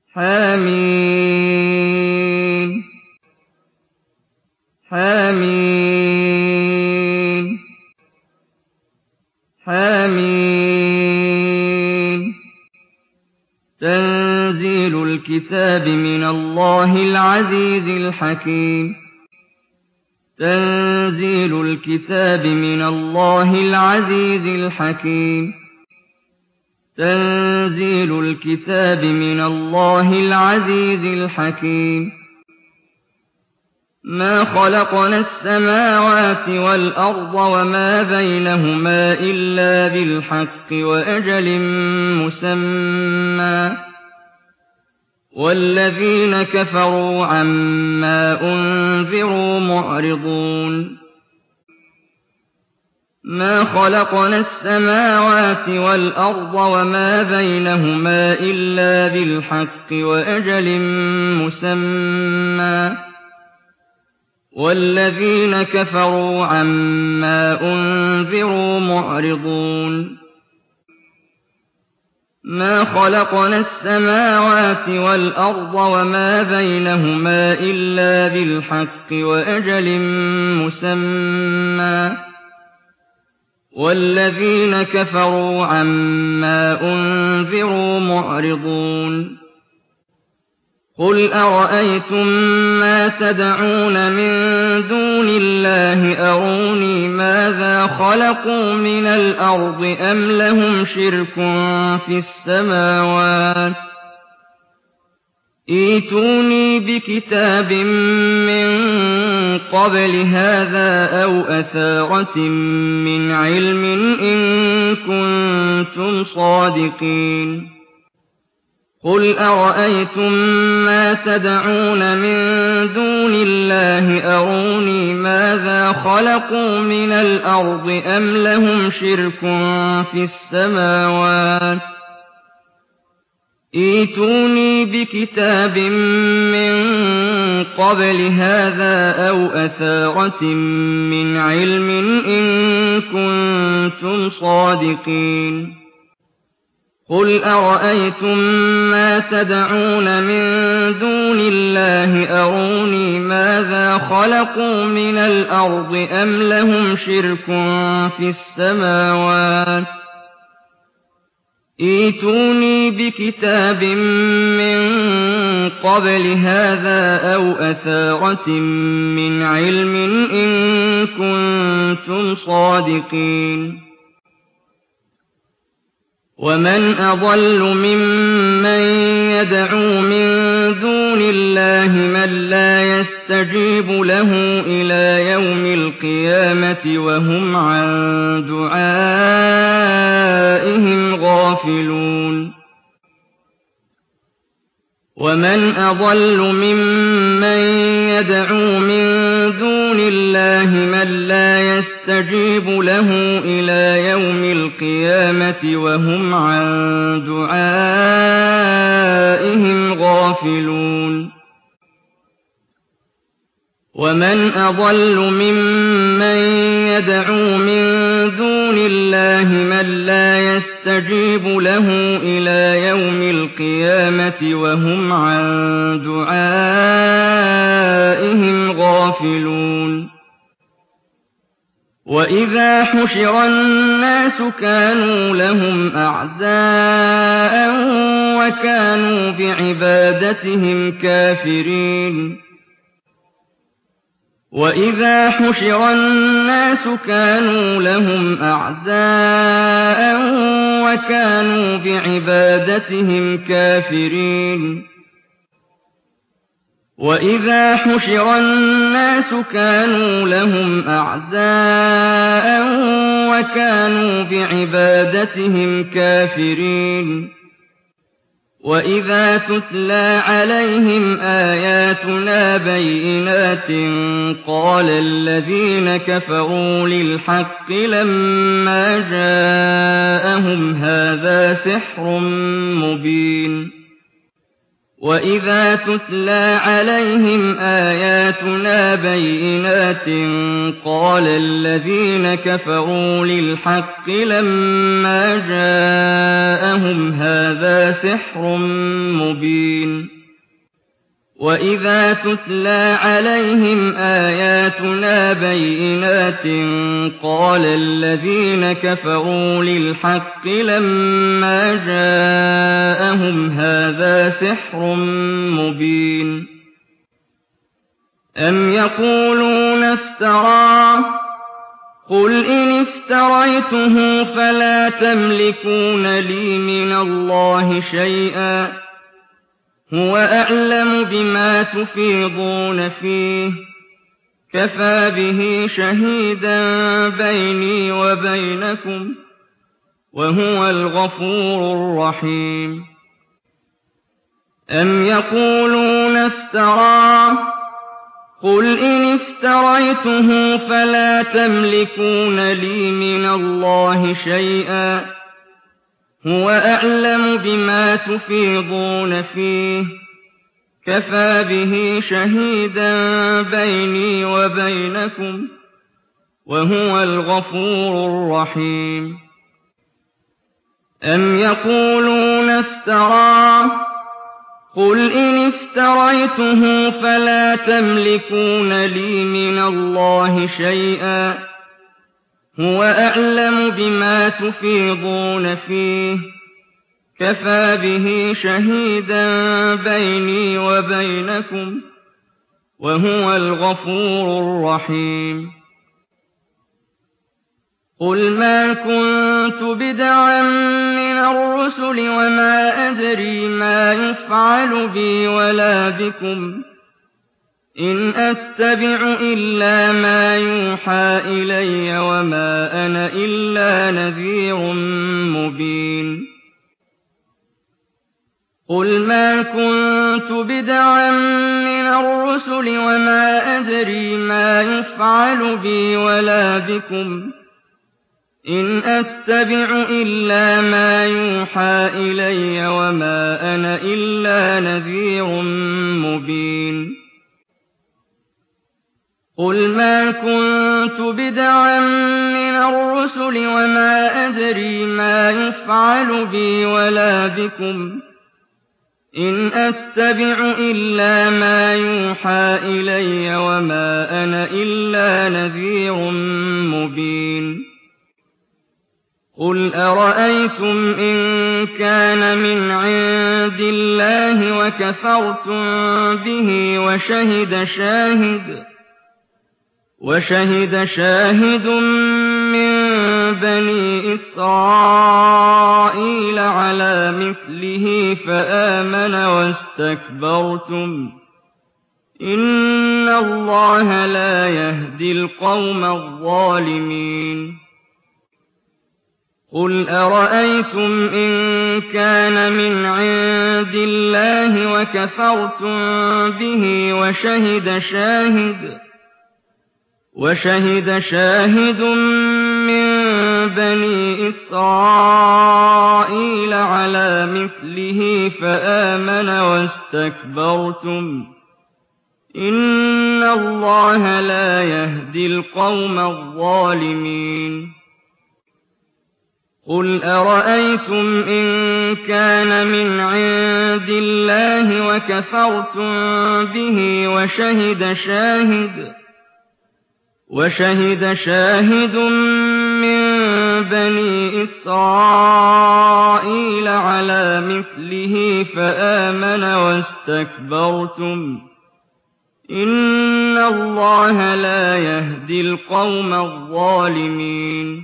حم حم حم تنزيل الكتاب من الله العزيز الحكيم تنزيل الكتاب من الله العزيز الحكيم تنزيل الكتاب من الله العزيز الحكيم ما خلقنا السماوات والأرض وما بينهما إلا بالحق وأجل مسمى والذين كفروا عما أنذروا معرضون ما خلقنا السماوات والأرض وما بينهما إلا بالحق وأجل مسمى والذين كفروا عما أنذروا معرضون ما خلقنا السماوات والأرض وما بينهما إلا بالحق وأجل مسمى والذين كفروا عما أنذروا معرضون قل أرأيتم ما تدعون من دون الله أروني ماذا خلقوا من الأرض أم لهم شرك في السماوات ائتوني بكتاب من قبل هذا أو أثارة من علم إن كنتم صادقين قل أرأيتم ما تدعون من دون الله أروني ماذا خلقوا من الأرض أم لهم شرك في السماوات ائتوني بكتاب من قبل هذا أو أثارة من علم إن كنتم صادقين قل أرأيتم ما تدعون من دون الله أروني ماذا خلقوا من الأرض أم لهم شرك في السماوات ائتوني بكتاب من قبل هذا أو أثارة من علم إن كنتم صادقين ومن أضل ممن يدعو من دون الله من لا يستجيب له إلى يوم القيامة وهم عن دعائهم غافلون ومن أضل ممن يدعو من دون الله من لا يستجيب له إلى يوم القيامة وهم عن دعائهم غافلون ومن أضل ممن يدعو من دون الله من لا يستجيب له إلى يوم القيامة وهم عن دعائهم غافلون وإذا حشر الناس كانوا لهم أعداء وكانوا بعبادتهم كافرين وإذا حشر الناس كانوا لهم أعداء وكانوا بعبادتهم كافرين وإذا حشر الناس كانوا لهم أعداء وكانوا بعبادتهم كافرين وإذا تتلى عليهم آياتنا بينات قال الذين كفروا للحق لما جاءهم هذا سحر مبين وَإِذَا تُتْلَىٰ عَلَيْهِمْ آيَاتُنَا بَيِّنَاتٍ قَالَ الَّذِينَ كَفَرُوا لِلْحَقِّ لَمَّا جَاءَهُمْ هَٰذَا سِحْرٌ مُّبِينٌ وَإِذَا تُتْلَىٰ عَلَيْهِمْ آيَاتُنَا بَيِّنَاتٍ قَالَ الَّذِينَ كَفَرُوا لِلْحَقِّ لَمَّا جَاءَهُمْ هَٰذَا سِحْرٌ مُّبِينٌ أَمْ يَقُولُونَ افْتَرَاهُ ۖ قُلْ إِنِ افْتَرَيْتُهُ فَلَا تَمْلِكُونَ لِي مِنَ اللَّهِ شَيْئًا ۖ هُوَ أَعْلَمُ بِمَا تُفِيضُونَ فِيهِ ۖ كَفَىٰ بِهِ شَهِيدًا بَيْنِي وَبَيْنَكُمْ ۖ وَهُوَ الْغَفُورُ الرَّحِيمُ أَمْ يَقُولُونَ افْتَرَاهُ ۖ قُلْ إِنِ افْتَرَيْتُهُ فَلَا تَمْلِكُونَ لِي مِنَ اللَّهِ شَيْئًا ۖ هُوَ أَعْلَمُ بِمَا تُفِيضُونَ فِيهِ ۖ كَفَىٰ بِهِ شَهِيدًا بَيْنِي وَبَيْنَكُمْ ۖ وَهُوَ الْغَفُورُ الرَّحِيمُ أَمْ يَقُولُونَ افْتَرَاهُ ۖ قُلْ إِنِ افْتَرَيْتُهُ فَلَا تَمْلِكُونَ لِي مِنَ اللَّهِ شَيْئًا ۖ هُوَ أَعْلَمُ بِمَا تُفِيضُونَ فِيهِ ۖ كَفَىٰ بِهِ شَهِيدًا بَيْنِي وَبَيْنَكُمْ ۖ وَهُوَ الْغَفُورُ الرَّحِيمُ قُلْ مَا كُنتُ بِدْعًا مِّنَ الرُّسُلِ وَمَا أَدْرِي مَا يُفْعَلُ بِي وَلَا بِكُمْ ۖ إِنْ أَتَّبِعُ إِلَّا مَا يُوحَىٰ إِلَيَّ وَمَا أَنَا إِلَّا نَذِيرٌ مُّبِينٌ قُلْ مَا كُنتُ بِدْعًا مِّنَ الرُّسُلِ وَمَا أَدْرِي مَا يُفْعَلُ بِي وَلَا بِكُمْ ۖ إِنْ أَتَّبِعُ إِلَّا مَا يُوحَىٰ إِلَيَّ وَمَا أَنَا إِلَّا نَذِيرٌ مُّبِينٌ قُلْ مَا كُنتُ بِدْعًا مِّنَ الرُّسُلِ وَمَا أَدْرِي مَا يُفْعَلُ بِي وَلَا بِكُمْ ۖ إِنْ أَتَّبِعُ إِلَّا مَا يُوحَىٰ إِلَيَّ وَمَا أَنَا إِلَّا نَذِيرٌ مُّبِينٌ قُلْ أَرَأَيْتُمْ إِن كَانَ مِنْ عِندِ اللَّهِ وَكَفَرْتُم بِهِ وَشَهِدَ شَاهِدٌ مِّن بَنِي إِسْرَائِيلَ عَلَىٰ مِثْلِهِ فَآمَنَ وَاسْتَكْبَرْتُمْ ۖ إِنَّ اللَّهَ لَا يَهْدِي الْقَوْمَ الظَّالِمِينَ قُلْ أَرَأَيْتُمْ إِن كَانَ مِنْ عِندِ اللَّهِ وَكَفَرْتُم بِهِ وَشَهِدَ شَاهِدٌ مِّن بَنِي إِسْرَائِيلَ عَلَىٰ مِثْلِهِ فَآمَنَ وَاسْتَكْبَرْتُمْ ۖ إِنَّ اللَّهَ لَا يَهْدِي الْقَوْمَ الظَّالِمِينَ قُلْ أَرَأَيْتُمْ إِن كَانَ مِنْ عِندِ اللَّهِ وَكَفَرْتُم بِهِ وَشَهِدَ شَاهِدٌ مِّن بَنِي إِسْرَائِيلَ عَلَىٰ مِثْلِهِ فَآمَنَ وَاسْتَكْبَرْتُمْ ۖ إِنَّ اللَّهَ لَا يَهْدِي الْقَوْمَ الظَّالِمِينَ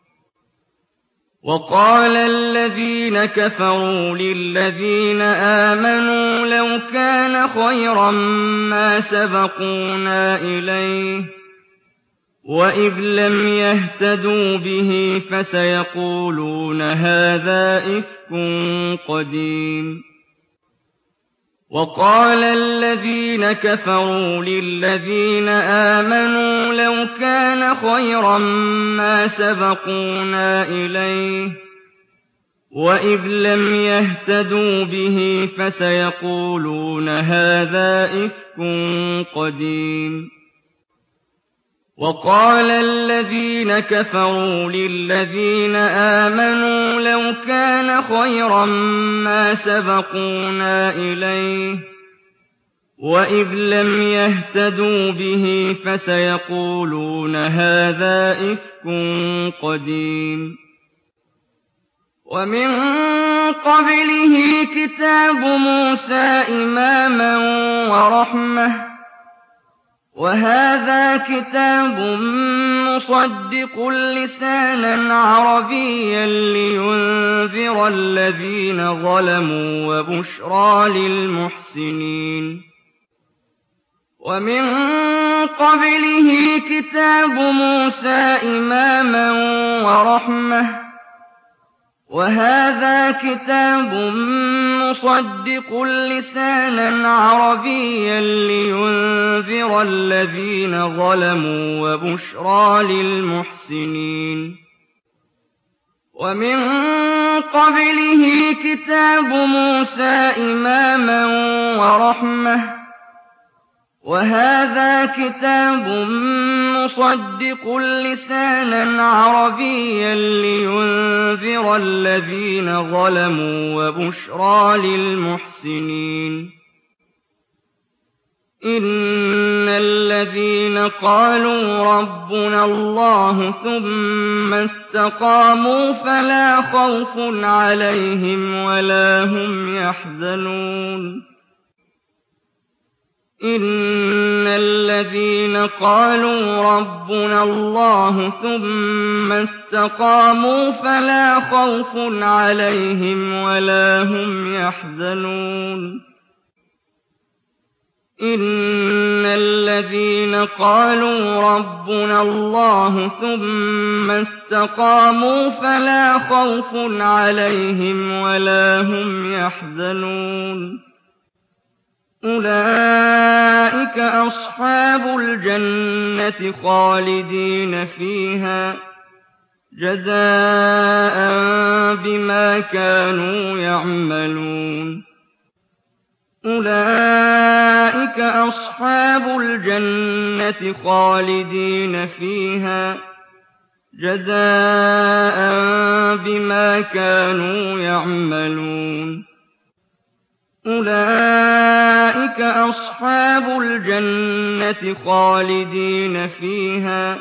وَقَالَ الَّذِينَ كَفَرُوا لِلَّذِينَ آمَنُوا لَوْ كَانَ خَيْرًا مَّا سَبَقُونَا إِلَيْهِ ۚ وَإِذْ لَمْ يَهْتَدُوا بِهِ فَسَيَقُولُونَ هَٰذَا إِفْكٌ قَدِيمٌ وَقَالَ الَّذِينَ كَفَرُوا لِلَّذِينَ آمَنُوا لَوْ كَانَ خَيْرًا مَّا سَبَقُونَا إِلَيْهِ ۚ وَإِذْ لَمْ يَهْتَدُوا بِهِ فَسَيَقُولُونَ هَٰذَا إِفْكٌ قَدِيمٌ وَقَالَ الَّذِينَ كَفَرُوا لِلَّذِينَ آمَنُوا لَوْ كَانَ خَيْرًا مَّا سَبَقُونَا إِلَيْهِ وَإِذْ لَمْ يَهْتَدُوا بِهِ فَسَيَقُولُونَ هَٰذَا إِفْكٌ قَدِيمٌ وَمِن قَبْلِهِ كِتَابُ مُوسَىٰ إِمَامًا وَرَحْمَةً وَهَٰذَا كِتَابٌ مُّصَدِّقٌ لِّسَانًا عَرَبِيًّا لِّيُنذِرَ الَّذِينَ ظَلَمُوا وَبُشْرَىٰ لِلْمُحْسِنِينَ وَمِن قَبْلِهِ كِتَابُ مُوسَىٰ إِمَامًا وَرَحْمَةً وَهَٰذَا كِتَابٌ مُّصَدِّقٌ لِّسَانًا عَرَبِيًّا لِّيُنذِرَ الَّذِينَ ظَلَمُوا وَبُشْرَىٰ لِلْمُحْسِنِينَ وَمِن قَبْلِهِ كِتَابُ مُوسَىٰ إِمَامًا وَرَحْمَةً وَهَٰذَا كِتَابٌ مُّصَدِّقٌ لِّسَانًا عَرَبِيًّا لِّيُنذِرَ الَّذِينَ ظَلَمُوا وَبُشْرَىٰ لِلْمُحْسِنِينَ إِنَّ الَّذِينَ قَالُوا رَبُّنَا اللَّهُ ثُمَّ اسْتَقَامُوا فَلَا خَوْفٌ عَلَيْهِمْ وَلَا هُمْ يَحْزَنُونَ إِنَّ الَّذِينَ قَالُوا رَبُّنَا اللَّهُ ثُمَّ اسْتَقَامُوا فَلَا خَوْفٌ عَلَيْهِمْ وَلَا هُمْ يَحْزَنُونَ إِنَّ الَّذِينَ قَالُوا رَبُّنَا اللَّهُ ثُمَّ اسْتَقَامُوا فَلَا خَوْفٌ عَلَيْهِمْ وَلَا هُمْ يَحْزَنُونَ أُولَٰئِكَ أَصْحَابُ الْجَنَّةِ خَالِدِينَ فِيهَا جَزَاءً بِمَا كَانُوا يَعْمَلُونَ أُولَٰئِكَ أَصْحَابُ الْجَنَّةِ خَالِدِينَ فِيهَا جَزَاءً بِمَا كَانُوا يَعْمَلُونَ أُولَٰئِكَ أَصْحَابُ الْجَنَّةِ خَالِدِينَ فِيهَا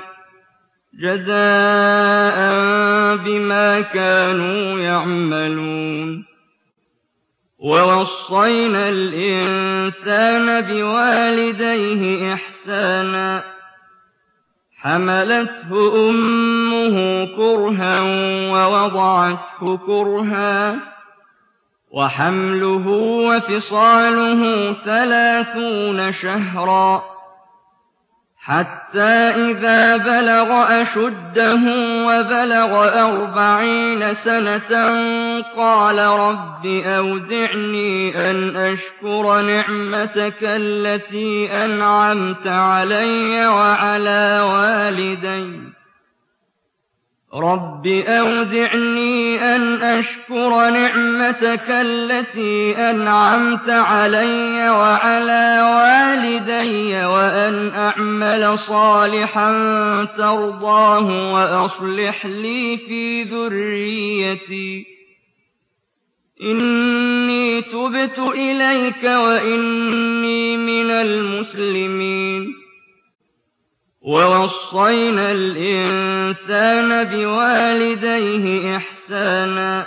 جَزَاءً بِمَا كَانُوا يَعْمَلُونَ وَوَصَّيْنَا الْإِنسَانَ بِوَالِدَيْهِ إِحْسَانًا حَمَلَتْهُ أُمُّهُ كُرْهًا وَوَضَعَتْهُ كُرْهًا وَحَمْلُهُ وَفِصَالُهُ 30 شَهْرًا حَتَّىٰ إِذَا بَلَغَ أَشُدَّهُ وَبَلَغَ 40 سَنَةً قَالَ رَبِّ أَوْزِعْنِي أَنْ أَشْكُرَ نِعْمَتَكَ الَّتِي أَنْعَمْتَ عَلَيَّ وَعَلَىٰ وَالِدَيَّ رَبِّ أَوْزِعْنِي أَنْ أَشْكُرَ نِعْمَتَكَ الَّتِي أَنْعَمْتَ عَلَيَّ وَعَلَىٰ وَالِدَيَّ وَأَنْ أَعْمَلَ صَالِحًا تَرْضَاهُ وَأَصْلِحْ لِي فِي ذُرِّيَّتِي إِنِّي تُبْتُ إِلَيْكَ وَإِنِّي مِنَ الْمُسْلِمِينَ وَوَصَّيْنَا الْإِنسَانَ بِوَالِدَيْهِ إِحْسَانًا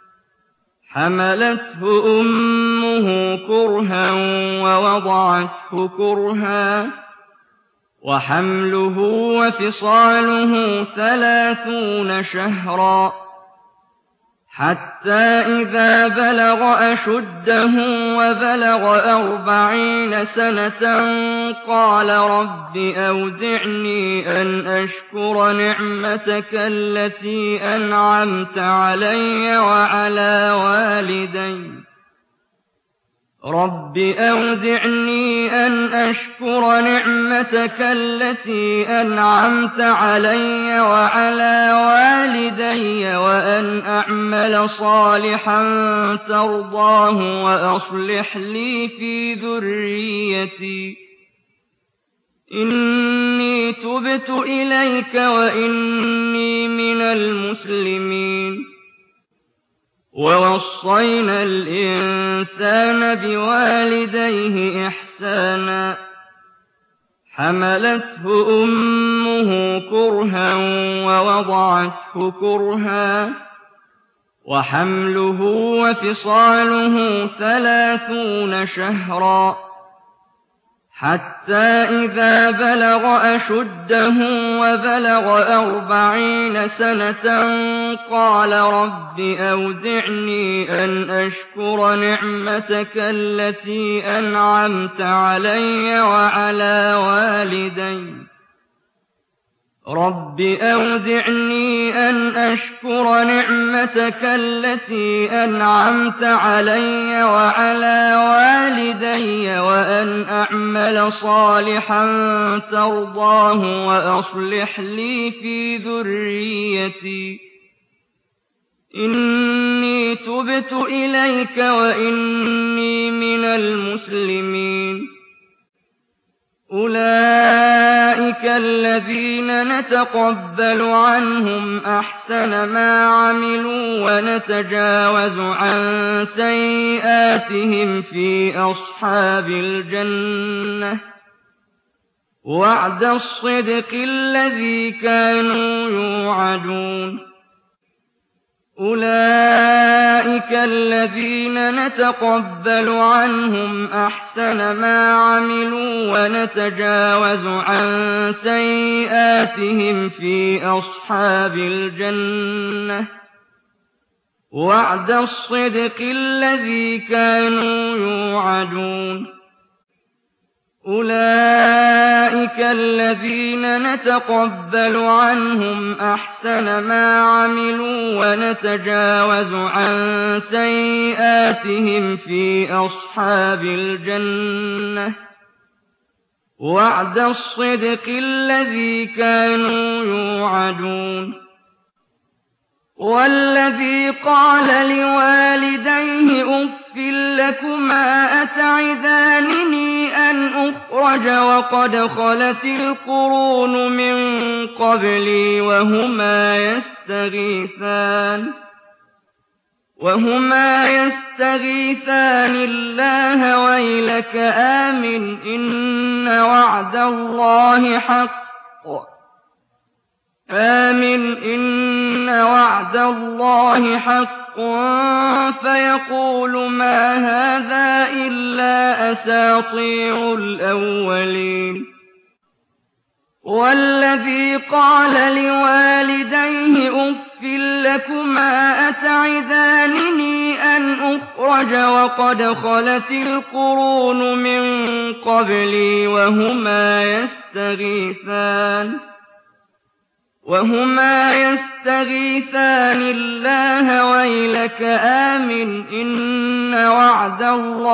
حَمَلَتْهُ أُمُّهُ كُرْهًا وَوَضَعَتْهُ كُرْهًا وَحَمْلُهُ وَفِصَالُهُ 30 شَهْرًا حَتَّىٰ إِذَا بَلَغَ أَشُدَّهُ وَبَلَغَ 40 سَنَةً قَالَ رَبِّ أَوْزِعْنِي أَنْ أَشْكُرَ نِعْمَتَكَ الَّتِي أَنْعَمْتَ عَلَيَّ وَعَلَىٰ وَالِدَيَّ رَبِّ أَوْزِعْنِي أَنْ أَشْكُرَ نِعْمَتَكَ الَّتِي أَنْعَمْتَ عَلَيَّ وَعَلَىٰ وَالِدَيَّ وَأَنْ أَعْمَلَ صَالِحًا تَرْضَاهُ وَأَصْلِحْ لِي فِي ذُرِّيَّتِي ۖ إِنِّي تُبْتُ إِلَيْكَ وَإِنِّي مِنَ الْمُسْلِمِينَ. وَوَصَّيْنَا الْإِنسَانَ بِوَالِدَيْهِ إِحْسَانًا ۖ حَمَلَتْهُ أُمُّهُ كُرْهًا وَوَضَعَتْهُ كُرْهًا ۖ وَحَمْلُهُ وَفِصَالُهُ 30 شَهْرًا ۚ حَتَّىٰ إِذَا بَلَغَ أَشُدَّهُ وَبَلَغَ 40 سَنَةً قَالَ رَبِّ أَوْزِعْنِي أَنْ أَشْكُرَ نِعْمَتَكَ الَّتِي أَنْعَمْتَ عَلَيَّ وَعَلَىٰ وَالِدَيَّ وَأَنْ أَعْمَلَ صَالِحًا تَرْضَاهُ وَأَصْلِحْ لِي فِي ذُرِّيَّتِي ۖ إِنِّي تُبْتُ إِلَيْكَ وَإِنِّي مِنَ الْمُسْلِمِينَ. أُولَٰئِكَ الَّذِينَ نَتَقَبَّلُ عَنْهُمْ أَحْسَنَ مَا عَمِلُوا وَنَتَجَاوَزُ عَن سَيِّئَاتِهِمْ فِي أَصْحَابِ الْجَنَّةِ ۖ وَعْدَ الصِّدْقِ الَّذِي كَانُوا يُوعَدُونَ. أُولَٰئِكَ الَّذِينَ نَتَقَبَّلُ عَنْهُمْ أَحْسَنَ مَا عَمِلُوا وَنَتَجَاوَزُ عَن سَيِّئَاتِهِمْ فِي أَصْحَابِ الْجَنَّةِ ۖ وَعْدَ الصِّدْقِ الَّذِي كَانُوا يُوعَدُونَ. أُولَٰئِكَ الَّذِينَ نَتَقَبَّلُ عَنْهُمْ أَحْسَنَ مَا عَمِلُوا وَنَتَجَاوَزُ عَن سَيِّئَاتِهِمْ فِي أَصْحَابِ الْجَنَّةِ ۖ وَعْدَ الصِّدْقِ الَّذِي كَانُوا يُوعَدُونَ. وَالَّذِي قَالَ لِوَالِدَيْهِ أُفٍّ لَّكُمَا أَتَعِدَانِنِي أَنْ أُخْرَجَ وَقَدْ خَلَتِ الْقُرُونُ مِن قَبْلِي وَهُمَا يَسْتَغِيثَانِ اللَّهَ وَيْلَكَ آمِنْ إِنَّ وَعْدَ اللَّهِ حَقٌّ فَيَقُولُ مَا هَٰذَا إِلَّا أَسَاطِيرُ الْأَوَّلِينَ. وَالَّذِي قَالَ لِوَالِدَيْهِ أُفٍّ لَّكُمَا أَتَعِدَانِنِي أَنْ أُخْرَجَ وَقَدْ خَلَتِ الْقُرُونُ مِن قَبْلِي وَهُمَا يَسْتَغِيثَانِ اللَّهَ وَيْلَكَ آمِنْ إِنَّ وَعْدَ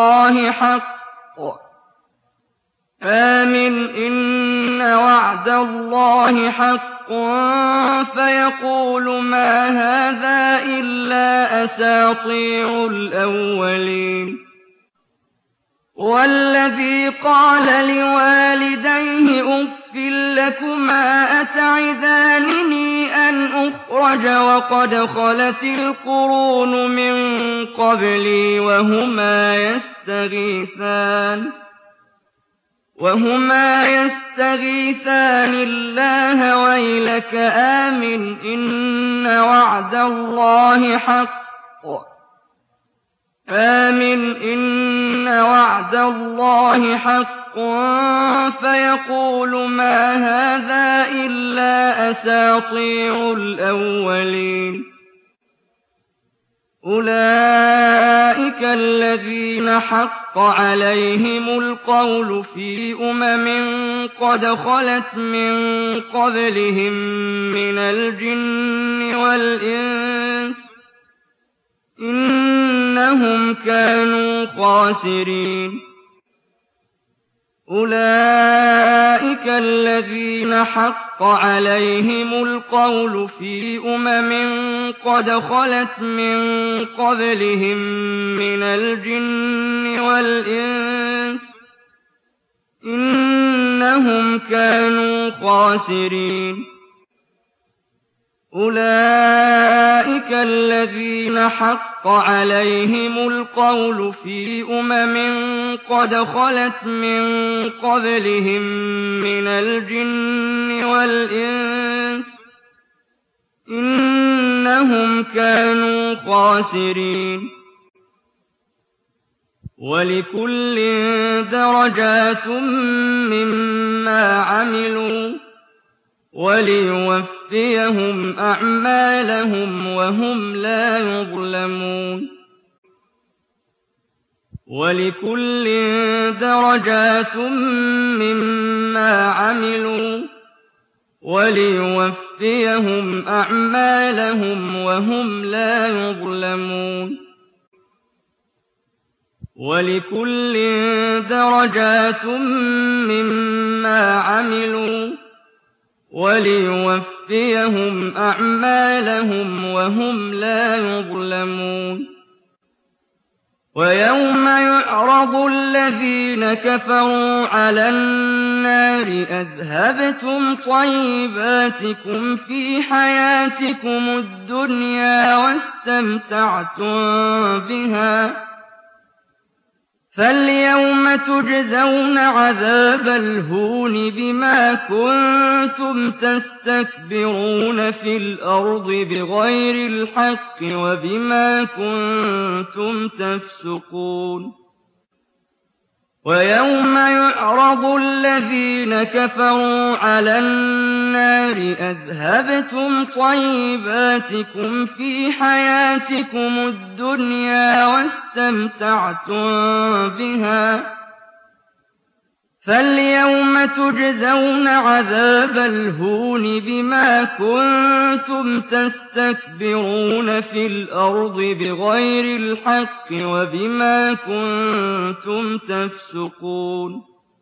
اللَّهِ حَقٌّ فَيَقُولُ مَا هَٰذَا إِلَّا أَسَاطِيرُ الْأَوَّلِينَ. وَالَّذِي قَالَ لِوَالِدَيْهِ أُفٍّ لَّكُمَا أَتَعِدَانِنِي أَنْ أُخْرَجَ وَقَدْ خَلَتِ الْقُرُونُ مِن قَبْلِي وَهُمَا يَسْتَغِيثَانِ اللَّهَ وَيْلَكَ آمِنْ إِنَّ وَعْدَ اللَّهِ حَقٌّ فَيَقُولُ مَا هَٰذَا إِلَّا أَسَاطِيرُ الْأَوَّلِينَ. أُولَٰئِكَ الَّذِينَ حَقَّ عَلَيْهِمُ الْقَوْلُ فِي قَدْ خَلَتْ مِن قَبْلِهِم مِّنَ الْجِنِّ وَالْإِنسِ ۖ إنهم كانوا خاسرين أولئك الذين حق عليهم القول في قد خلت من قبلهم من الجن والإنس إنهم كانوا خاسرين أولئك الذين حق عليهم القول في قد خلت من قبلهم من الجن والإنس إنهم كانوا خاسرين ولكل درجات مما عملوا وليوفيهم أعمالهم وهم لا يظلمون ولكل درجات مما عملوا وليوفيهم أعمالهم وهم لا يظلمون ولكل درجات مما عملوا وليوفيهم أعمالهم وهم لا يظلمون ويوم يعرض الذين كفروا على النار أذهبتم طيباتكم في حياتكم الدنيا واستمتعتم بها فاليوم تجزون عذاب الهون بما كنتم تستكبرون في الأرض بغير الحق وبما كنتم تفسقون ويوم يعرض الذين كفروا على النار أذهبتم طيباتكم في حياتكم الدنيا واستمتعتم بها فاليوم تجزون عذاب الهون بما كنتم تستكبرون في الأرض بغير الحق وبما كنتم تفسقون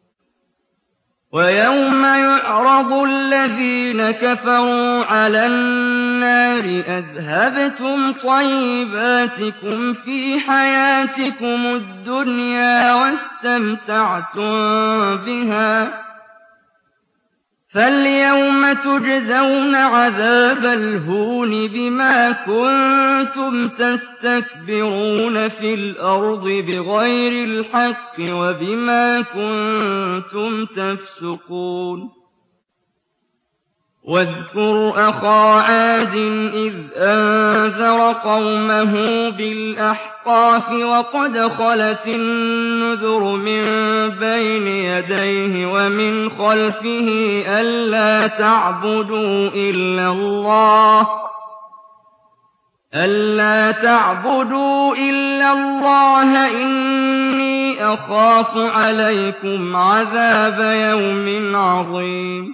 ويوم يعرض الذين كفروا على النار أذهبتم طيباتكم في حياتكم الدنيا واستمتعتم بها فاليوم تجزون عذاب الهون بما كنتم تستكبرون في الأرض بغير الحق وبما كنتم تفسقون واذكر أخا عاد إذ أنذر قومه بالأحقاف وقد خلت النذر من بين يديه ومن خلفه ألا تعبدوا إلا الله إني أخاف عليكم عذاب يوم عظيم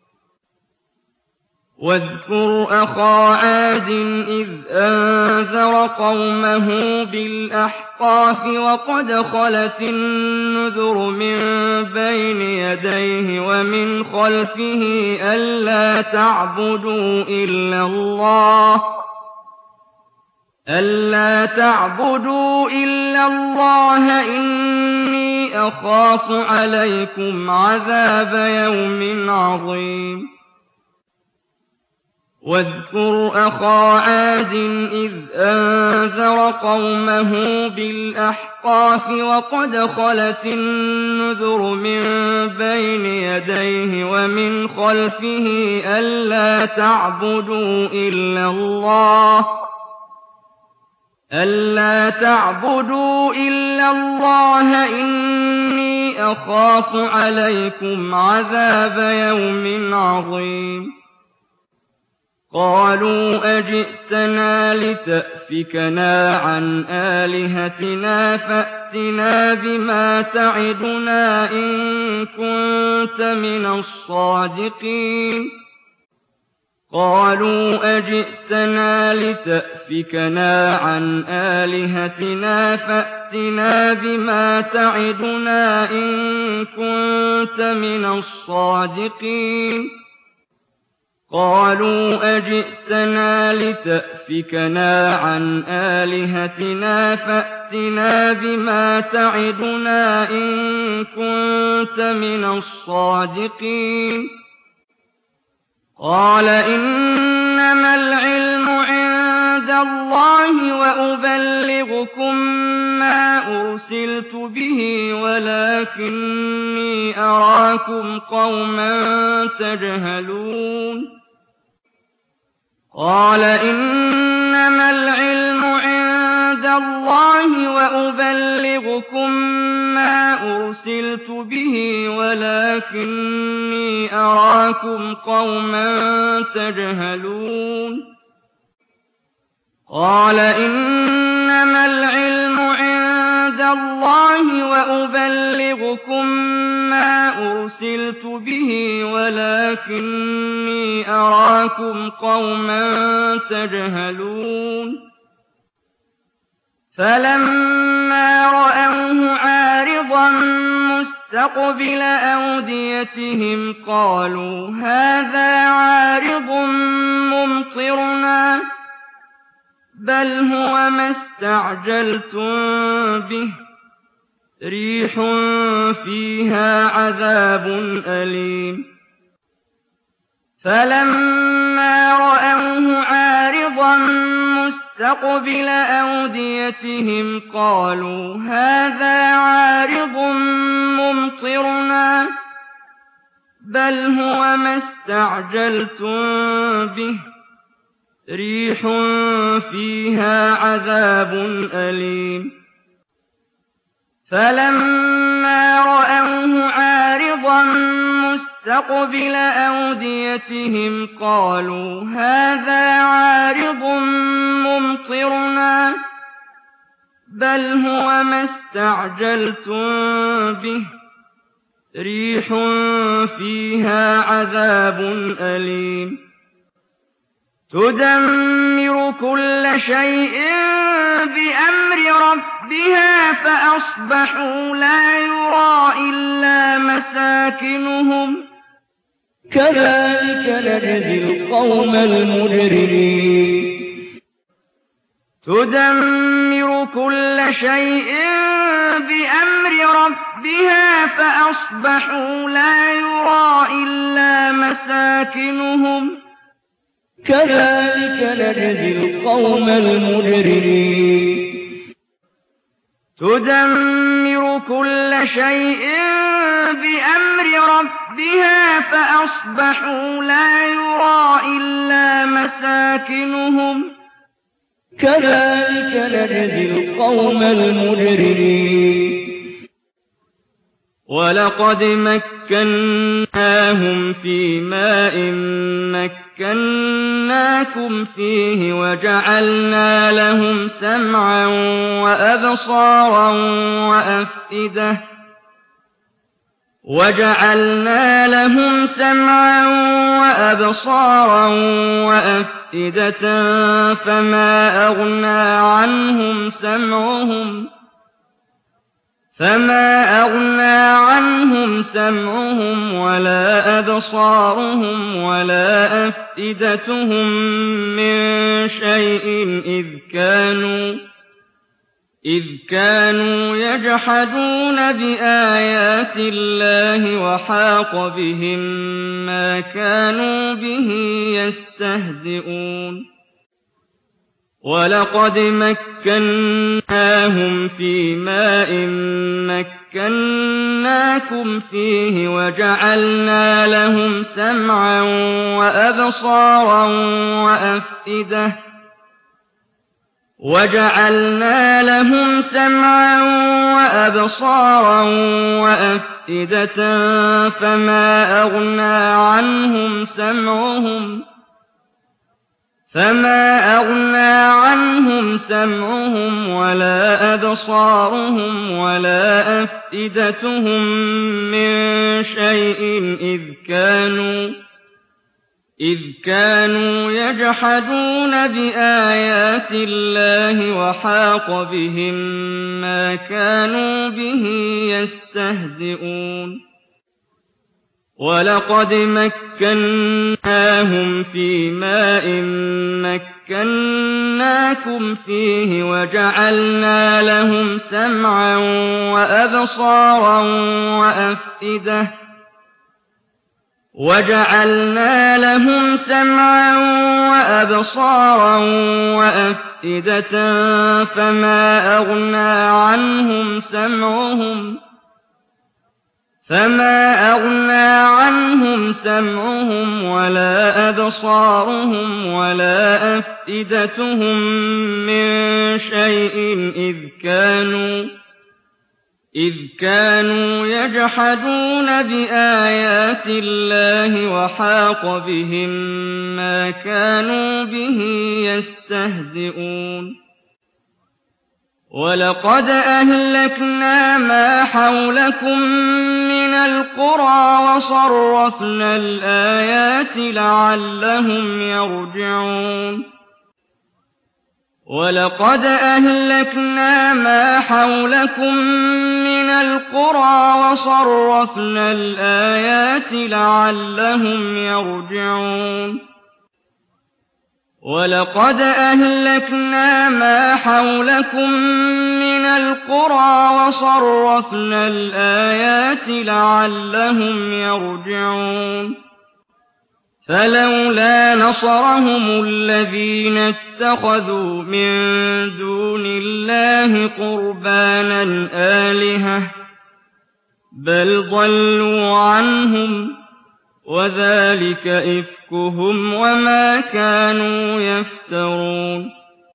واذكر أخا عاد إذ أنذر قومه بالأحقاف وقد خلت النذر من بين يديه ومن خلفه ألا تعبدوا إلا الله إني أخاف عليكم عذاب يوم عظيم واذكر أخا عاد إذ أنذر قومه بالأحقاف وقد خلت النذر من بين يديه ومن خلفه ألا تعبدوا إلا الله إني أخاف عليكم عذاب يوم عظيم قالوا أجئتنا لتأفكنا عن آلهتنا فأتنا بما تعدنا إن كنت من الصادقين قالوا أجئتنا لتأفكنا لتأفكنا عن آلهتنا فأتنا بما تعدنا إن كنت من الصادقين قالوا أجئتنا لتأفكنا عن آلهتنا فأتنا بما تعدنا إن كنت من الصادقين قال إنما العلم عند الله وأبلغكم ما أرسلت به ولكني أراكم قوما تجهلون قال إنما العلم عند الله وأبلغكم ما أرسلت به ولكني أراكم قوما تجهلون قال إنما العلم عند الله وأبلغكم ما أرسلت به ولكني أراكم قوما تجهلون فلما رأوه عارضا مستقبل أوديتهم قالوا هذا عارض ممطرنا بل هو ما استعجلتم به ريح فيها عذاب أليم فلما رأوه عارضا مستقبل أوديتهم قالوا هذا عارض ممطرنا بل هو ما استعجلتم به ريح فيها عذاب أليم فلما رأوه عارضا مستقبل أوديتهم قالوا هذا عارض ممطرنا بل هو ما استعجلتم به ريح فيها عذاب أليم تدمر كل شيء بأمر ربها فأصبحوا لا يرى إلا مساكنهم كذلك نجزي القوم المجرمين تدمر كل شيء بأمر ربها فأصبحوا لا يرى إلا مساكنهم كذلك نجزي القوم المجرمين تدمر كل شيء بأمر ربها فأصبحوا لا يرى إلا مساكنهم كذلك نجزي القوم المجرمين ولقد مكناهم في ماء مكناكم فيه وجعلنا لهم سمعا وأبصارا وأفئدة فما أغنى عنهم سمعهم ولا أبصارهم ولا أفئدتهم من شيء إذ كانوا يجحدون بآيات الله وحاق بهم ما كانوا به يستهزئون ولقد مكناهم في ماء مكناكم فيه وجعلنا لهم سمعا وأبصارا وأفئدة فما أغنى عنهم سمعهم ولا أبصارهم ولا أفئدتهم من شيء إذ كانوا يجحدون بآيات الله وحاق بهم ما كانوا به يستهزئون ولقد مكناهم في ماء مكناكم فيه وجعلنا لهم سمعا وأبصارا وأفئدة فما أغنى عنهم سمعهم ولا أبصارهم ولا أفئدتهم من شيء إذ كانوا يجحدون بآيات الله وحاق بهم ما كانوا به يستهزئون ولقد أهلكنا ما حولكم من القرى وصرفنا الآيات لعلهم يرجعون ولقد أهلكنا ما حولكم من القرى وصرفنا الآيات لعلهم يرجعون فلولا نصرهم الذين اتخذوا من دون الله قربانا آلهة بل ضلوا عنهم وذلك إفكهم وما كانوا يفترون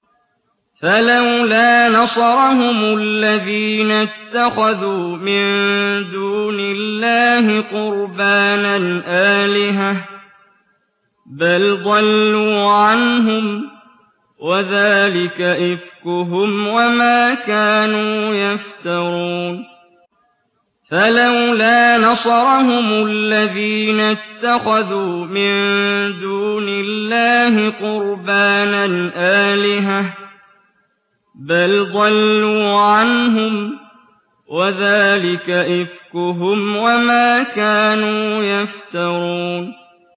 فلولا نصرهم الذين اتخذوا من دون الله قربانا آلهة بل ضلوا عنهم وذلك إفكهم وما كانوا يفترون فلولا نصرهم الذين اتخذوا من دون الله قربانا آلهة بل ضلوا عنهم وذلك إفكهم وما كانوا يفترون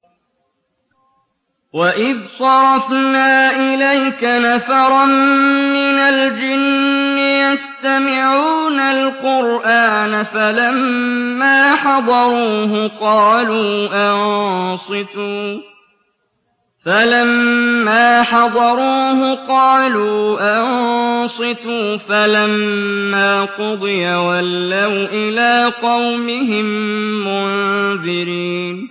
وإذ صرفنا إليك نفرا من الجن يستمعون القرآن فلما حضروه قالوا أنصتوا فلما قضي ولوا إلى قومهم منذرين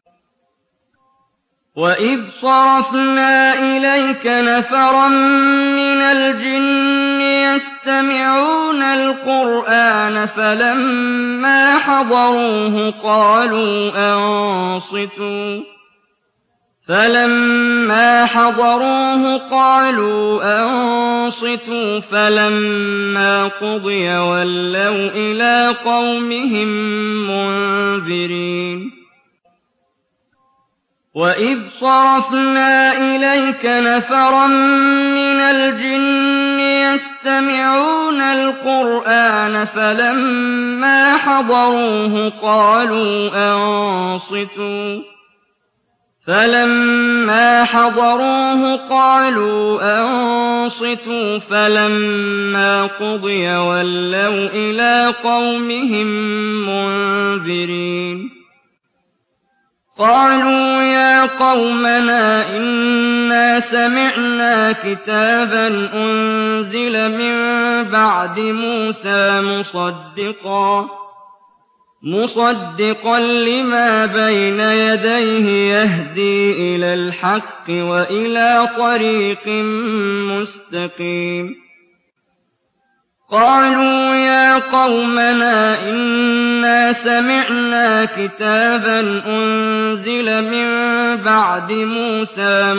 وإذ صرفنا إليك نفرا من الجن يستمعون القرآن فلما حضروه قالوا أنصتوا فلما قضي ولوا إلى قومهم منذرين وإذ صرفنا إليك نفرا من الجن يستمعون القرآن فلما حضروه قالوا أنصتوا فلما قضي ولوا إلى قومهم منذرين قالوا يا قومنا إنا سمعنا كتابا أنزل من بعد موسى مصدقا لما بين يديه يهدي إلى الحق وإلى طريق مستقيم قالوا يا قومنا إنا سمعنا كتابا أنزل من بعد موسى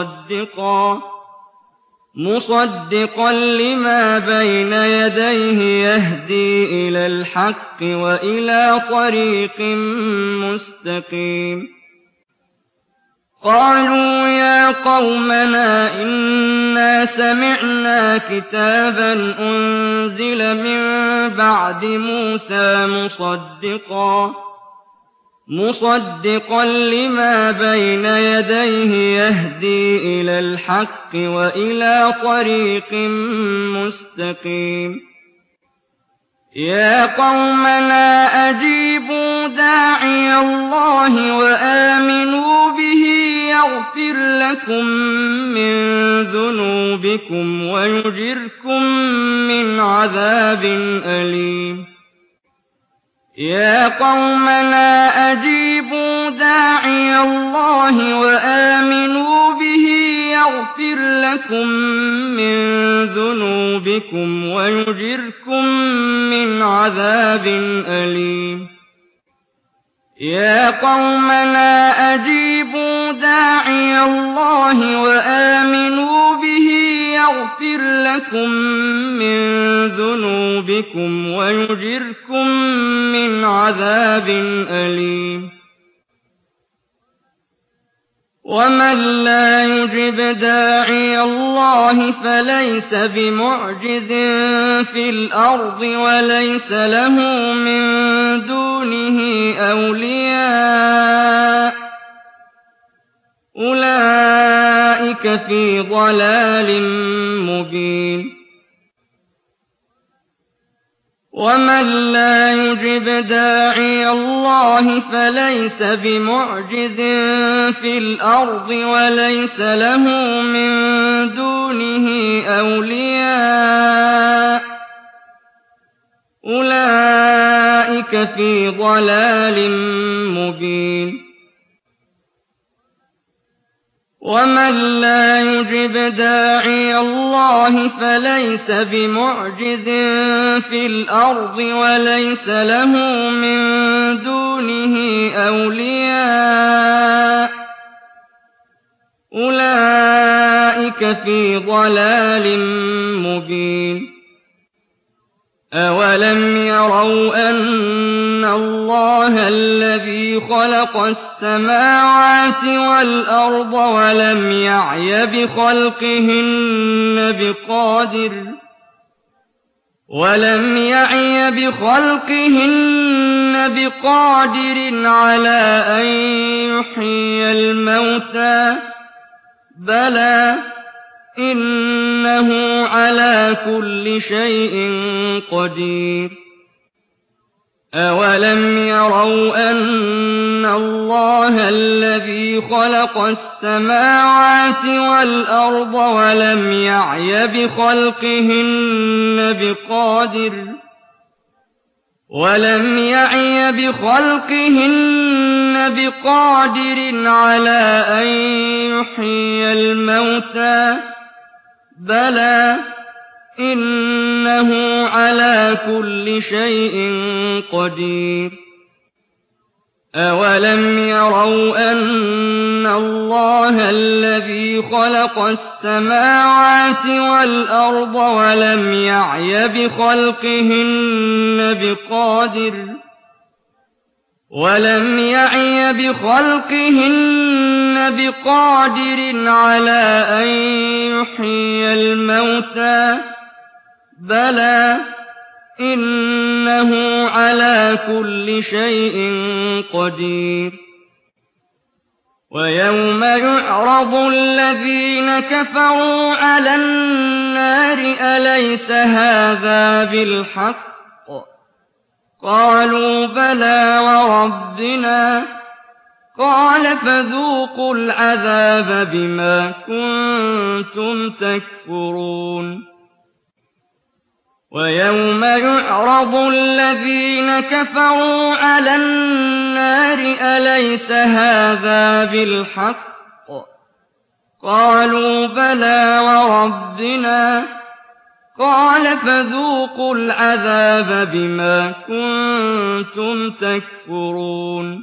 مصدقا لما بين يديه يهدي إلى الحق وإلى طريق مستقيم قالوا يا قومنا إنا سمعنا كتابا أنزل من بعد موسى مصدقا لما بين يديه يهدي إلى الحق وإلى طريق مستقيم يا قومنا أجيبوا داعي الله وآمنوا به يغفر لكم من ذنوبكم ويجركم من عذاب أليم يا قومنا أجيبوا داعي الله وآمنوا به يغفر لكم من ذنوبكم ويجركم من عذاب أليم يا قومنا أجيبوا داعي الله وآمنوا به يغفر لكم من ذنوبكم ويجركم من عذاب أليم ومن لا يجب داعي الله فليس بمعجز في الأرض وليس له من دونه أولياء أولئك في ضلال مبين ومن لا يجب داعي الله فليس بمعجز في الأرض وليس له من دونه أولياء أولئك في ضلال مبين ومن لا يجب داعي الله فليس بمعجز في الأرض وليس له من دونه أولياء أولئك في ضلال مبين أولم يروا أن الله الذي خلق السماوات والأرض ولم يعي بخلقهن بقادر على أن يحيي الموتى بلى إنه على كل شيء قدير أولم يروا أن الله الذي خلق السماوات والأرض ولم يعي بخلقهن بقادر على أن يحيي الموتى بلى إنه على كل شيء قدير أولم يروا أن الله الذي خلق السماوات والأرض ولم يعي بخلقهن بقادر على أن يحيي الموتى بلى إنه على كل شيء قدير ويوم يعرض الذين كفروا على النار أليس هذا بالحق قالوا بلى وربنا قال فذوقوا العذاب بما كنتم تكفرون ويوم يعرض الذين كفروا على النار أليس هذا بالحق قالوا بلى وربنا قال فذوقوا العذاب بما كنتم تكفرون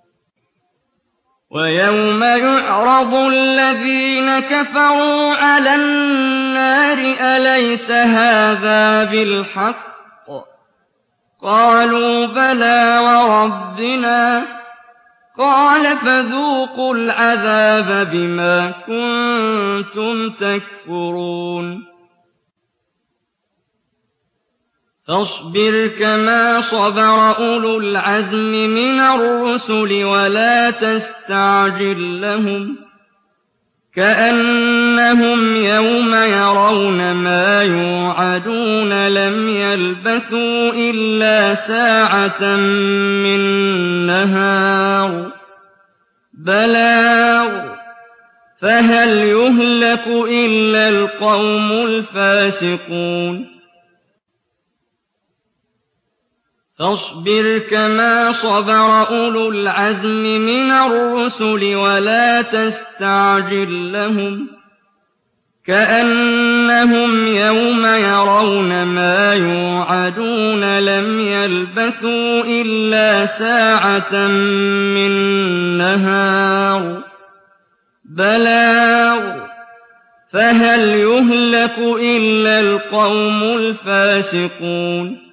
ويوم يعرض الذين كفروا على النار أليس هذا بالحق قالوا بلى وربنا قال فذوقوا العذاب بما كنتم تكفرون فاصبر كما صبر أولو العزم من الرسل ولا تستعجل لهم كأنهم يوم يرون ما يوعدون لم يلبثوا إلا ساعة من نهار بلاغ فهل يهلك إلا القوم الفاسقون فاصبر كما صبر أولو العزم من الرسل ولا تستعجل لهم كأنهم يوم يرون ما يوعدون لم يلبثوا إلا ساعة من نهار بلاغ فهل يهلك إلا القوم الفاسقون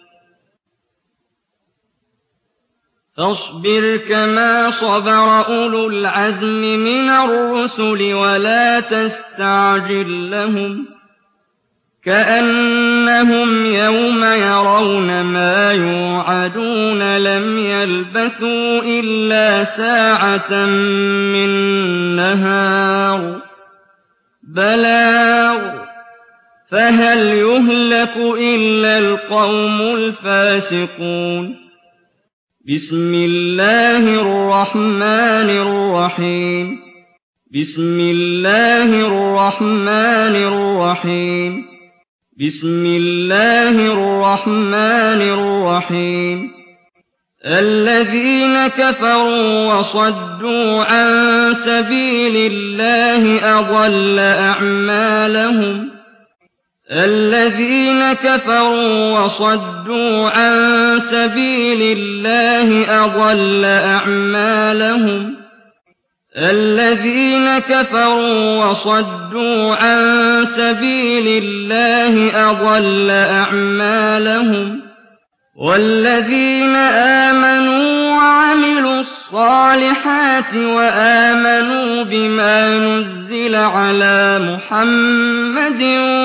فاصبر كما صبر أولو العزم من الرسل ولا تستعجل لهم كأنهم يوم يرون ما يوعدون لم يلبثوا إلا ساعة من نهار بلاغ فهل يهلك إلا القوم الفاسقون بسم الله الرحمن الرحيم بسم الله الرحمن الرحيم بسم الله الرحمن الرحيم الذين كفروا وصدوا عن سبيل الله أضل أعمالهم الذين كفروا وصدوا عن سبيل الله أضل أعمالهم الذين كفروا وصدوا عن سبيل الله أضل أعمالهم والذين آمنوا وعملوا الصالحات وآمنوا بما نزل على محمد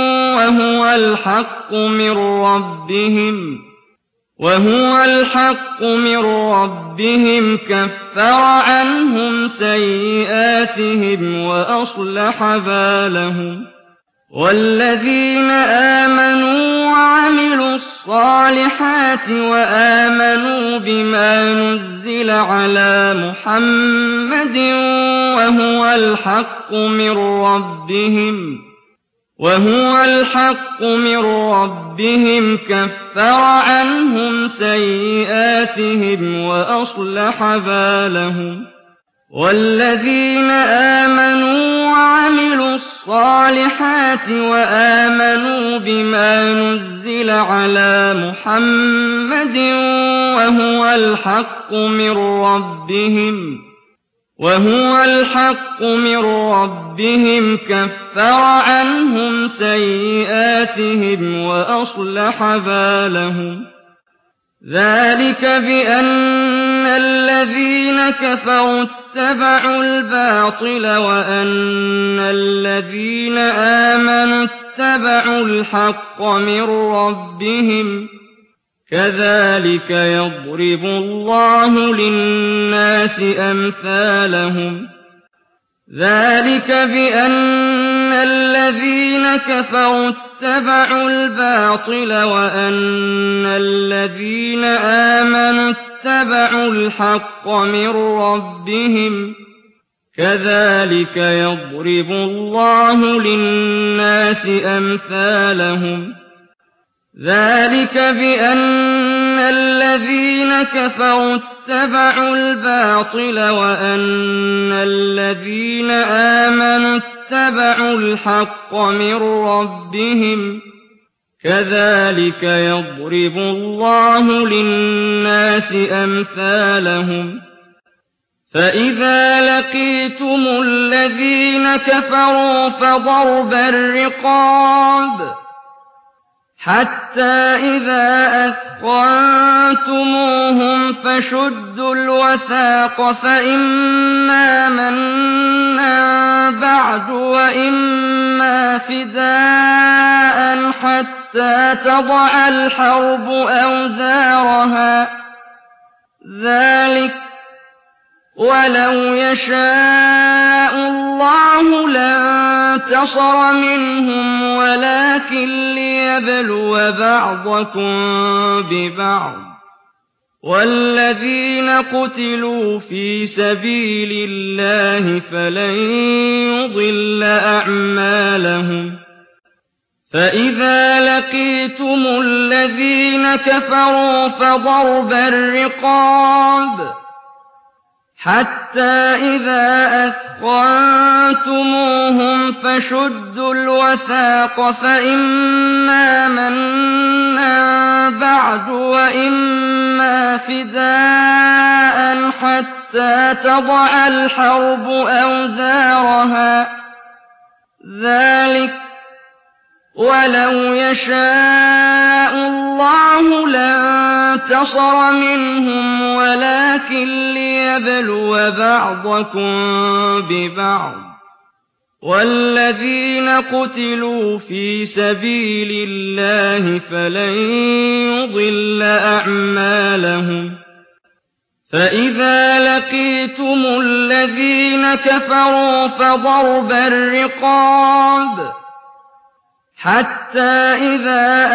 وهو الحق من ربهم كفر عنهم سيئاتهم وأصلح بالهم والذين آمنوا وعملوا الصالحات وآمنوا بما نزل على محمد وهو الحق من ربهم كفر عنهم سيئاتهم وأصلح بالهم والذين آمنوا وعملوا الصالحات وآمنوا بما نزل على محمد وهو الحق من ربهم كفر عنهم سيئاتهم وأصلح بالهم ذلك بأن الذين كفروا اتبعوا الباطل وأن الذين آمنوا اتبعوا الحق من ربهم كذلك يضرب الله للناس أمثالهم ذلك بأن الذين كفروا اتبعوا الباطل وأن الذين آمنوا اتبعوا الحق من ربهم كذلك يضرب الله للناس أمثالهم ذلك بأن الذين كفروا اتبعوا الباطل وأن الذين آمنوا اتبعوا الحق من ربهم كذلك يضرب الله للناس أمثالهم فإذا لقيتم الذين كفروا فضرب الرقاب حتى إذا أثخنتموهم أثخنتموهم فشدوا الوثاق فإما منا بعد وإما فداء حتى تضع الحرب أوزارها ذلك ولو يشاء الله لانتصر منهم ولكن ليبلو بعضكم ببعض والذين قتلوا في سبيل الله فلن يضل أعمالهم فإذا لقيتم الذين كفروا فضرب الرقاب حتى إذا أثخنتموهم فشدوا الوثاق فإما منا بعد وإما فداء حتى تضع الحرب أوزارها ذلك ولو يشاء الله لانتصر منهم ولكن ليبلو بعضكم ببعض والذين قتلوا في سبيل الله فلن يضل أعمالهم فإذا لقيتم الذين كفروا فضرب الرقاب حتى إذا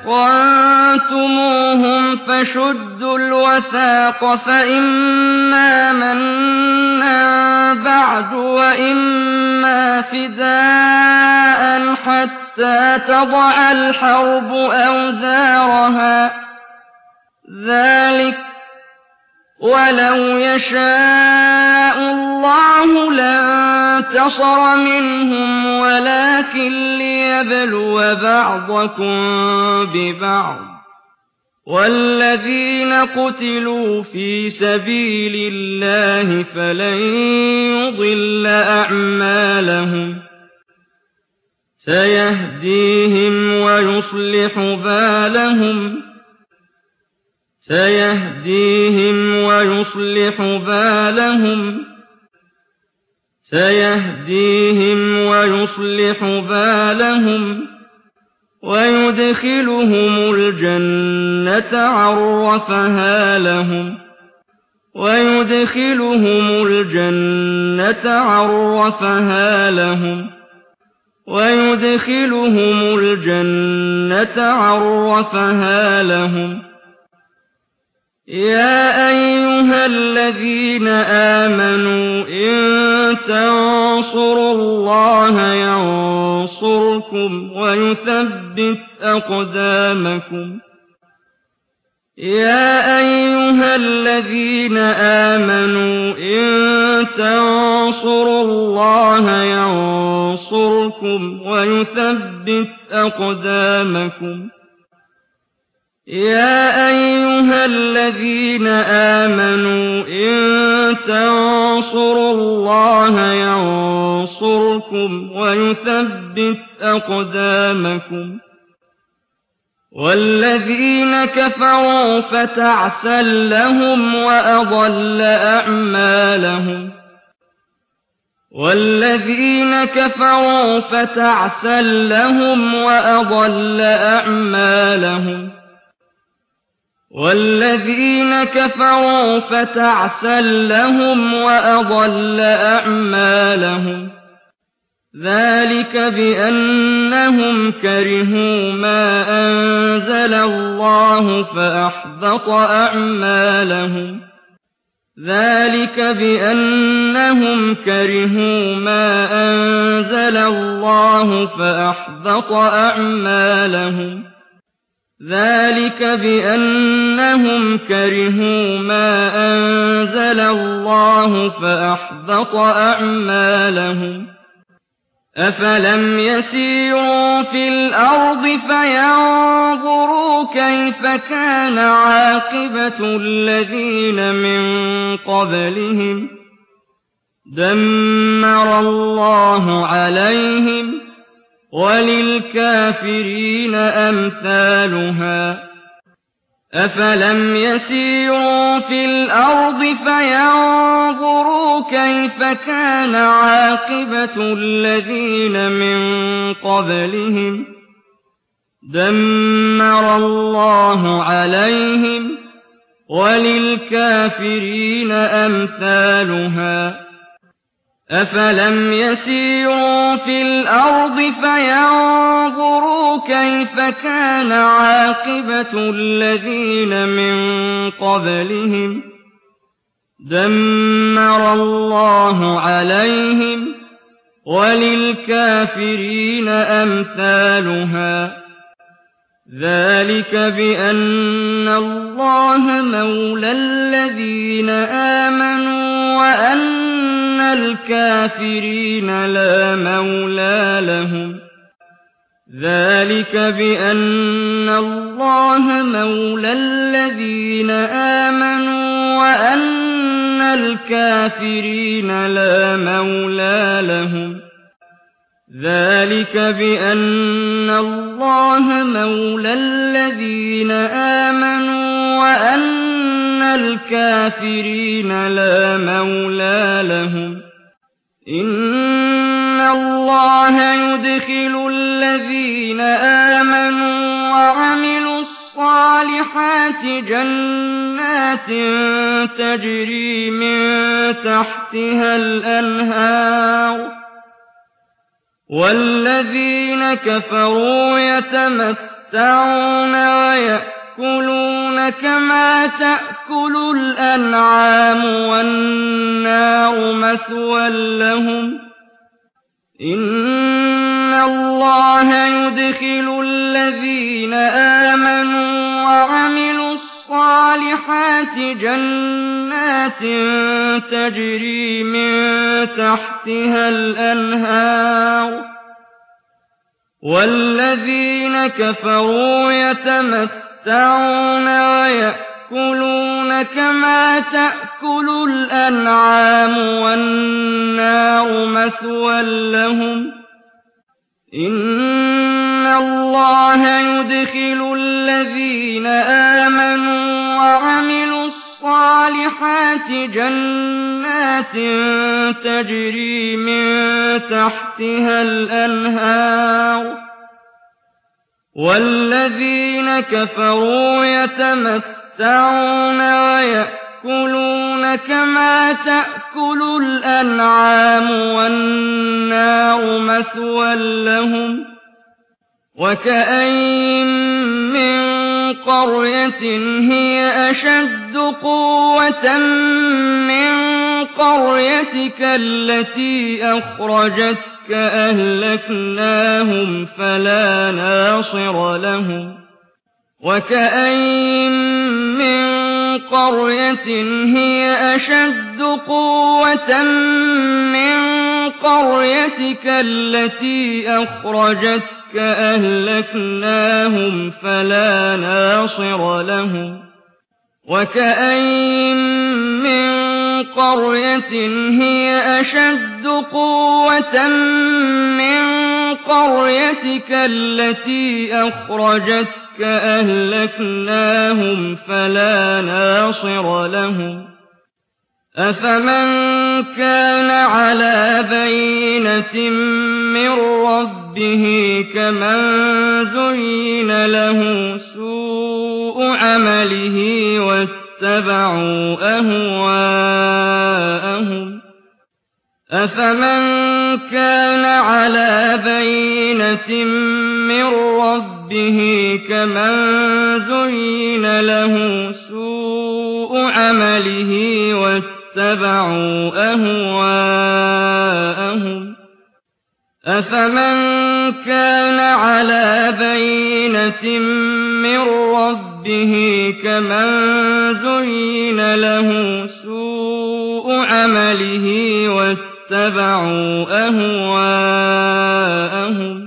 أثخنتموهم فشدوا الوثاق فإما منا بعد وإما فداء حتى تضع الحرب أوزارها ذلك ولو يشاء الله لانتصر منهم ولكن ليبلو بعضكم ببعض والذين قتلوا في سبيل الله فلن يضل أعمالهم سيهديهم ويصلح بالهم سيهديهم ويصلح بالهم ويدخلهم الجنة عرفها لهم يا أيها الذين آمنوا إن تنصروا الله ينصركم ويثبت أقدامكم يا أيها الذين آمنوا إن تنصروا الله ينصركم ويثبت أقدامكم يا أيها الذين آمنوا إن تنصروا الله ينصركم ويثبت أقدامكم والذين كفروا فتعسا لهم وأضل أعمالهم والذين كفروا فتعسا لهم وأضل أعمالهم والذين كفروا فتعسا لهم وأضل أعمالهم ذلك بأنهم كرهوا ما أنزل الله فأحبط أعمالهم ذلك بأنهم كرهوا ما أنزل الله فأحبط أعمالهم ذلك بأنهم كرهوا ما أنزل الله فأحبط أعمالهم أفلم يسيروا في الأرض فينظروا كيف كان عاقبة الذين من قبلهم دمر الله عليهم وللكافرين أمثالها أفلم يسيروا في الأرض فينظروا كيف كان عاقبة الذين من قبلهم دمر الله عليهم وللكافرين أمثالها أفلم يسيروا في الأرض فينظروا كيف كان عاقبة الذين من قبلهم دمر الله عليهم وللكافرين أمثالها ذلك بأن الله مولى الذين آمنوا وأن الكافرين لا مولى لهم ذلك بأن الله مولى الذين آمنوا وأن الكافرين لا مولى لهم ذلك بأن الله مولى الذين آمنوا وأن الكافرين لا مولى لهم إن الله يدخل الذين آمنوا وعملوا الصالحات جنات تجري من تحتها الأنهار والذين كفروا يتمتعون ويأكلون كما تأكل الأنعام والنار مثوى لهم إن الله يدخل الذين آمنوا وعملوا الصالحات جنات تجري من تحتها الأنهار والذين كفروا يتمتعون ويأكلون كما تأكل الأنعام والنار مثوى لهم إن الله يدخل الذين آمنوا وعملوا الصالحات جنات تجري من تحتها الأنهار والذين كفروا يتمتعون ويأكلون كما تأكل الأنعام والنار مثوى لهم وكأين من قرية هي أشد قوة من قريتك التي أخرجتك أهلكناهم فلا ناصر لهم وكأين من قرية هي أشد قوة من قريتك التي أخرجتك أهلكناهم فلا ناصر لهم وكأين من قرية هي أشد قوة من قريتك التي أخرجتك أهلكناهم فلا ناصر لهم أفمن كان على بينة من ربه كمن زين له سوء عمله واتبعوا أهواءهم أفمن كان على بينة من ربه كمن زين له سوء عمله واتبعوا أهواءهم أفمن كان على بينة من ربه كمن زين له سوء عمله واتبعوا أهواءهم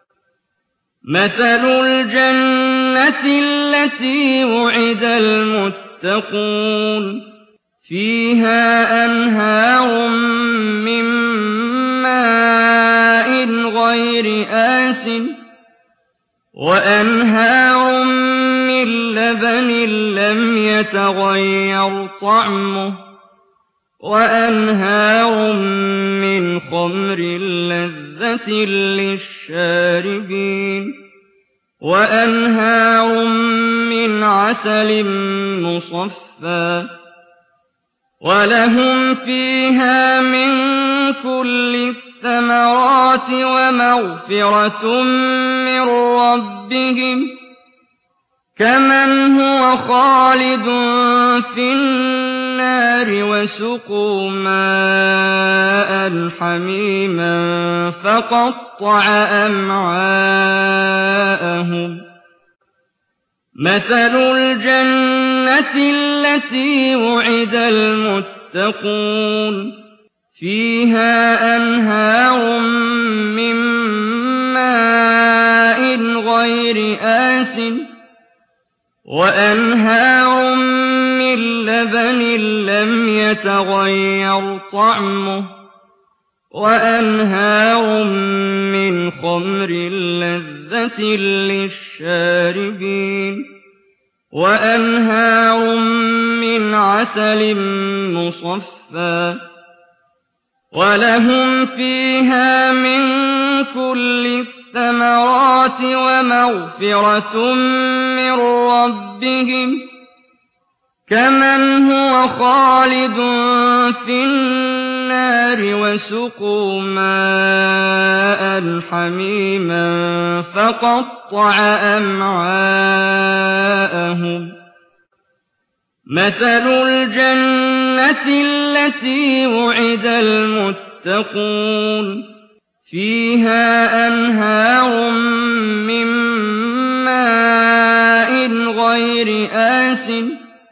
مثل الجنة التي وعد المتقون فيها أنهار من ماء غير آسن وأنهار من من لبن لم يتغير طعمه وأنهار من خمر لذة للشاربين وأنهار من عسل مصفى ولهم فيها من كل الثمرات ومغفرة من ربهم كمن هو خالد في النار وسقوا ماء حميما فقطع أمعاءهم مثل الجنة التي وعد المتقون فيها أنهار من ماء غير آسن وأنهار من لبن لم يتغير طعمه وأنهار من خمر لذة للشاربين وأنهار من عسل مصفى ولهم فيها من كل الثمرات ومغفرة من ربهم كمن هو خالد في النار وسقوا ماء حميما فقطع أمعاءهم مثل الجنة التي وعد المتقون فيها أنهار من ماء غير آسن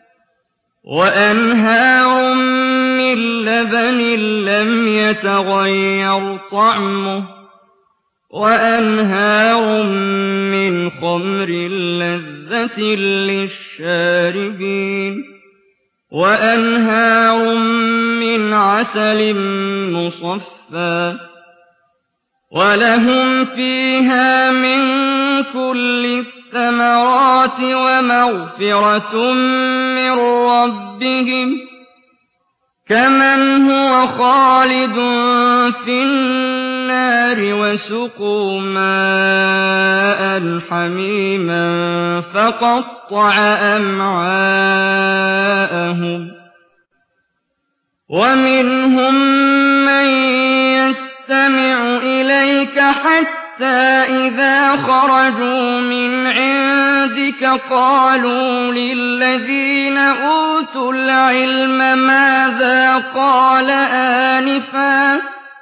وأنهار من لبن لم يتغير طعمه وأنهار من خمر لذة للشاربين وأنهار من عسل مصفى ولهم فيها من كل الثمرات ومغفرة من ربهم كمن هو خالد في النار وسقوا ماء حميما فقطع أمعاءهم ومنهم من يستمع إليك حتى إذا خرجوا من عندك قالوا للذين أوتوا العلم ماذا قال آنفا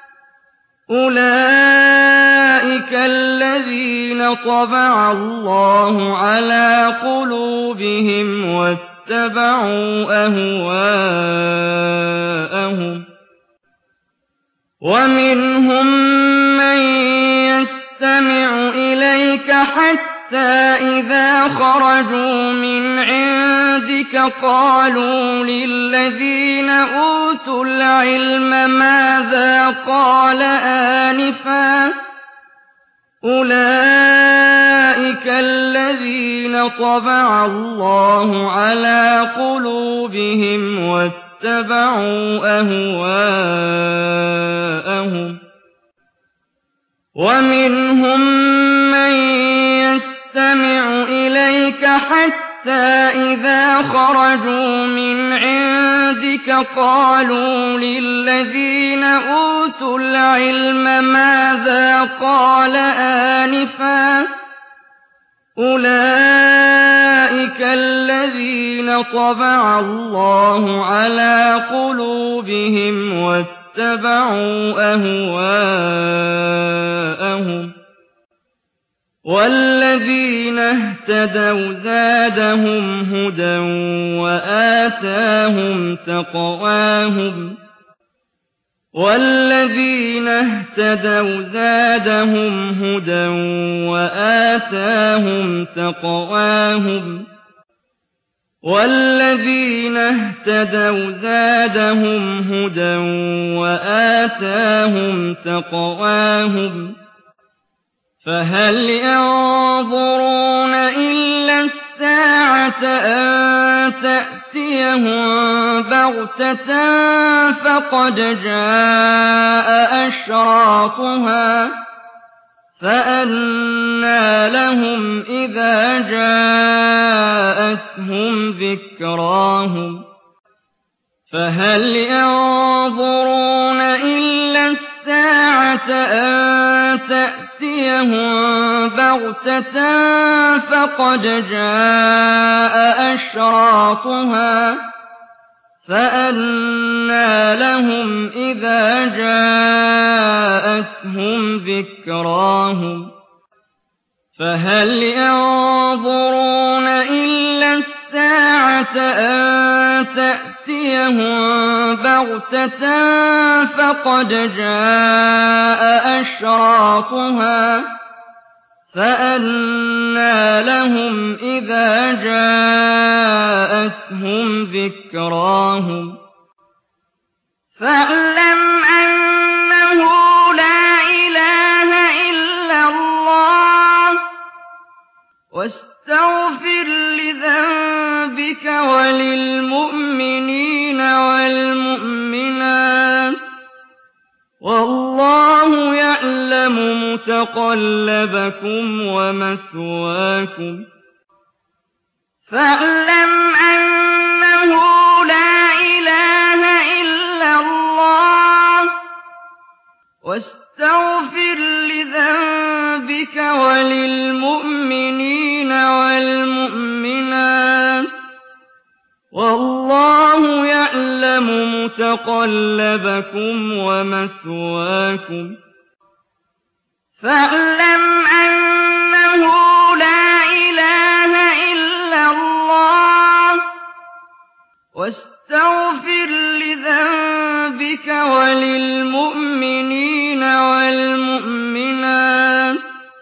أولئك الذين طبع الله على قلوبهم واتبعوا أهواءهم ومنهم من يستمع إليك حتى إذا خرجوا من عندك قالوا للذين أوتوا العلم ماذا قال آنفا أولئك الذين طبع الله على قلوبهم واتبعوا أهواءهم ومنهم من يستمع إليك حتى إذا خرجوا من عندك قالوا للذين أوتوا العلم ماذا قال آنفا أولئك الذين طبع الله على قلوبهم واتبعوا أهواءهم والذين اهتدوا زادهم هدى وآتاهم تقواهم والذين اهتدوا زادهم هدى وآتاهم تقواهم والذين اهتدوا زادهم هدى وآتاهم تقواهم فهل ينظرون إلا السَّاعَةَ أَن تَأْتِيَهُم بَغْتَةً فَقَدْ جَاءَ أَشْرَاطُهَا فَأَنَّىٰ لَهُمْ إِذَا جَاءَتْهُمْ ذِكْرَاهُمْ فَهَلْ يَنظُرُونَ إِلَّا السَّاعَةَ أَن تَأْتِيَهُم بَغْتَةً فَقَدْ جَاءَ أَشْرَاطُهَا فَأَنَّىٰ لَهُمْ إِذَا جَاءَتْهُمْ ذِكْرَاهُمْ فَهَلْ يَنظُرُونَ إِلَّا السَّاعَةَ أَن تَأْتِيَهُم بَغْتَةً فَقَدْ جَاءَ أَشْرَاطُهَا فَأَنَّىٰ لَهُمْ إِذَا جَاءَتْهُمْ ذِكْرَاهُمْ فَاعْلَمْ أَنَّهُ لَا إِلَٰهَ إِلَّا اللَّهُ وَاسْتَغْفِرْ لِذَنبِكَ وَلِلْمُؤْمِنِينَ وَالْمُؤْمِنَاتِ وَاللَّهُ يَعْلَمُ مُتَقَلَّبَكُمْ وَمَثْوَاكُمْ فَاعْلَمْ أَنَّهُ لَا إِلَٰهَ إِلَّا اللَّهُ وَاسْتَغْفِرْ لِذَنبِكَ وَلِلْمُؤْمِنِينَ وَالْمُؤْمِنَاتِ وَاللَّهُ يَعْلَمُ مُتَقَلَّبَكُمْ وَمَثْوَاكُمْ فَاعْلَمْ أَنَّهُ لَا إِلَٰهَ إِلَّا اللَّهُ وَاسْتَغْفِرْ لِذَنبِكَ وَلِلْمُؤْمِنِينَ وَالْمُؤْمِنَاتِ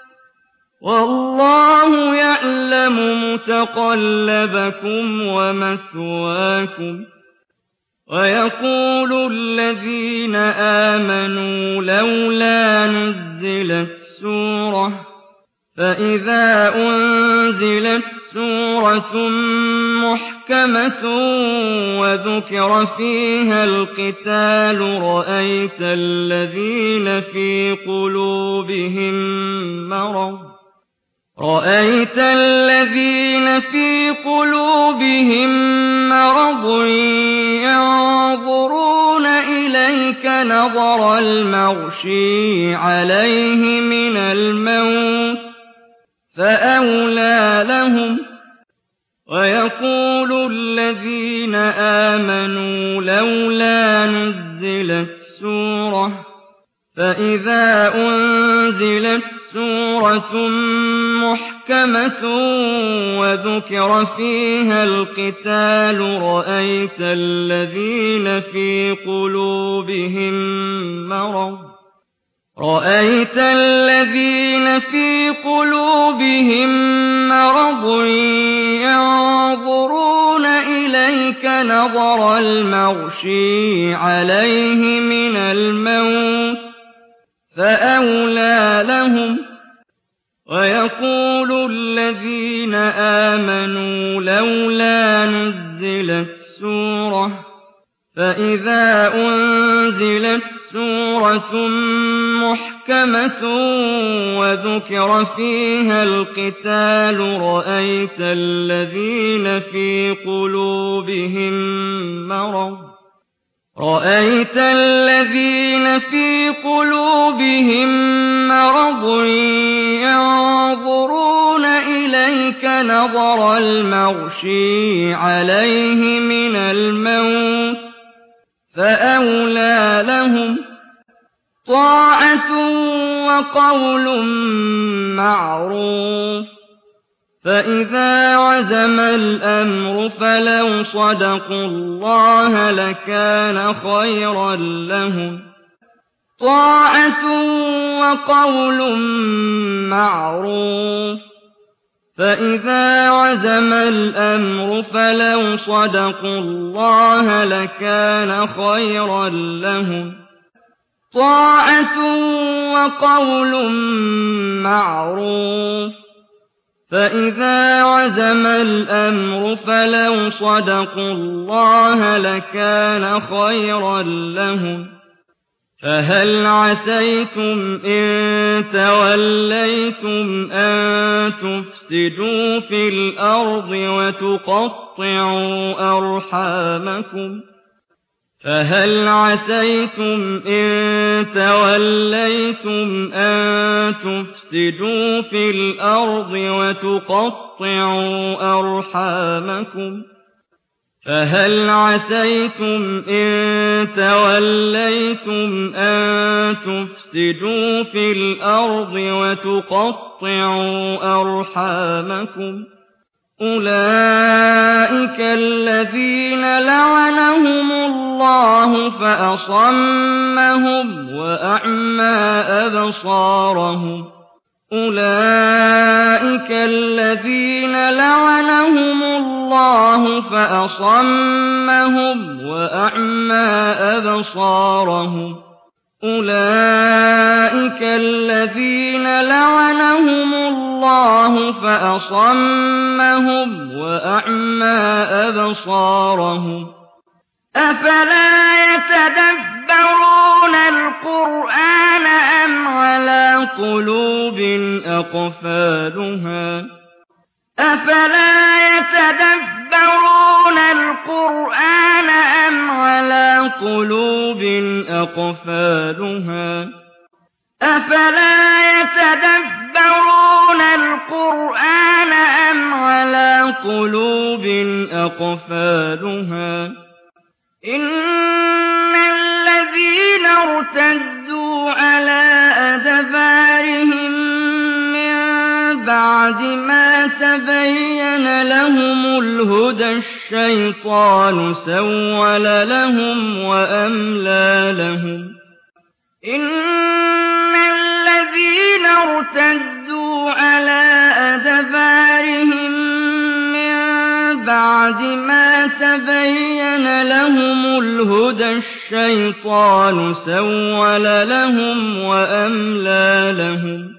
وَاللَّهُ يَعْلَمُ مُتَقَلَّبَكُمْ وَمَثْوَاكُمْ وَيَقُولُ الَّذِينَ آمَنُوا لَوْلَا نُزِّلَتْ سُورَةٌ فَإِذَا أُنزِلَتْ سُورَةٌ مُّحْكَمَةٌ وَذُكِرَ فِيهَا الْقِتَالُ رَأَيْتَ الَّذِينَ فِي قُلُوبِهِم مَّرَضٌ يَنظُرُونَ إِلَيْكَ نَظَرَ الْمَغْشِيِّ عَلَيْهِ مِنَ الْمَوْتِ فَأَوْلَىٰ لَهُمْ وَيَقُولُ الَّذِينَ آمَنُوا لَوْلَا نُزِّلَتْ سُورَةٌ فَإِذَا أُنزِلَتْ سُورَةٌ مُّحْكَمَةٌ وَذُكِرَ فِيهَا الْقِتَالُ رَأَيْتَ الَّذِينَ فِي قُلُوبِهِم مَّرَضٌ يَنظُرُونَ إِلَيْكَ نَظَرَ الْمَغْشِيِّ عَلَيْهِ مِنَ الْمَوْتِ فَأَوْلَىٰ لَهُمْ وَيَقُولُ الَّذِينَ آمَنُوا لَوْلَا نُزِّلَتْ سُورَةٌ فَإِذَا أُنزِلَتْ سُورَةٌ مُّحْكَمَةٌ وَذُكِرَ فِيهَا الْقِتَالُ رَأَيْتَ الَّذِينَ فِي قُلُوبِهِم مَّرَضٌ يَنظُرُونَ إِلَيْكَ نَظَرَ الْمَغْشِيِّ عَلَيْهِ مِنَ الْمَوْتِ فَأَوْلَىٰ لَهُمْ طَاعَةٌ وَقَوْلٌ مَّعْرُوفٌ فَإِذَا عَزَمَ الْأَمْرُ فَلَوْ صَدَقُوا اللَّهَ لَكَانَ خَيْرًا لَّهُمْ طَاعَةٌ وَقَوْلٌ مَّعْرُوفٌ فَإِذَا عَزَمَ الْأَمْرُ فَلَوْ صَدَقُوا اللَّهَ لَكَانَ خَيْرًا لَّهُمْ طَاعَةٌ وَقَوْلٌ مَّعْرُوفٌ فإذا عزم الأمر فلو صدقوا الله لكان خيرا لهم فهل عسيتم إن توليتم أن تفسدوا في الأرض وتقطعوا أرحامكم فهل عسيتم إن توليتم أن تفسدوا في الأرض وتقطعوا أرحامكم فهل عسيتم إن توليتم أن تفسدوا في الأرض وتقطعوا أرحامكم أولئك الذين لعنهم الله فأصمهم وأعمى أبصارهم أولئك الذين لعنهم الله فأصمهم وأعمى أبصارهم أولئك الذين لعنهم الله فأصمهم وأعمى أبصارهم أفلا يتدبرون القرآن أم على قلوب أقفالها أفلا يتدبرون القرآن أم على قلوب أقفالها أفلا يتدبرون القرآن أم على قلوب أقفالها إن الذين ارتدوا على أدبارهم من بعد ما تبين لهم الهدى الشيطان سول لهم وأملى لهم إن الذين ارتدوا على أدبارهم من بعد ما تبين لهم الهدى الشيطان سول لهم وأملى لهم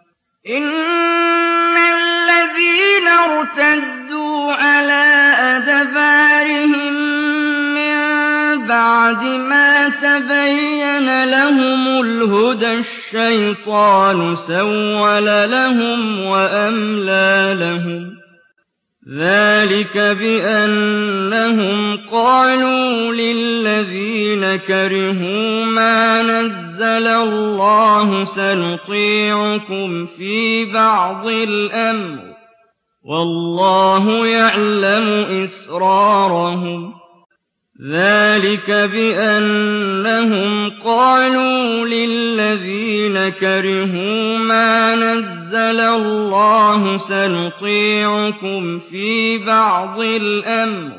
إن الذين ارتدوا على أدبارهم من بعد ما تبين لهم الهدى الشيطان سول لهم وأملى لهم ذلك بأنهم قالوا للذين كرهوا ما نزل الله سنطيعكم في بعض الأمر والله يعلم إسرارهم ذلك بأنهم قالوا للذين كرهوا ما نزل الله سنطيعكم في بعض الأمر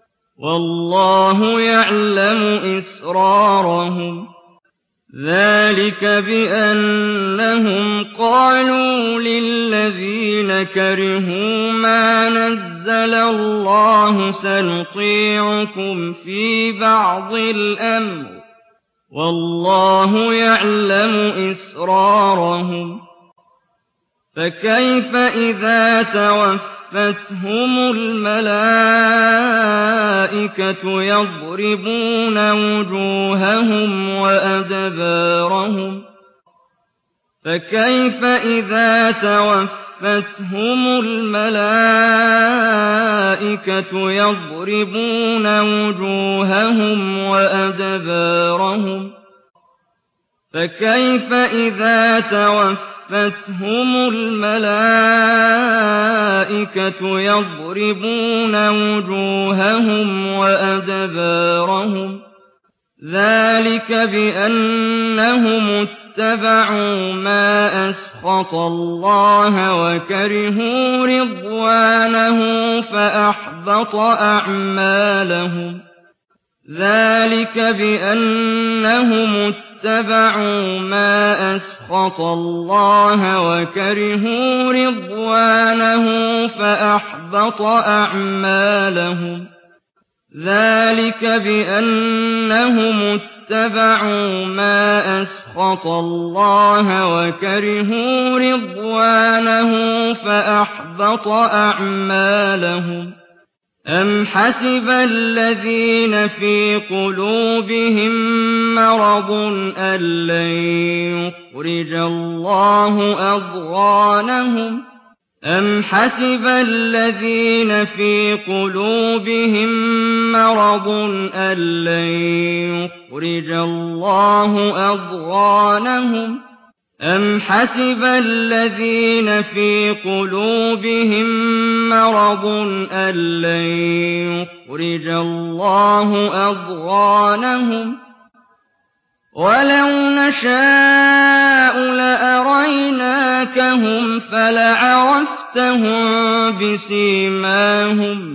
والله يعلم إسرارهم ذلك بأنهم قالوا للذين كرهوا ما نزل الله سنطيعكم في بعض الأمر والله يعلم إسرارهم فكيف إذا توفتهم الملائكة يضربون وجوههم وأدبارهم فكيف إذا توفتهم الملائكة يضربون وجوههم وأدبارهم فكيف إذا توفتهم الملائكة يضربون وجوههم وأدبارهم ذلك بأنهم اتبعوا ما أسخط الله وكرهوا رضوانه فأحبط أعمالهم ذلك بأنهم اتبعوا ما أسخط الله وكرهوا رضوانه فأحبط أعمالهم ذلك بأنهم اتَّبَعُوا مَا أَسْخَطَ اللَّهَ وَكَرِهُوا رِضْوَانَهُ فَأَحْبَطَ أَعْمَالَهُمْ أَمْ حَسِبَ الَّذِينَ فِي قُلُوبِهِم مَّرَضٌ أَن لَّن يُخْرِجَ اللَّهُ أَضْغَانَهُمْ أَمْ حَسِبَ الَّذِينَ فِي قُلُوبِهِم مَّرَضٌ أَن لَّن يُخْرِجَ اللَّهُ أَضْغَانَهُمْ أَمْ حَسِبَ الَّذِينَ فِي قُلُوبِهِم مَّرَضٌ أَن لَّن يُخْرِجَ اللَّهُ أَضْغَانَهُمْ وَلَوْ نَشَاءُ لَأَرَيْنَاكَهُمْ فَلَعَرَفْتَهُم بِسِيمَاهُمْ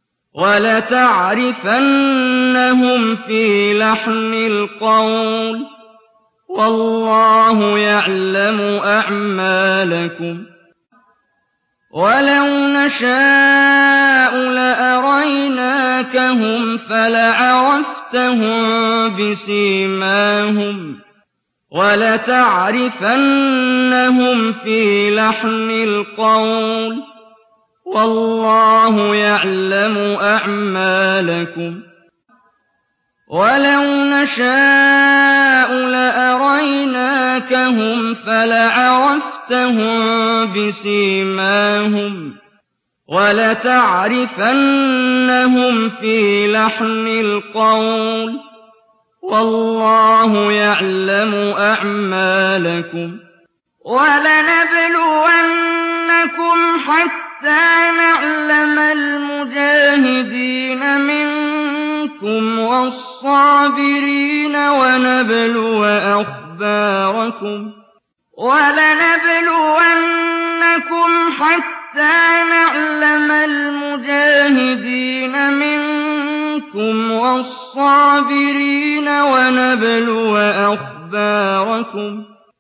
وَلَتَعْرِفَنَّهُمْ فِي لَحْنِ الْقَوْلِ ۚ وَاللَّهُ يَعْلَمُ أَعْمَالَكُمْ وَلَوْ نَشَاءُ لَأَرَيْنَاكَهُمْ فَلَعَرَفْتَهُم بِسِيمَاهُمْ وَلَتَعْرِفَنَّهُمْ فِي لَحْنِ الْقَوْلِ ۚ وَاللَّهُ يَعْلَمُ أَعْمَالَكُمْ وَلَوْ نَشَاءُ لَأَرَيْنَاكَهُمْ فَلَعَرَفْتَهُم بِسِيمَاهُمْ وَلَتَعْرِفَنَّهُمْ فِي لَحْنِ الْقَوْلِ ۚ وَاللَّهُ يَعْلَمُ أَعْمَالَكُمْ وَلَنَبْلُوَنَّكُمْ حَتَّىٰ نَعْلَمَ الْمُجَاهِدِينَ مِنكُمْ وَالصَّابِرِينَ وَنَبْلُوَ أَخْبَارَكُمْ وَلَنَبْلُوَنَّكُمْ حَتَّىٰ نَعْلَمَ الْمُجَاهِدِينَ مِنكُمْ وَالصَّابِرِينَ وَنَبْلُوَ أَخْبَارَكُمْ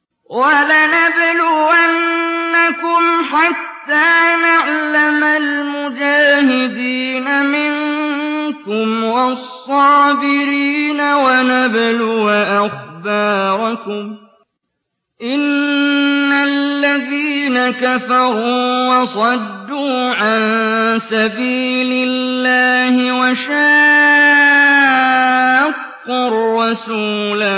وَلَنَبْلُوَنَّكُمْ حَتَّىٰ نَعْلَمَ الْمُجَاهِدِينَ مِنكُمْ وَالصَّابِرِينَ وَنَبْلُوَ أَخْبَارَكُمْ إِنَّ الَّذِينَ كَفَرُوا وَصَدُّوا عَن سَبِيلِ اللَّهِ وَشَاقُّوا الرَّسُولَ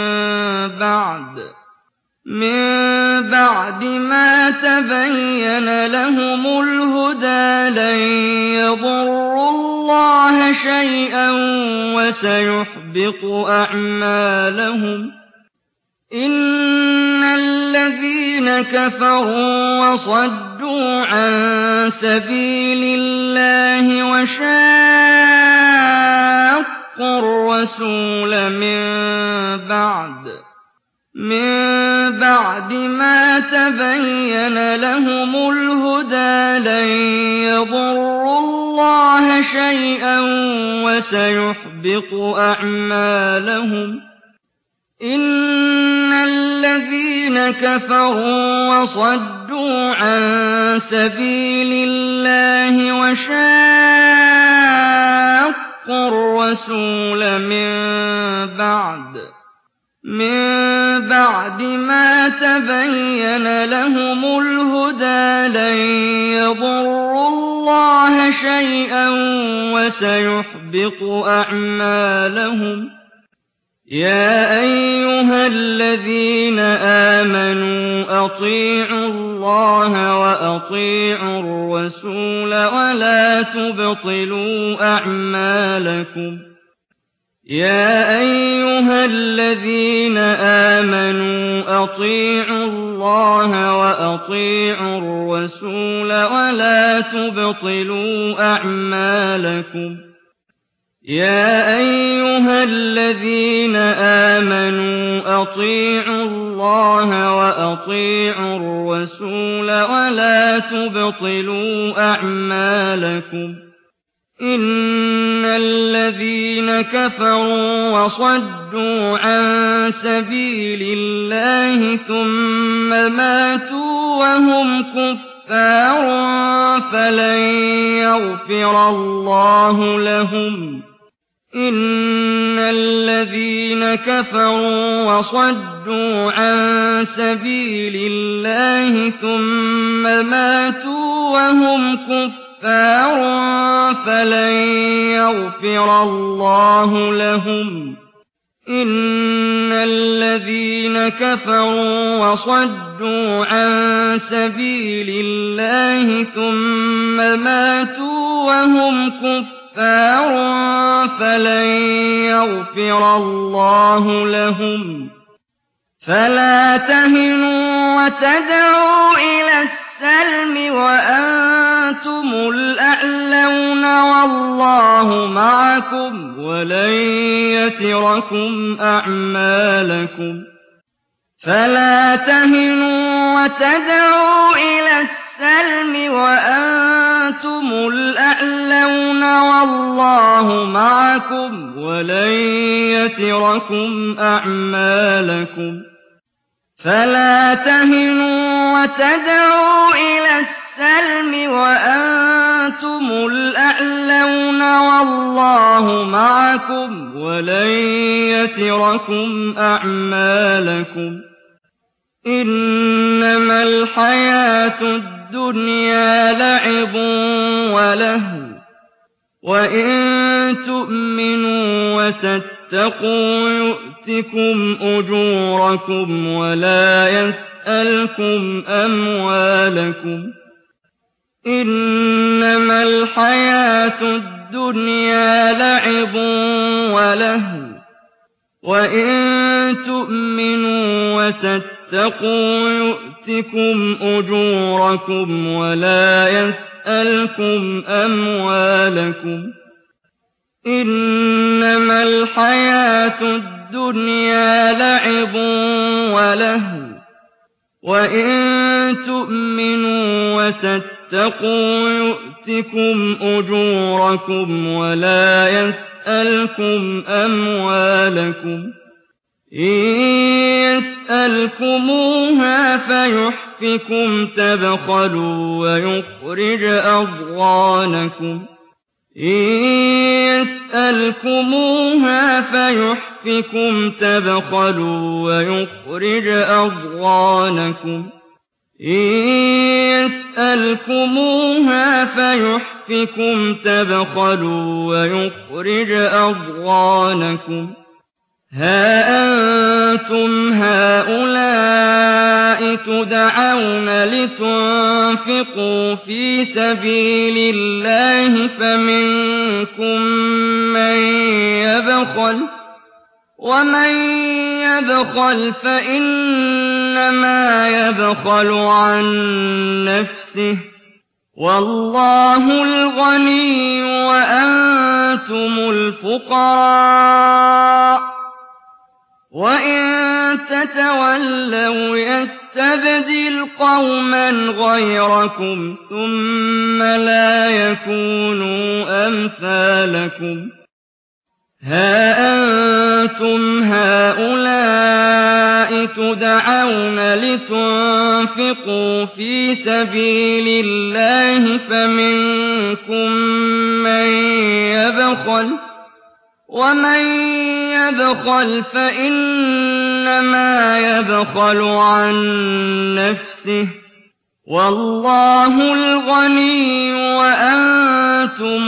من بعد ما تبين لهم الهدى لن يضروا الله شيئا وسيحبط أعمالهم إن الذين كفروا وصدوا عن سبيل الله وشاقوا الرسول من بعد ما تبين لهم الهدى لن يضروا الله شيئا وسيحبط أعمالهم إن الذين كفروا وصدوا عن سبيل الله وشاقوا الرسول من بعد ما تبين لهم الهدى لن يضروا الله شيئا وسيحبط أعمالهم يا أيها الذين آمنوا أطيعوا الله وأطيعوا الرسول ولا تبطلوا أعمالكم يا أيها الذين آمنوا أطيعوا الله وأطيعوا الرسول ولا تبطلوا أعمالكم يا أيها الذين آمنوا أطيعوا الله وأطيعوا الرسول ولا تبطلوا أعمالكم إن الذين كفروا وصدوا عن سبيل الله ثم ماتوا وهم كفار فلن يغفر الله لهم إن الذين كفروا وصدوا عن سبيل الله ثم ماتوا وهم كفار فلن يغفر الله لهم إن الذين كفروا وصدوا عن سبيل الله ثم ماتوا وهم كفار فلن يغفر الله لهم فلا تهنوا وتدعوا إلى السلم وأنتم الأعلون والله معكم ولن يتركم أعمالكم فلا تهنوا وتدعوا إلى السلم وأنتم الأعلون والله معكم ولن يتركم أعمالكم فلا تهنوا وتدعوا إلى السلم وأنتم الأعلون والله معكم ولن يتركم أعمالكم إنما الحياة الدنيا لعب ولهو وإن تؤمنوا وتتقوا يؤتكم أجوركم ولا يسألكم أموالكم إنما الحياة الدنيا لعب ولهو وإن تؤمنوا وتتقوا يؤتكم أجوركم ولا يسألكم أموالكم إنما الحياة الدنيا لعب ولهو وإن تؤمنوا وتتقوا يؤتكم أجوركم ولا يسألكم أموالكم إن يسألكموها فيحفكم تبخلوا ويخرج أضغانكم إن يسألكموها فيحفكم تبخلوا ويخرج أضغانكم إن يسألكموها فيحفكم تبخلوا ويخرج أضغانكم ها أنتم هؤلاء تدعون لتنفقوا في سبيل الله فمنكم من يبخل ومن يبخل فإنما يبخل عن نفسه والله الغني وأنتم الفقراء وإن تتولوا يستبدل قوما غيركم ثم لا يكونوا أمثالكم ها أنتم هؤلاء تدعون لتنفقوا في سبيل الله فمنكم من يبخل ومن يبخل فإنما يبخل عن نفسه والله الغني وأنتم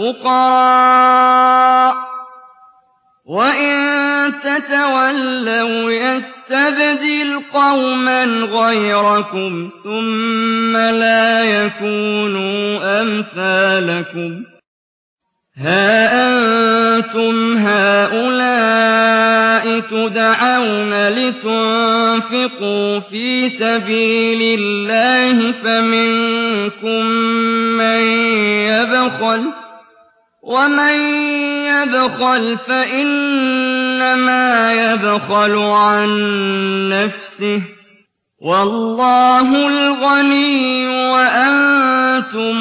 الفقراء وإن تتولوا يستبدل قوما غيركم ثم لا يكونوا أمثالكم ها أنتم هؤلاء تدعون لتنفقوا في سبيل الله فمنكم من يبخل ومن يبخل فإنما يبخل عن نفسه والله الغني وأنتم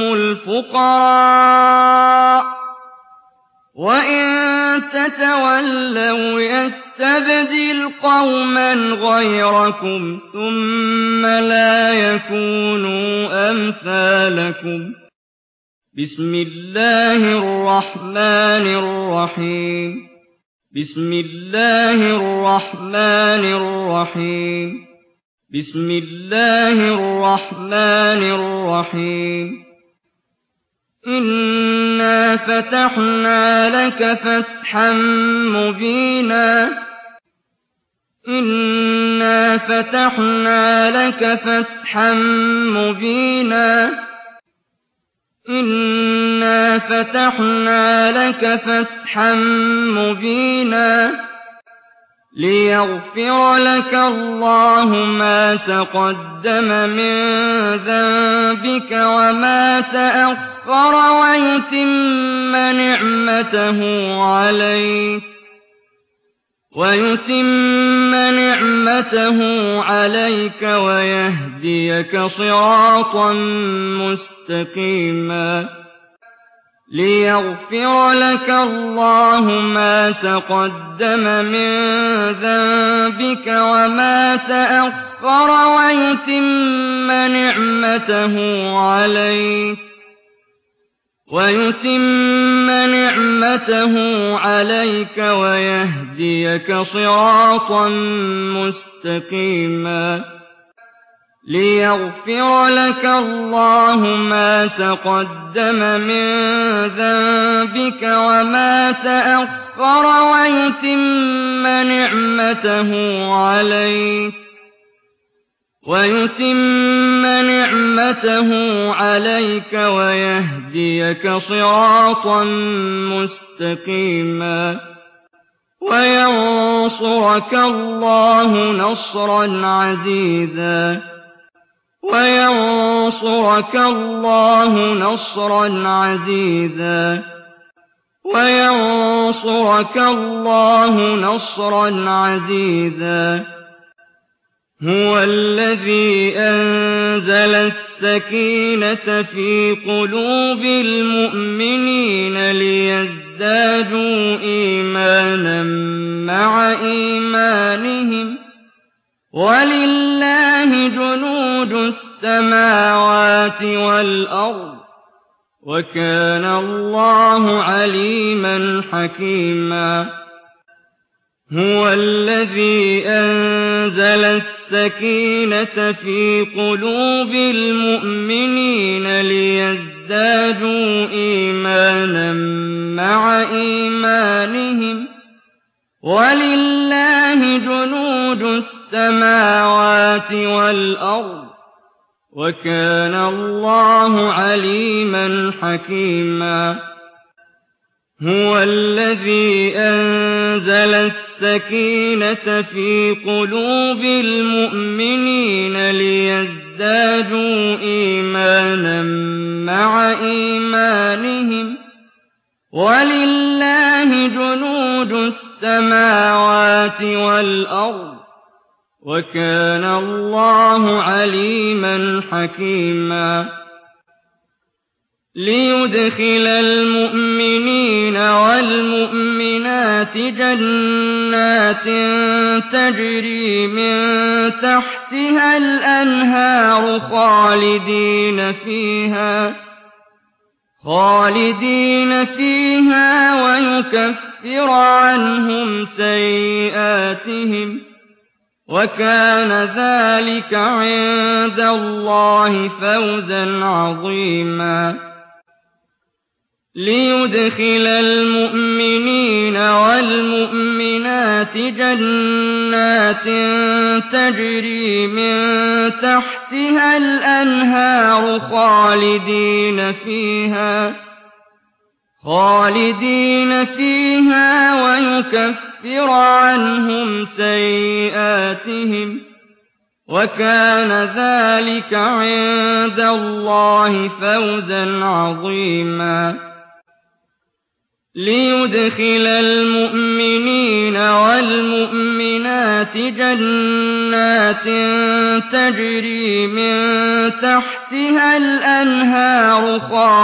الفقراء وإن تتولوا يستبدل قوما غيركم ثم لا يكونوا أمثالكم بسم الله الرحمن الرحيم بسم الله الرحمن الرحيم بسم الله الرحمن الرحيم إنا فتحنا لك فتحا مبينا إنا فتحنا لك فتحا مبينا إنا فتحنا لك فتحا مبينا ليغفر لك الله ما تقدم من ذنبك وما تأخر ويتم نعمته عليك ويهديك صراطا مستقيما ليغفر لك الله ما تقدم من ذنبك وما تأخر ويتم نعمته عليك ويهديك صراطا مستقيما ليغفر لك الله ما تقدم من ذنبك وما تأخر ويتم نعمته عليك ويهديك صراطا مستقيما وينصرك الله نصرا عزيزا وينصرك الله نصرا عزيزا وينصرك الله نصرا عزيزا هو الذي أنزل السكينة في قلوب المؤمنين ليزدادوا إيمانا مع إيمانهم ولله جنود السماوات والأرض وكان الله عليما حكيما هو الذي أنزل السكينة في قلوب المؤمنين ليزدادوا إيمانا مع إيمانهم ولله جنود السماوات والأرض وكان الله عليما حكيما هو الذي أنزل السكينة في قلوب المؤمنين ليزدادوا إيمانا مع إيمانهم ولله جنود السماوات والأرض وكان الله عليما حكيما ليدخل المؤمنين والمؤمنات جنات تجري من تحتها الأنهار خالدين فيها ويكفر عنهم سيئاتهم وكان ذلك عند الله فوزا عظيما ليدخل المؤمنين والمؤمنات جنات تجري من تحتها الأنهار خالدين فيها ويكفر عنهم سيئاتهم وكان ذلك عند الله فوزا عظيما ليدخل المؤمنين والمؤمنات جنات تجري من تحتها الأنهار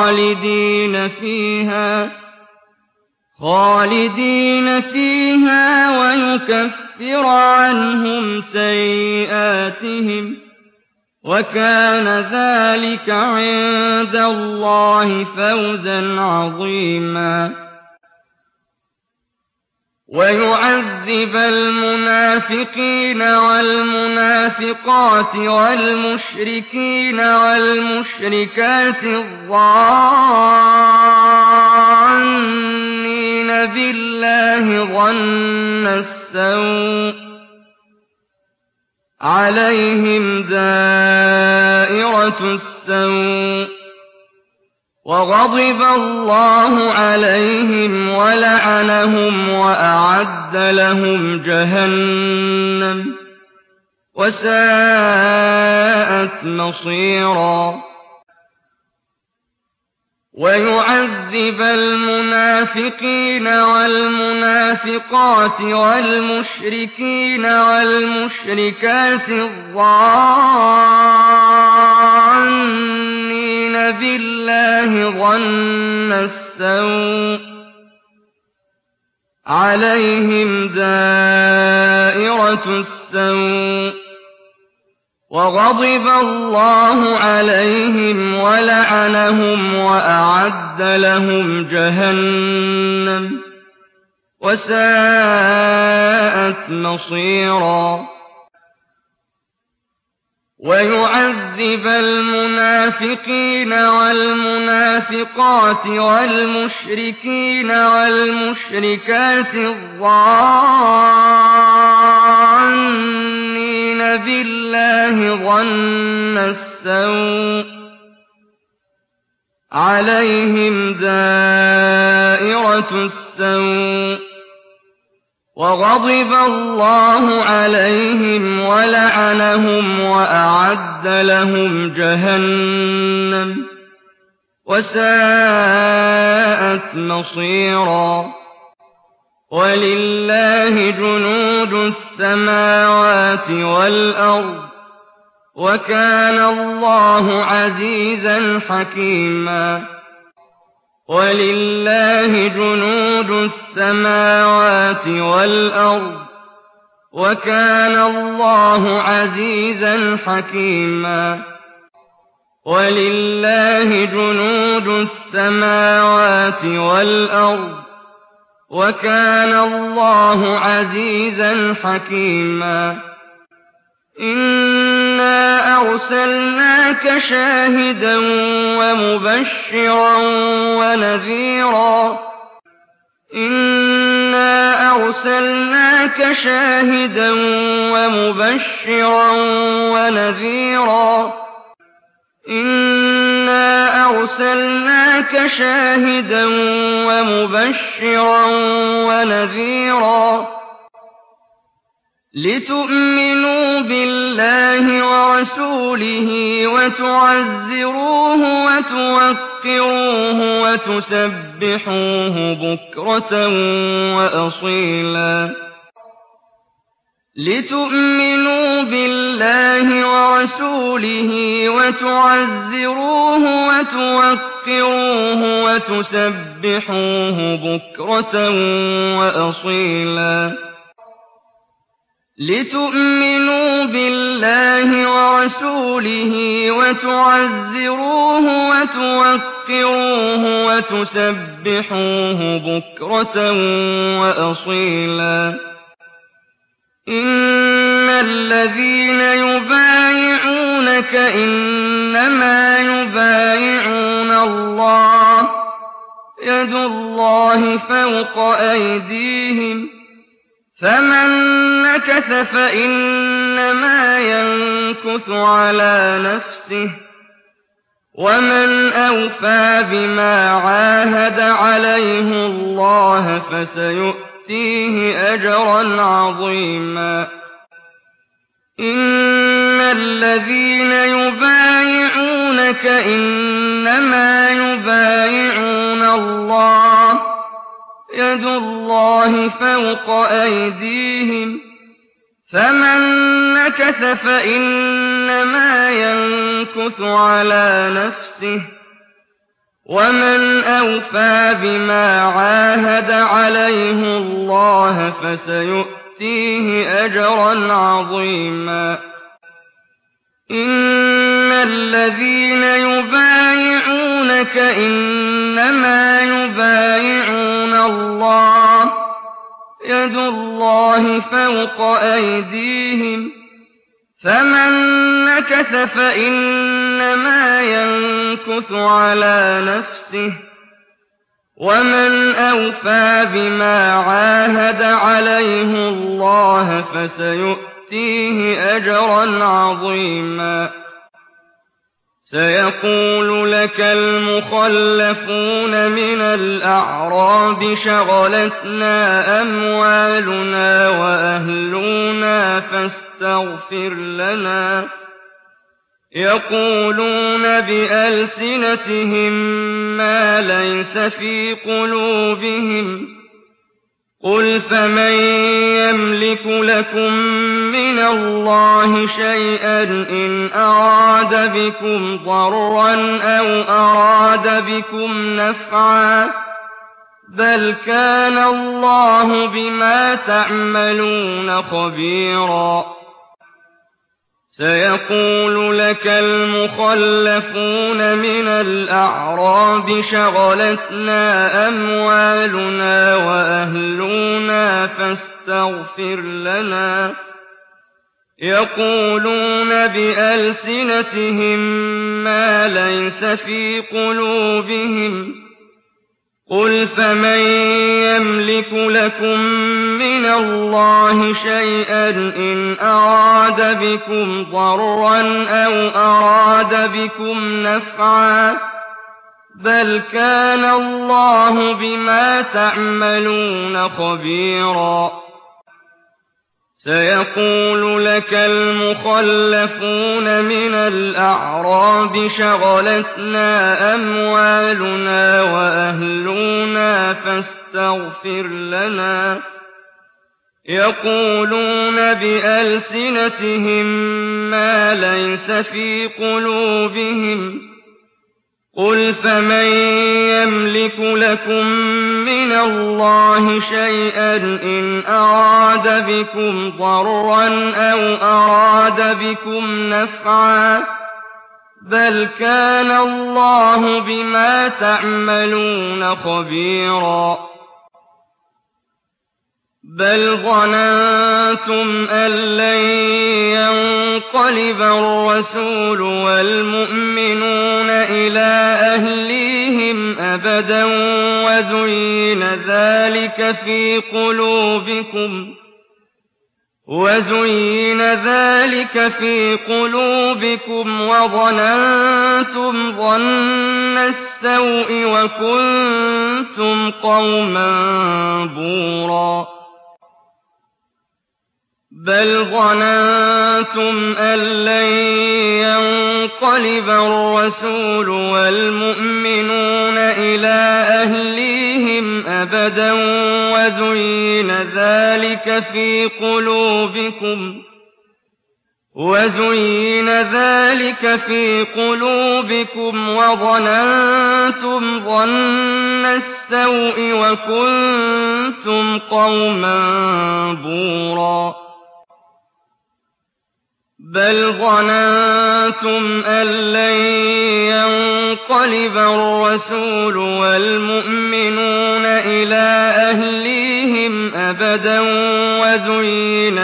خالدين فيها ويكفر عنهم سيئاتهم وكان ذلك عند الله فوزا عظيما. ويعذب المنافقين والمنافقات والمشركين والمشركات الظانين بالله ظن السوء عليهم دائرة السوء وغضب الله عليهم ولعنهم وأعد لهم جهنم وساءت مصيرا. ويعذب المنافقين والمنافقات والمشركين والمشركات الظانين بالله ظن السوء عليهم دائرة السوء وغضب الله عليهم ولعنهم وأعد لهم جهنم وساءت مصيرا. ويعذب المنافقين والمنافقات والمشركين والمشركات الظانين بالله ظن السوء عليهم دائرة السوء وغضب الله عليهم ولعنهم وأعد لهم جهنم وساءت مصيرا. ولله جنود السماوات والأرض وكان الله عزيزا حكيما. ولله جنود السماوات والأرض وكان الله عزيزا حكيما. ولله جنود السماوات والأرض وكان الله عزيزا حكيما. إنا أرسلناك شاهدا ومبشرا ونذيرا. إنا أرسلناك شاهدا ومبشرا ونذيرا. إنا أرسلناك شاهدا ومبشرا ونذيرا لتؤمنوا بالله ورسوله وتعزروه وتوقروه وتسبحوه بكرة وأصيلا. لتؤمنوا بالله ورسوله وتعزروه وتوقروه وتسبحوه بكرة وأصيلا. لتؤمنوا بالله ورسوله وتعزروه وتوقروه وتسبحوه بكرة وأصيلا. إن الذين يبايعونك إنما يبايعون الله يد الله فوق أيديهم فمن نكث فإنما ينكث على نفسه ومن أوفى بما عاهد عليه الله فسيؤتيه أجرا عظيما. إن الذين يبايعونك إنما يبايعون الله يد الله فوق أيديهم فمن نكث فإنما ينكث على نفسه ومن أوفى بما عاهد عليه الله فسيؤتيه أجرا عظيما. إن الذين يبايعونك إنما يبايعون الله يد الله فوق أيديهم فمن نكث فإنما ينكث على نفسه ومن أوفى بما عاهد عليه الله فسيؤتيه أجرا عظيما سيقول لك المخلفون من الأعراب شغلتنا أموالنا وأهلنا فاستغفر لنا يقولون بألسنتهم ما ليس في قلوبهم قل فمن يملك لكم من الله شيئا إن أراد بكم ضرا أو أراد بكم نفعا بل كان الله بما تعملون خبيرا سيقول لك المخلفون من الأعراب شغلتنا أموالنا وأهلنا فاستغفر لنا يقولون بألسنتهم ما ليس في قلوبهم قل فمن يملك لكم من الله شيئا إن أراد بكم ضرا أو أراد بكم نفعا بل كان الله بما تعملون خبيرا سيقول لك المخلفون من الأعراب شغلتنا أموالنا وأهلنا فاستغفر لنا يقولون بألسنتهم ما ليس في قلوبهم قل فمن يملك لكم من الله شيئا إن أراد بكم ضرا أو أراد بكم نفعا بل كان الله بما تعملون خبيرا بل ظننتم أن لن ينقلب الرسول والمؤمنون إلى أهليهم أبدا وزين ذلك في قلوبكم وظننتم ظن السوء وكنتم قوما بورا بل ظننتم أن لن ينقلب الرسول والمؤمنون إلى أهليهم أبدا وزين ذلك في قلوبكم وظننتم ظن السوء وكنتم قوما بورا بل ظننتم أن لن ينقلب الرسول والمؤمنون إلى أهليهم أبدا وزين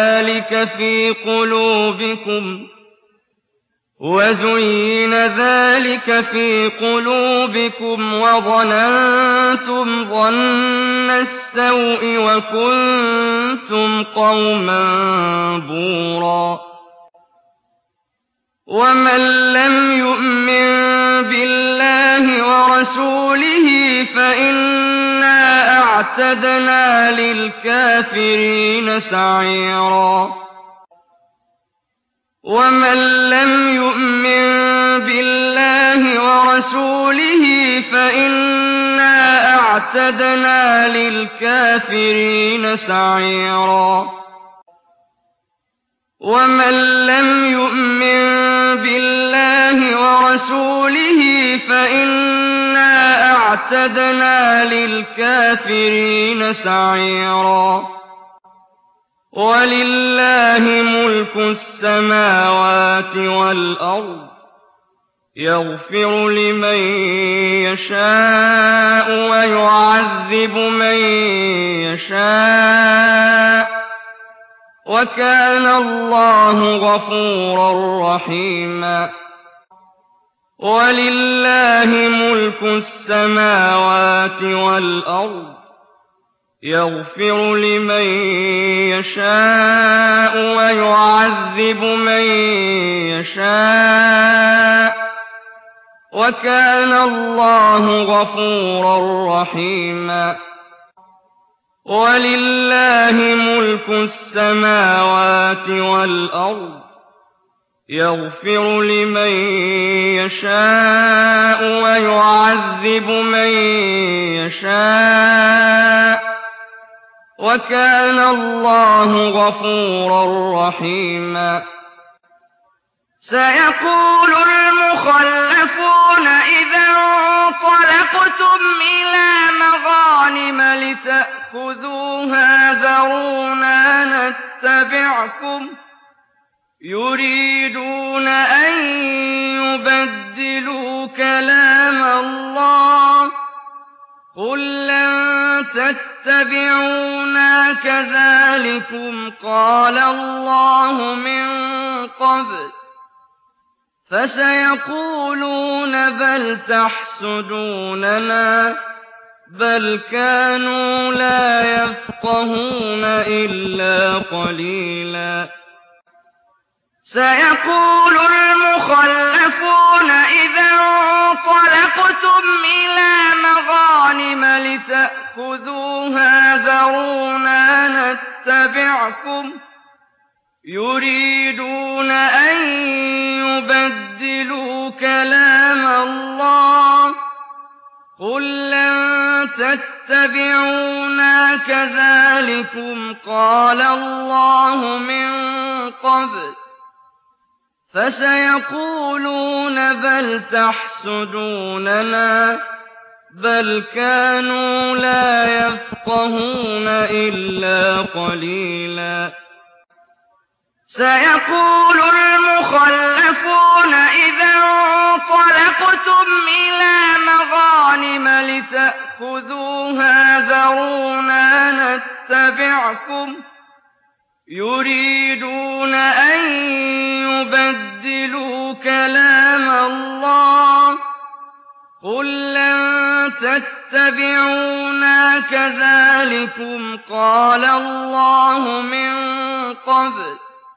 ذلك في قلوبكم وظننتم ظن السوء وكنتم قوما بورا ومن لم يؤمن بالله ورسوله فإنا أعتدنا للكافرين سعيرا ومن لم يؤمن بالله ورسوله فإنا أعتدنا للكافرين سعيرا ومن لم يؤمن بالله ورسوله فإنا أعتدنا للكافرين سعيرا ومن لم يؤمن بالله ورسوله فإنا أعتدنا للكافرين سعيرا ومن لم يؤمن بالله ورسوله فإنا أعتدنا للكافرين سعيرا ومن لم يؤمن بالله ورسوله فإنا أعتدنا للكافرين سعيرا وَلِلَّهِ مُلْكُ السَّمَاوَاتِ وَالْأَرْضِ يَغْفِرُ لِمَن يَشَاءُ وَيُعَذِّبُ مَن يَشَاءُ وَكَانَ اللَّهُ غَفُورًا رَّحِيمًا وَلِلَّهِ مُلْكُ السَّمَاوَاتِ وَالْأَرْضِ يَغْفِرُ لِمَن يَشَاءُ وَيُعَذِّبُ مَن يَشَاءُ وَكَانَ اللَّهُ غَفُورًا رَّحِيمًا وَلِلَّهِ مُلْكُ السَّمَاوَاتِ وَالْأَرْضِ يَغْفِرُ لِمَن يَشَاءُ وَيُعَذِّبُ مَن يَشَاءُ وَكَانَ اللَّهُ غَفُورًا رَّحِيمًا سَيَقُولُ الْمُخَلَّفُونَ إِذَا انطَلَقْتُمْ إِلَىٰ مَغَانِمَ لِتَأْخُذُوهَا ذَرُونَا نَتَّبِعْكُمْ يُرِيدُونَ أَن يُبَدِّلُوا كَلَامَ اللَّهِ قُل لَّن تَتَّبِعُونَا كَذَٰلِكُمْ قَالَ اللَّهُ مِن قَبْلُ فَسَيَقُولُونَ بَلْ تَحْسُدُونَنَا بَلْ كَانُوا لَا يَفْقَهُونَ إِلَّا قَلِيلًا سَيَقُولُ الْمُخَلَّفُونَ إِذَا انطَلَقْتُمْ إِلَىٰ مَغَانِمَ لِتَأْخُذُوهَا ذَرُونَا نَتَّبِعْكُمْ يُرِيدُونَ أَن يُبَدِّلُوا كَلَامَ اللَّهِ قُل لَّن تَتَّبِعُونَا كَذَٰلِكُمْ قَالَ اللَّهُ مِن قَبْلُ فَسَيَقُولُونَ بَلْ تَحْسُدُونَنَا بَلْ كَانُوا لَا يَفْقَهُونَ إِلَّا قَلِيلًا سَيَقُولُ الْمُخَلَّفُونَ إِذَا انطَلَقْتُمْ إِلَىٰ مَغَانِمَ لِتَأْخُذُوهَا ذَرُونَا نَتَّبِعْكُمْ يُرِيدُونَ أَن يُبَدِّلُوا كَلَامَ اللَّهِ قُل لَّن تَتَّبِعُونَا كَذَٰلِكُمْ قَالَ اللَّهُ مِن قَبْلُ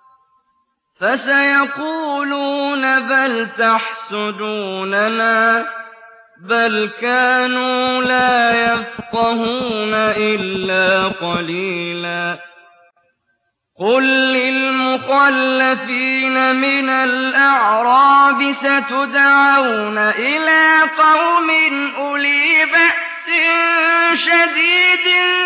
فَسَيَقُولُونَ بَلْ تَحْسُدُونَنَا بَلْ كَانُوا لَا يَفْقَهُونَ إِلَّا قَلِيلًا قُل لِّلْمُخَلَّفِينَ مِنَ الْأَعْرَابِ سَتُدْعَوْنَ إِلَىٰ قَوْمٍ أُولِي بَأْسٍ شَدِيدٍ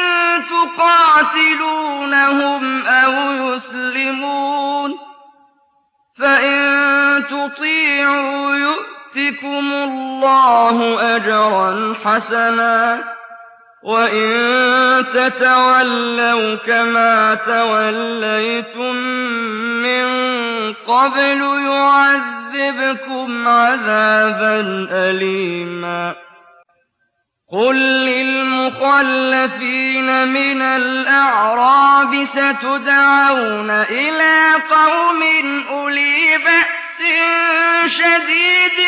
تُقَاتِلُونَهُمْ أَوْ يُسْلِمُونَ فَإِن تُطِيعُوا يُؤْتِكُمُ اللَّهُ أَجْرًا حَسَنًا وَإِن تَتَوَلَّوْا كَمَا تَوَلَّيْتُم مِّن قَبْلُ يُعَذِّبْكُمْ عَذَابًا أَلِيمًا قُل لِّلْمُخَلَّفِينَ مِنَ الْأَعْرَابِ سَتُدْعَوْنَ إِلَىٰ قَوْمٍ أُولِي بَأْسٍ شَدِيدٍ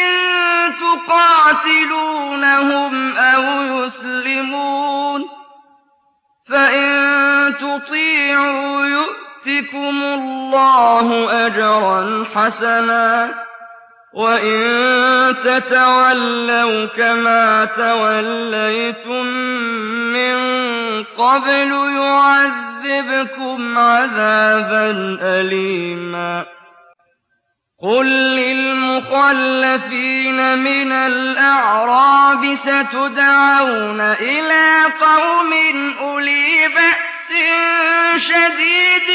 تُقَاتِلُونَهُمْ أَوْ يُسْلِمُونَ فَإِن تُطِيعُوا يُؤْتِكُمُ اللَّهُ أَجْرًا حَسَنًا وَإِن تَتَوَلَّوْا كَمَا تَوَلَّيْتُم مِّن قَبْلُ يُعَذِّبْكُمْ عَذَابًا أَلِيمًا قُل لِّلْمُخَلَّفِينَ مِنَ الْأَعْرَابِ سَتُدْعَوْنَ إِلَىٰ قَوْمٍ أُولِي بَأْسٍ شَدِيدٍ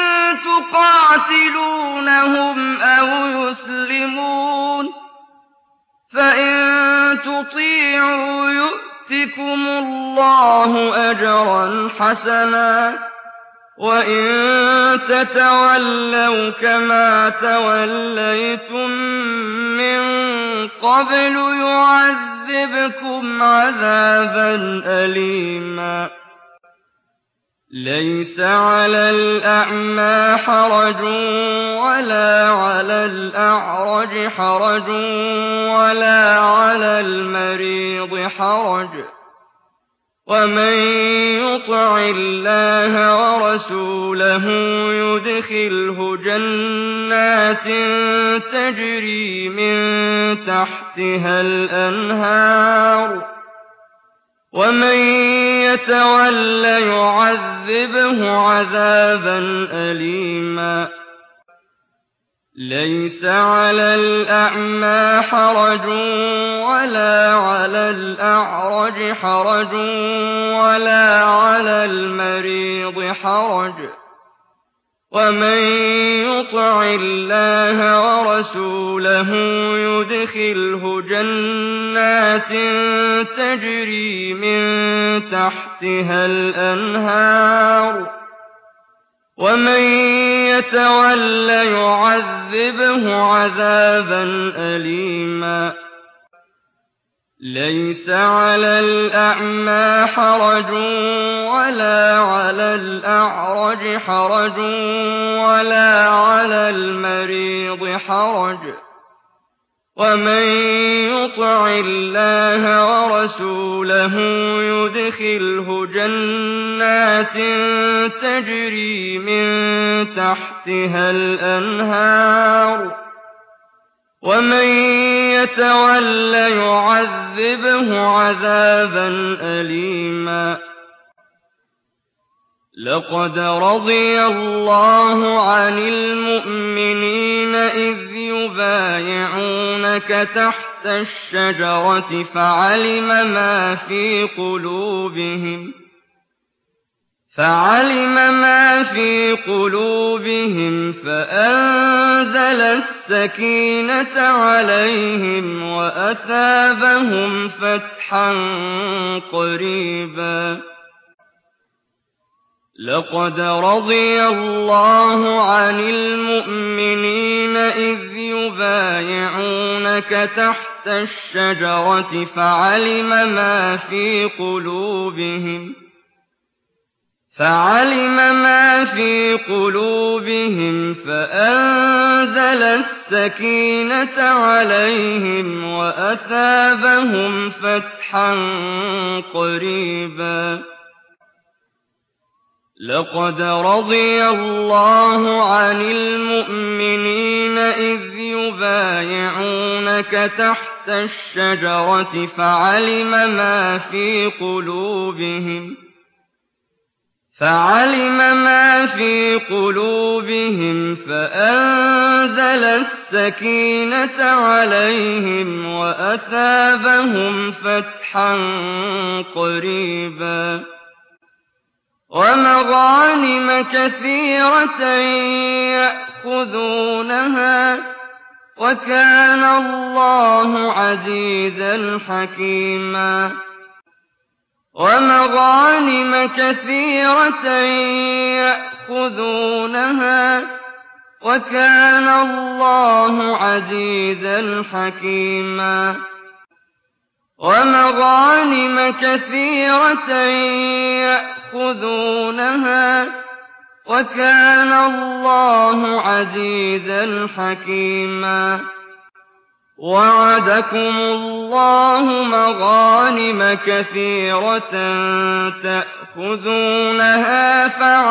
تُقَاتِلُونَهُمْ أَوْ يُسْلِمُونَ فَإِن تُطِيعُوا يُؤْتِكُمُ اللَّهُ أَجْرًا حَسَنًا وَإِن تَتَوَلَّوْا كَمَا تَوَلَّيْتُم مِّن قَبْلُ يُعَذِّبْكُمْ عَذَابًا أَلِيمًا لَيْسَ عَلَى الْأَعْمَىٰ حَرَجٌ وَلَا عَلَى الْأَعْرَجِ حَرَجٌ وَلَا عَلَى الْمَرِيضِ حَرَجٌ ۗ وَمَن يُطِعِ اللَّهَ وَرَسُولَهُ يُدْخِلْهُ جَنَّاتٍ تَجْرِي مِن تَحْتِهَا الْأَنْهَارُ ۖ وَمَن يَتَوَلَّ يُعَذِّبْهُ عَذَابًا أَلِيمًا لَيْسَ عَلَى الْأَعْمَىٰ حَرَجٌ وَلَا عَلَى الْأَعْرَجِ حَرَجٌ وَلَا عَلَى الْمَرِيضِ حَرَجٌ ۗ وَمَن يُطِعِ اللَّهَ وَرَسُولَهُ يُدْخِلْهُ جَنَّاتٍ تَجْرِي مِن تَحْتِهَا الْأَنْهَارُ ۖ وَمَن يَتَوَلَّ يُعَذِّبْهُ عَذَابًا أَلِيمًا لَيْسَ عَلَى الْأَعْمَىٰ حَرَجٌ وَلَا عَلَى الْأَعْرَجِ حَرَجٌ وَلَا عَلَى الْمَرِيضِ حَرَجٌ ۗ وَمَن يُطِعِ اللَّهَ وَرَسُولَهُ يُدْخِلْهُ جَنَّاتٍ تَجْرِي مِن تَحْتِهَا الْأَنْهَارُ ۖ وَمَن يَتَوَلَّ يُعَذِّبْهُ عَذَابًا أَلِيمًا لَقَدْ رَضِيَ اللَّهُ عَنِ الْمُؤْمِنِينَ إِذْ يُبَايِعُونَكَ تَحْتَ الشَّجَرَةِ فَعَلِمَ مَا فِي قُلُوبِهِمْ فَأَنزَلَ السَّكِينَةَ عَلَيْهِمْ وَأَثَابَهُمْ فَتْحًا قَرِيبًا لَقَدْ رَضِيَ اللَّهُ عَنِ الْمُؤْمِنِينَ إِذْ يُبَايِعُونَكَ تَحْتَ الشَّجَرَةِ فَعَلِمَ مَا فِي قُلُوبِهِمْ فَأَنزَلَ السَّكِينَةَ عَلَيْهِمْ وَأَثَابَهُمْ فَتْحًا قَرِيبًا لَقَدْ رَضِيَ اللَّهُ عَنِ الْمُؤْمِنِينَ إِذْ يُبَايِعُونَكَ تَحْتَ الشَّجَرَةِ فَعَلِمَ مَا فِي قُلُوبِهِمْ فَأَنزَلَ السَّكِينَةَ عَلَيْهِمْ وَأَثَابَهُمْ فَتْحًا قَرِيبًا وَمَغَانِمَ كَثِيرَةً يَأْخُذُونَهَا ۗ وَكَانَ اللَّهُ عَزِيزًا حَكِيمًا وَمَغَانِمَ كَثِيرَةً يَأْخُذُونَهَا ۗ وَكَانَ اللَّهُ عَزِيزًا حَكِيمًا وَمَغَانِمَ كَثِيرَةً يَأْخُذُونَهَا ۗ وَكَانَ اللَّهُ عَزِيزًا حَكِيمًا وَعَدَكُمُ اللَّهُ مَغَانِمَ كَثِيرَةً تَأْخُذُونَهَا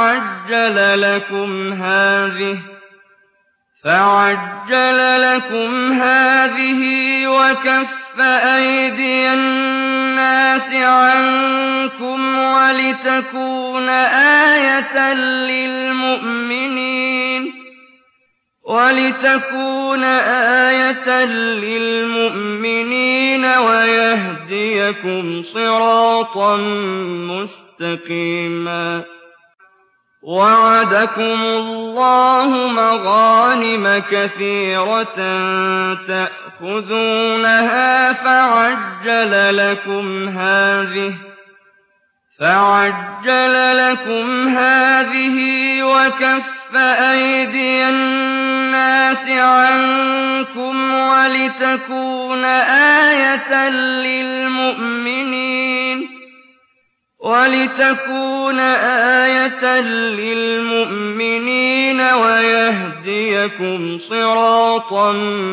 فَعَجَّلَ لَكُمْ هَٰذِهِ وَكَفَّ أَيْدِيَ النَّاسِ عَنكُمْ وَلِتَكُونَ آيَةً لِّلْمُؤْمِنِينَ وَيَهْدِيَكُمْ صِرَاطًا مُّسْتَقِيمًا وَعَدَكُمُ اللَّهُ مَغَانِمَ كَثِيرَةً تَأْخُذُونَهَا فَعَجَّلَ فعجل لكم هذه وكف أيدي الناس عنكم ولتكون آية للمؤمنين ويهديكم صراطا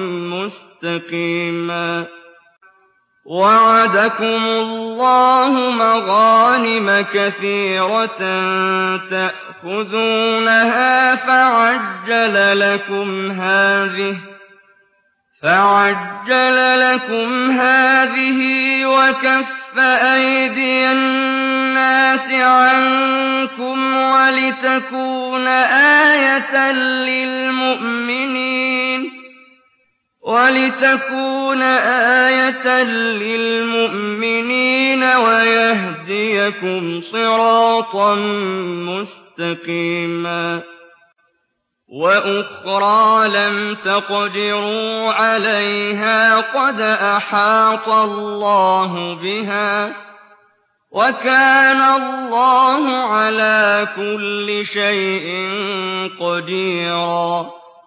مستقيما وعدكم الله مغانم كثيرة تأخذونها فعجل لكم هذه وكف أيدي الناس عنكم ولتكون آية للمؤمنين ويهديكم صراطا مستقيما وأخرى لم تقدروا عليها قد أحاط الله بها وكان الله على كل شيء قديرا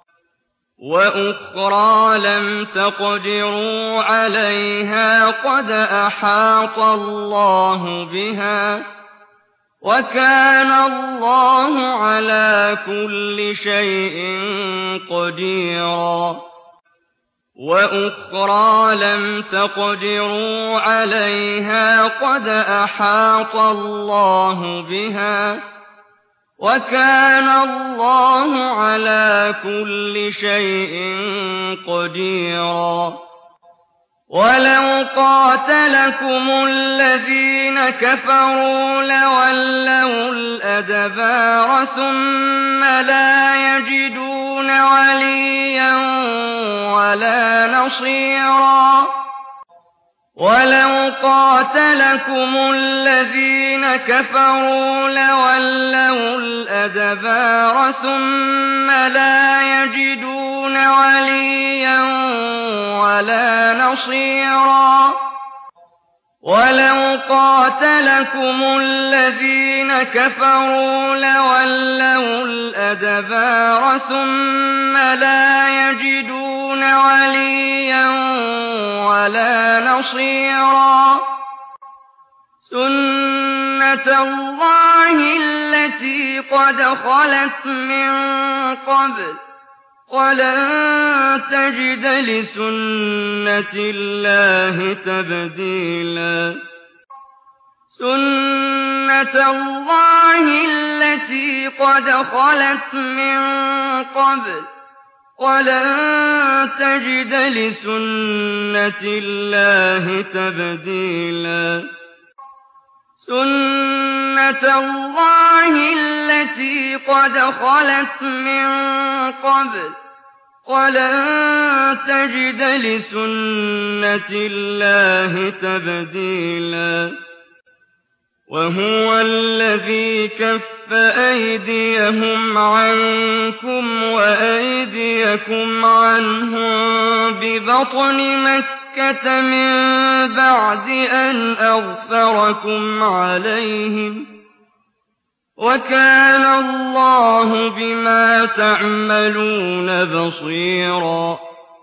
وأخرى لم تقدروا عليها قد أحاط الله بها وكان الله على كل شيء قديرا وأخرى لم تقدروا عليها قد أحاط الله بها وكان الله على كل شيء قديرا ولو قاتلكم الذين كفروا لولوا الأدبار ثم لا يجدون وليا ولا نصيرا ولو قاتلكم الذين كفروا لولوا الأدبار ثم لا يجدون وليا ولا نصيرا ولو قاتلكم الذين كفروا لولوا الأدبار ثم لا يجدون وليا ولا نصيرا سنة الله التي قد خلت من قبل ولن تجد لسنة الله تبديلا سنة الله التي قد خلت من قبل ولن تجد لسنة الله تبديلا سنة الله التي قد خلت من قبل ولن تجد لسنة الله تبديلا وهو الذي كف أيديهم عنكم وأيديكم عنهم ببطن مكة من بعد أن أغفركم عليهم وكان الله بما تعملون بصيرا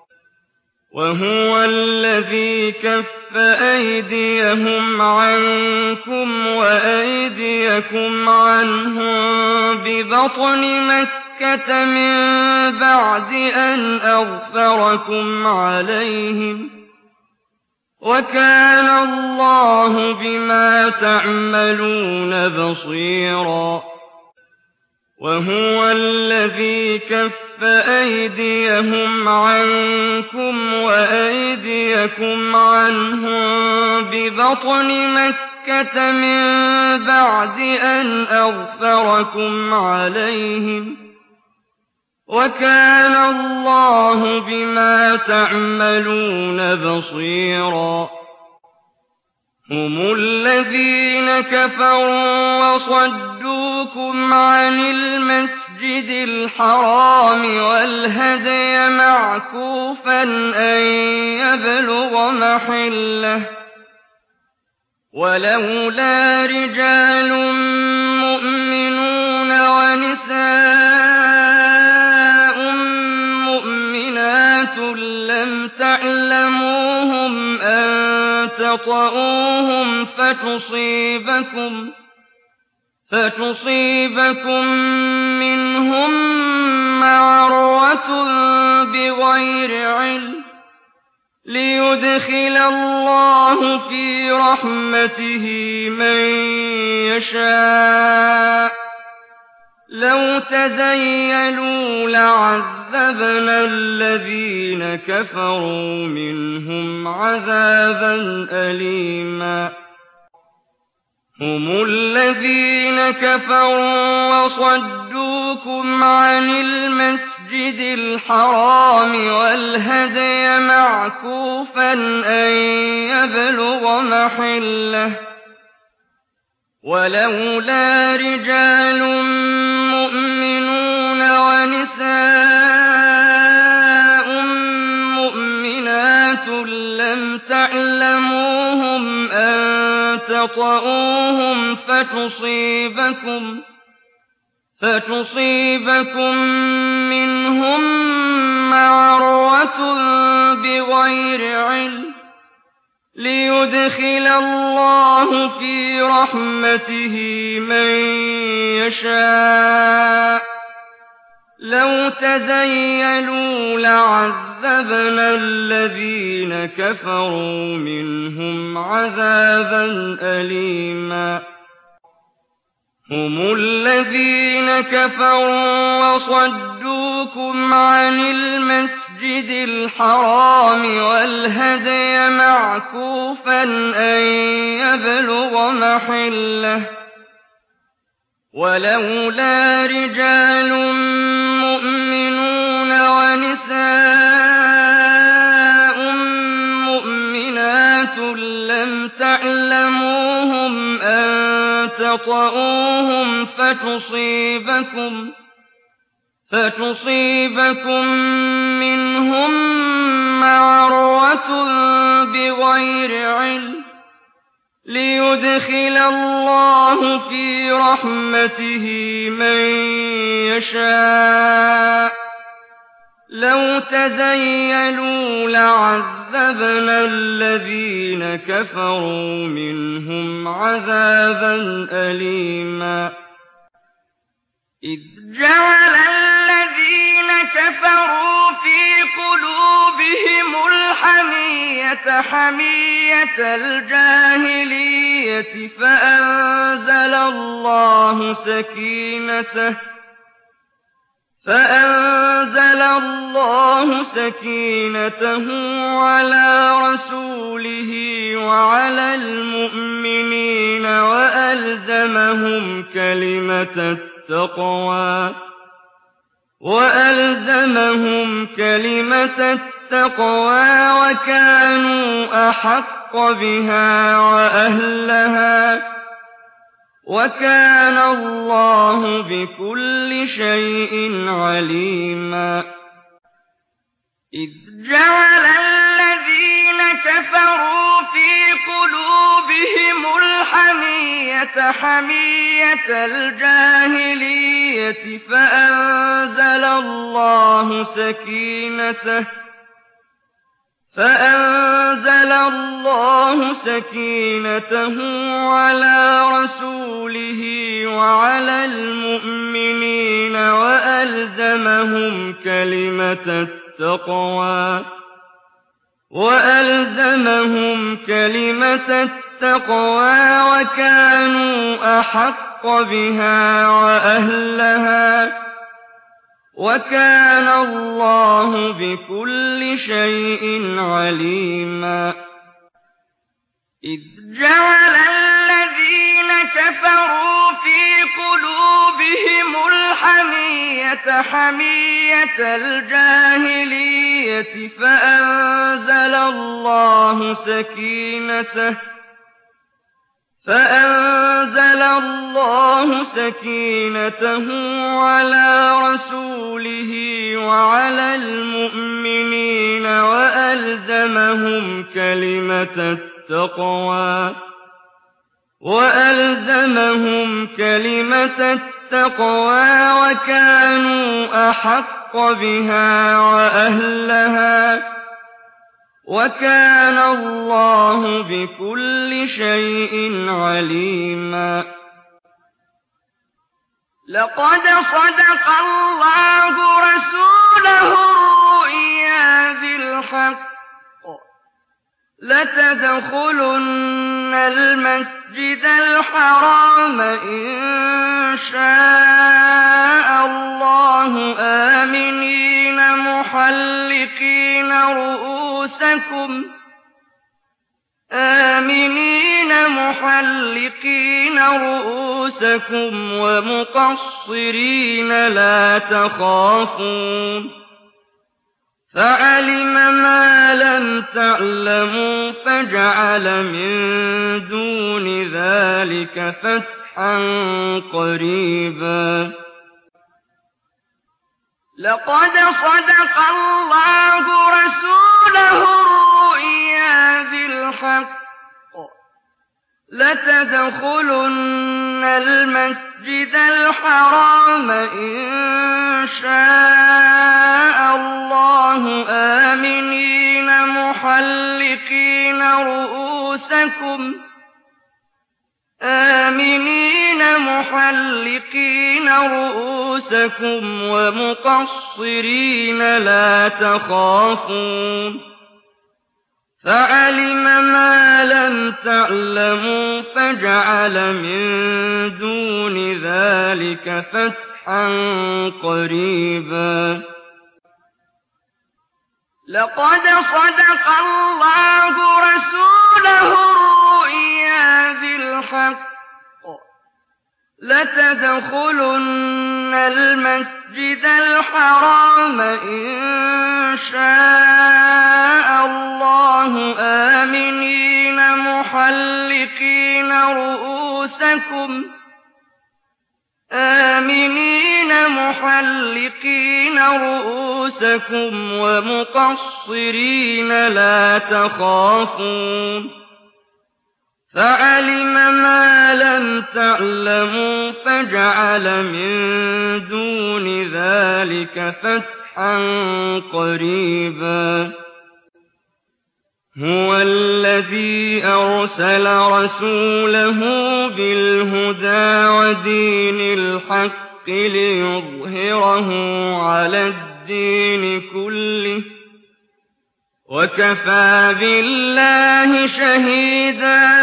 وهو الذي كف أيديهم عنكم وأيديكم عنهم ببطن مكة من بعد أن أغفركم عليهم وكان الله بما تعملون بصيرا وهو الذي كف أيديهم عنكم وأيديكم عنهم ببطن مكة من بعد أن أغفركم عليهم وكان الله بما تعملون بصيرا هم الذين كفروا وصدوكم عن المسجد الحرام والهدي معكوفا أن يبلغ محله ولولا رجال مؤمنون ونساء مؤمنات لم تعلموهم أن تطؤوهم فتصيبكم منهم معرة بغير علم ليدخل الله في رحمته من يشاء لو تزيلوا لعذبنا الذين كفروا منهم عذابا أليما هم الذين كفروا وصدوكم عن المسجد الحرام والهدي معكوفا أن يبلغ محله ولولا رجال مؤمنون ونساء مؤمنات لم تعلموهم أن تطؤوهم فتصيبكم منهم معرة بغير علم ليدخل الله في رحمته من يشاء لو تزيلوا لعذبنا الذين كفروا منهم عذابا أليما هم الذين كفروا وصدوكم عن المسجد الحرام والهدي معكوفا أن يبلغ محله ولولا رجال مؤمنون ونساء مؤمنات لم تعلموهم أن تطؤوهم فتصيبكم منهم معرة بغير علم ليدخل الله في رحمته من يشاء لو تزيلوا لعذبنا الذين كفروا منهم عذابا أليما إذ جعل الذين كفروا في قلوبهم الحمية حمية الجاهلية فأنزل الله سكينته على رسوله وعلى المؤمنين وألزمهم كلمة التقوى وكانوا أحق بها وأهلها وكان الله بكل شيء عليما إذ جعل الذين كفروا في قلوبهم الحمية حمية الجاهلية فأنزل الله سكينته على رسوله وعلى المؤمنين وألزمهم كلمة التقوى وكانوا أحق بها وأهلها وكان الله بكل شيء عليما إذ جعل الذين كفروا في قلوبهم الحمية حمية الجاهلية فأنزل الله سكينته على رسوله وعلى المؤمنين وألزمهم كلمة وألزمهم كلمة التقوى وكانوا أحق بها وأهلها وكان الله بكل شيء عليما. لقد صدق الله رسوله الرؤيا بالحق لتدخلن المسجد الحرام إن شاء الله آمنين محلقين رؤوسكم ومقصرين لا تخافون فعلم ما لم تعلموا فجعل من دون ذلك فتحا قريبا. لقد صدق الله رسوله الرؤيا بالحق لتدخلن المسجد الحرام إن شاء الله آمنين محلقين رؤوسكم ومقصرين لا تخافون فعلم ما لم تعلموا فجعل من دون ذلك فتحا قريبا. لقد صدق الله رسوله الرؤيا بالحق لتدخلن المسجد الحرام إن شاء الله آمنين محلقين رؤوسكم ومقصرين لا تخافون فعلم ما لم تعلموا فجعل من دون ذلك فتحا قريبا. هو الذي أرسل رسوله بالهدى ودين الحق ليظهره على الدين كله وكفى بالله شهيدا.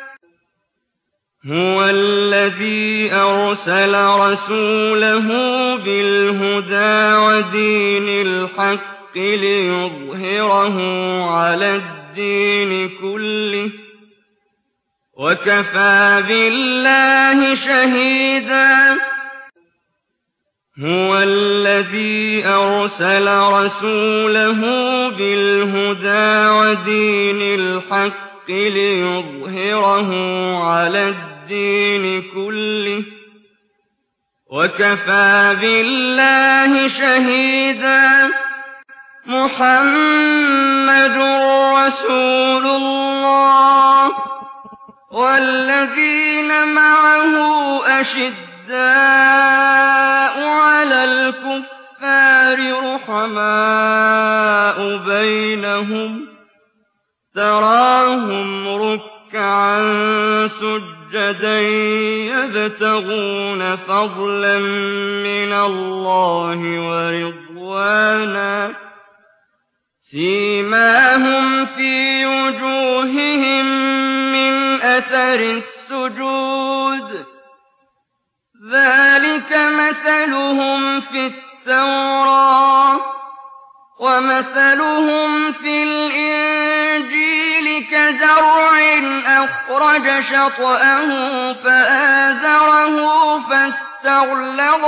هو الذي أرسل رسوله بالهدى ودين الحق ليظهره على الدين كله وكفى بالله شهيدا. هو الذي أرسل رسوله بالهدى ودين الحق ليظهره على الدين كله وكفى بالله شهيدا. محمد رسول الله والذين معه أشداء على الكفار رحماء بينهم تراهم ركعا سجدا يبتغون فضلا من الله ورضوانا سيماهم في وجوههم من أثر السجود ذلك مثلهم في التوراة ومثلهم في الإنجيل كزرع أخرج شطأه فآزره فاستغلظ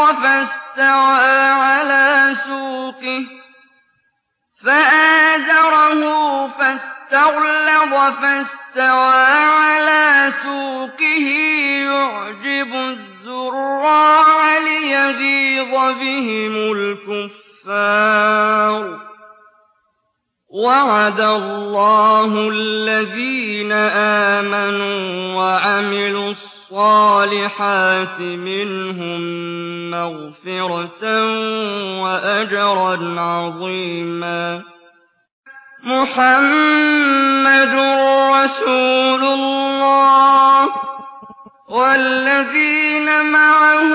فاستوى على سوقه يعجب الزراع ليغيظ بهم الكفار وعد الله الذين آمنوا وعملوا الصالحات منهم مغفرة وأجرا عظيما. محمد رسول الله والذين معه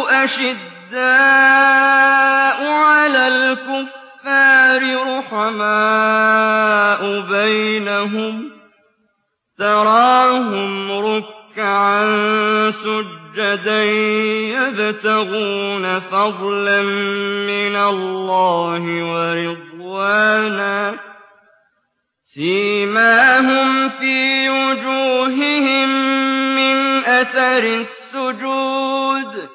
أشداء على الكفار رحماء بينهم تراهم ركعا سجدا يبتغون فضلا من الله ورضوانا سيماهم في وجوههم من أثر السجود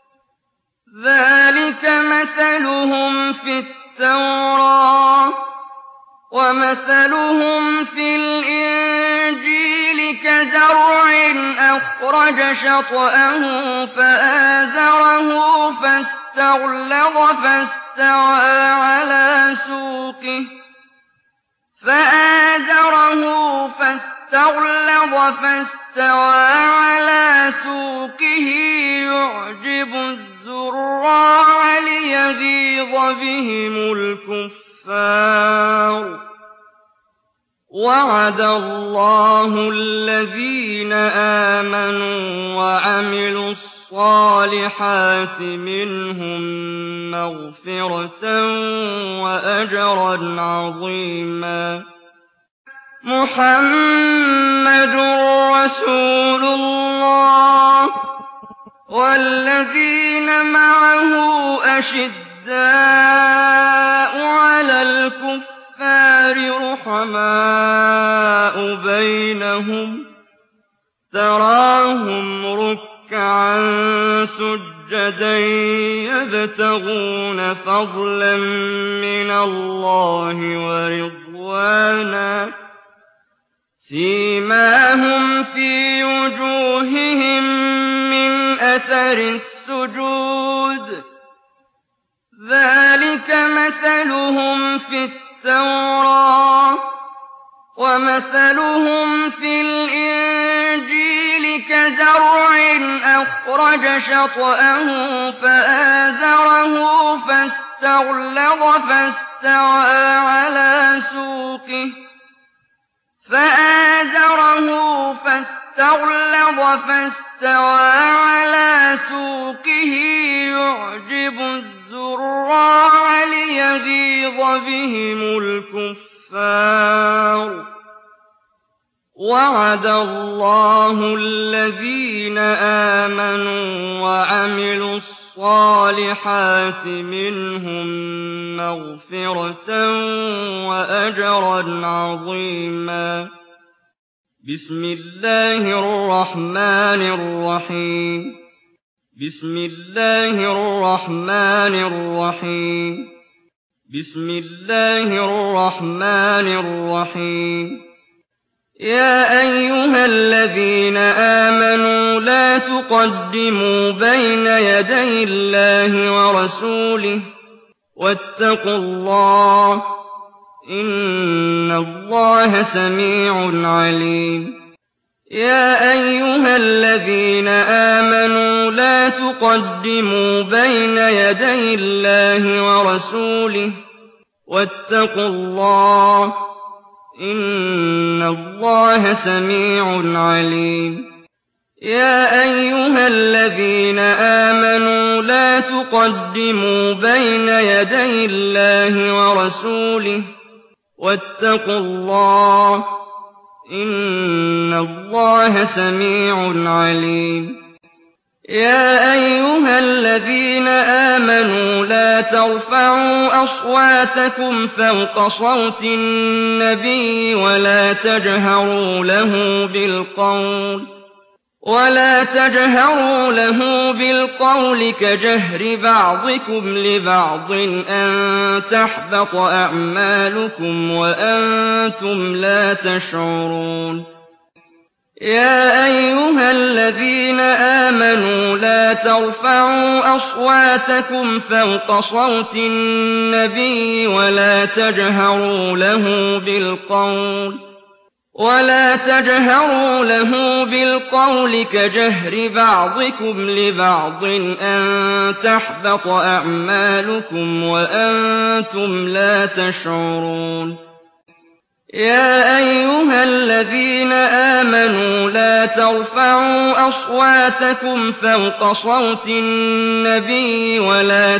ذلك مثلهم في التوراة ومثلهم في الإنجيل كزرع أخرج شطأه فآزره فاستغلظ فاستوى على سوقه يعجب الزراع ليغيظ بهم الكفار. وعد الله الذين آمنوا وعملوا الصالحات منهم مغفرة وأجرا عظيما. محمد رسول الله والذين معه أشداء على الكفار رحماء بينهم تراهم ركعا سجدا يبتغون فضلا من الله ورضوانا سيماهم في وجوههم من أثر السجود ذلك مثلهم في التوراة ومثلهم في الإنجيل كزرع أخرج شطأه فآزره فاستغلظ فاستوى على سوقه يعجب الزراع ليغيظ بهم الكفار. وعد الله الذين آمنوا وعملوا الصالحات منهم مغفرة وأجرا عظيما. بسم الله الرحمن الرحيم. بسم الله الرحمن الرحيم. بسم الله الرحمن الرحيم. يا أيها الذين آمنوا لا تقدموا بين يدي الله ورسوله واتقوا الله إن الله سميع عليم. يا أيها الذين آمنوا لا تقدموا بين يدي الله ورسوله واتقوا الله إن الله سميع عليم. يا أيها الذين آمنوا لا تقدموا بين يدي الله ورسوله واتقوا الله إن الله سميع عليم. يا أيها الذين آمنوا لا ترفعوا أصواتكم فوق صوت النبي ولا تجهروا له بالقول كجهر بعضكم لبعض أن تحبط أعمالكم وأنتم لا تشعرون. يا أيها الذين آمنوا لا ترفعوا أصواتكم فوق صوت النبي ولا تجهروا له بالقول كجهر بعضكم لبعض أن تحبط أعمالكم وأنتم لا تشعرون يا أيها الذين آمنوا لا ترفعوا أصواتكم فوق صوت النبي ولا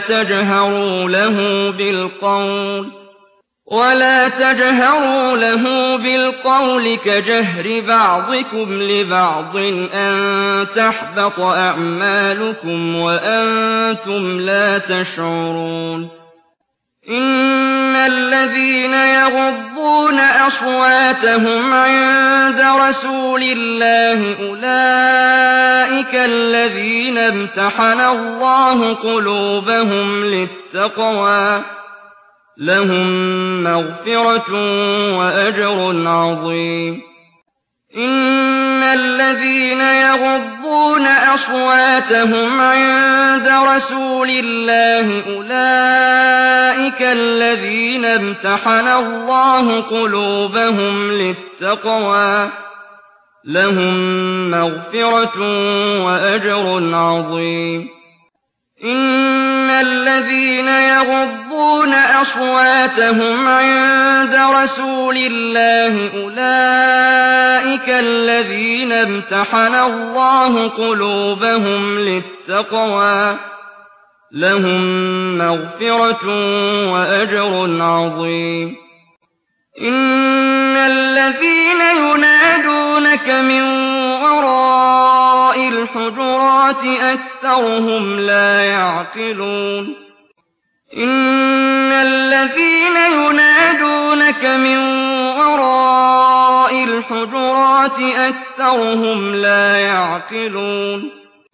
تجهروا له بالقول كجهر بعضكم لبعض أن تحبط أعمالكم وأنتم لا تشعرون إن الذين يغضون أصواتهم عند رسول الله أولئك الذين امتحن الله قلوبهم للتقوى لهم مغفرة وأجر عظيم إن الذين يغضون أصواتهم عند رسول الله أولئك الذين امتحن الله قلوبهم للتقوى لهم مغفرة وأجر عظيم إن الذين يغضون أصواتهم عند رسول الله أولئك الذين امتحن الله قلوبهم للتقوى لهم مغفرة وأجر عظيم إن الذين ينادونك من وراء الحجرات أكثرهم لا يعقلون إن الذين ينادونك من وراء الحجرات أكثرهم لا يعقلون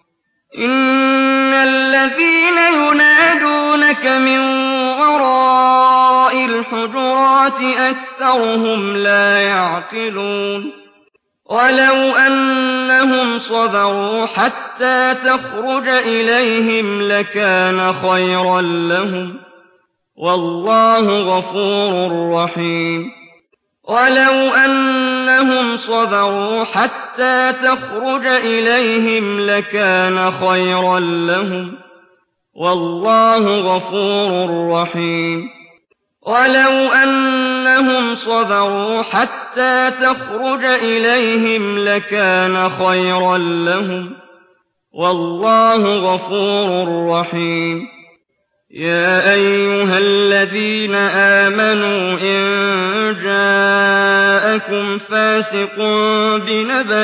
إن الذين ينادونك من وراء الحجرات أكثرهم لا يعقلون ولو أنهم صبروا حتى تخرج إليهم لكان خيرا لهم والله غفور رحيم ولو أنهم صبروا حتى تخرج إليهم لكان خيرا لهم والله غفور رحيم ولو أنهم صبروا حتى تخرج إليهم لكان خيرا لهم والله غفور رحيم يا أيها الذين آمنوا إن جاءكم فاسق بنبأ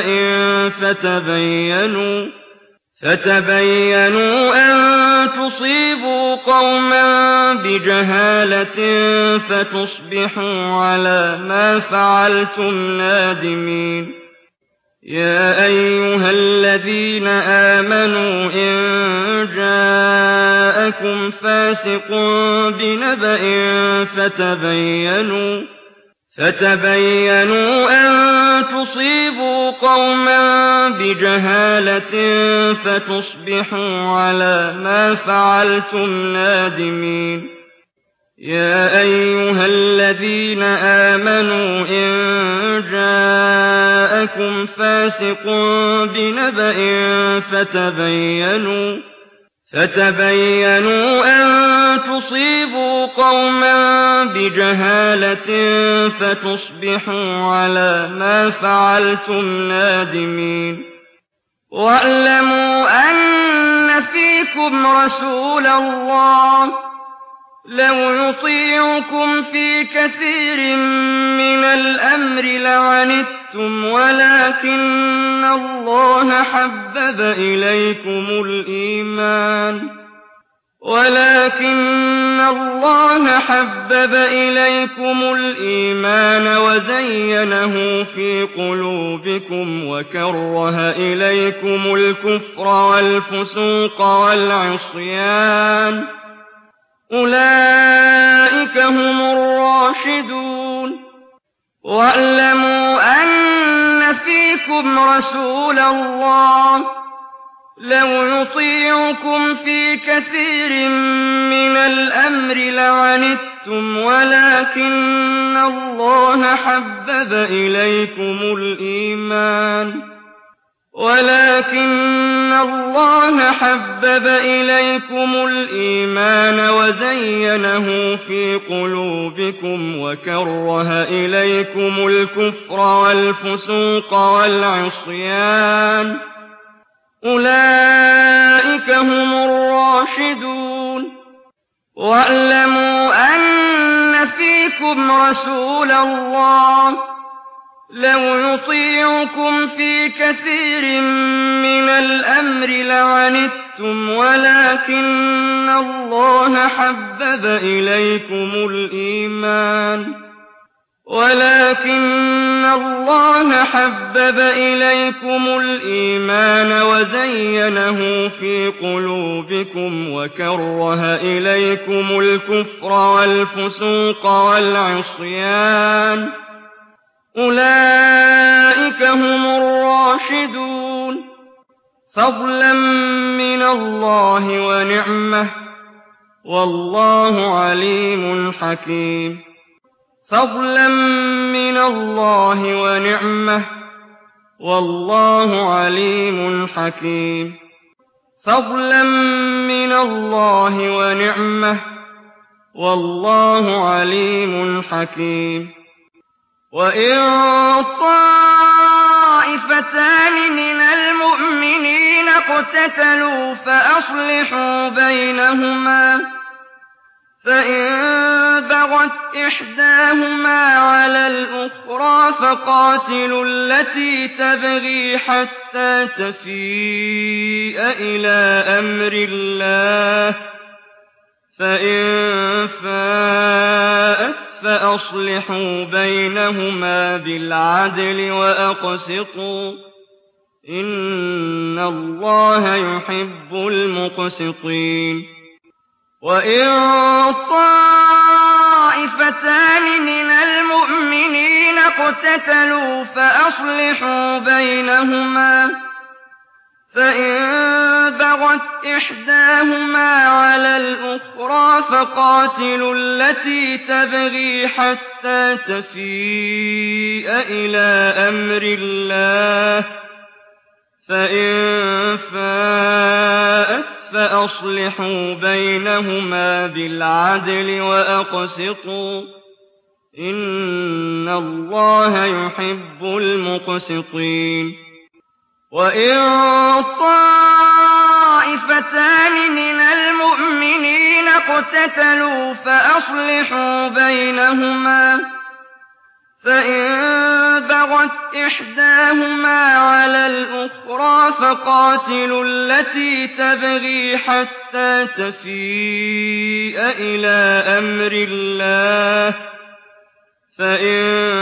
فتبينوا أن تصيبوا قوما بجهالة فتصبحوا على ما فعلتم نادمين يا أيها الذين آمنوا إن جاءكم فاسق بنبأ فتبينوا أن تصيبوا قوما بجهالة فتصبحوا على ما فعلتم نادمين يا أيها الذين آمنوا إن جاءكم فاسق بنبأ فتبينوا أن تصيبوا قوما بجهالة فتصبحوا على ما فعلتم نادمين واعلموا أن فيكم رسول الله لو يطيعكم في كثير من الأمر لعنتم ولكن الله حبب إليكم الإيمان وزينه في قلوبكم وكره إليكم الكفر والفسوق والعصيان أولئك هم الراشدون واعلموا أن فيكم فِيكُمْ رَسُولَ اللَّهِ لَوْ يُطِيعُكُمْ فِي كَثِيرٍ مِّنَ الْأَمْرِ لَعَنِتُّمْ وَلَٰكِنَّ اللَّهَ حَبَّبَ إِلَيْكُمُ الْإِيمَانَ وَزَيَّنَهُ فِي قُلُوبِكُمْ وَكَرَّهَ إِلَيْكُمُ الْكُفْرَ وَالْفُسُوقَ وَالْعِصْيَانَ ۚ أُولَٰئِكَ هُمُ الرَّاشِدُونَ وَاعْلَمُوا أَنَّ فِيكُمْ رَسُولَ اللَّهِ لَوْ يُطِيعُكُمْ فِي كَثِيرٍ مِّنَ الْأَمْرِ لَعَنِتُّمْ وَلَٰكِنَّ اللَّهَ حَبَّبَ إِلَيْكُمُ الْإِيمَانَ وَزَيَّنَهُ فِي قُلُوبِكُمْ وَكَرَّهَ إِلَيْكُمُ الْكُفْرَ وَالْفُسُوقَ وَالْعِصْيَانَ ۚ أُولَٰئِكَ هُمُ الرَّاشِدُونَ فَضْلًا مِّنَ اللَّهِ وَنِعْمَةً ۚ وَاللَّهُ عَلِيمٌ حَكِيمٌ فَضْلًا مِّنَ اللَّهِ وَنِعْمَةً ۚ وَاللَّهُ عَلِيمٌ حَكِيمٌ فَضْلًا مِّنَ اللَّهِ وَنِعْمَةً ۚ وَاللَّهُ عَلِيمٌ حَكِيمٌ وَإِن طَائِفَتَانِ مِنَ الْمُؤْمِنِينَ اقْتَتَلُوا فَأَصْلِحُوا بَيْنَهُمَا ۖ فَإِن بَغَتْ إِحْدَاهُمَا عَلَى الْأُخْرَىٰ فَقَاتِلُوا الَّتِي تَبْغِي حَتَّىٰ تَفِيءَ إِلَىٰ أَمْرِ اللَّهِ ۚ فَإِن فَاءَتْ فَأَصْلِحُوا بَيْنَهُمَا بِالْعَدْلِ وَأَقْسِطُوا ۖ إِنَّ اللَّهَ يُحِبُّ الْمُقْسِطِينَ وَإِن طَائِفَتَانِ مِنَ الْمُؤْمِنِينَ اقْتَتَلُوا فَأَصْلِحُوا بَيْنَهُمَا ۖ فَإِن بَغَتْ إِحْدَاهُمَا عَلَى الْأُخْرَىٰ فَقَاتِلُوا الَّتِي تَبْغِي حَتَّىٰ تَفِيءَ إِلَىٰ أَمْرِ اللَّهِ ۚ فَإِن فَاءَتْ فَأَصْلِحُوا بَيْنَهُمَا بِالْعَدْلِ وَأَقْسِطُوا ۖ إِنَّ اللَّهَ يُحِبُّ الْمُقْسِطِينَ وَإِن طَائِفَتَانِ مِنَ الْمُؤْمِنِينَ اقْتَتَلُوا فَأَصْلِحُوا بَيْنَهُمَا ۖ فَإِن بَغَتْ إِحْدَاهُمَا عَلَى الْأُخْرَىٰ فَقَاتِلُوا الَّتِي تَبْغِي حَتَّىٰ تَفِيءَ إِلَىٰ أَمْرِ اللَّهِ ۚ فَإِن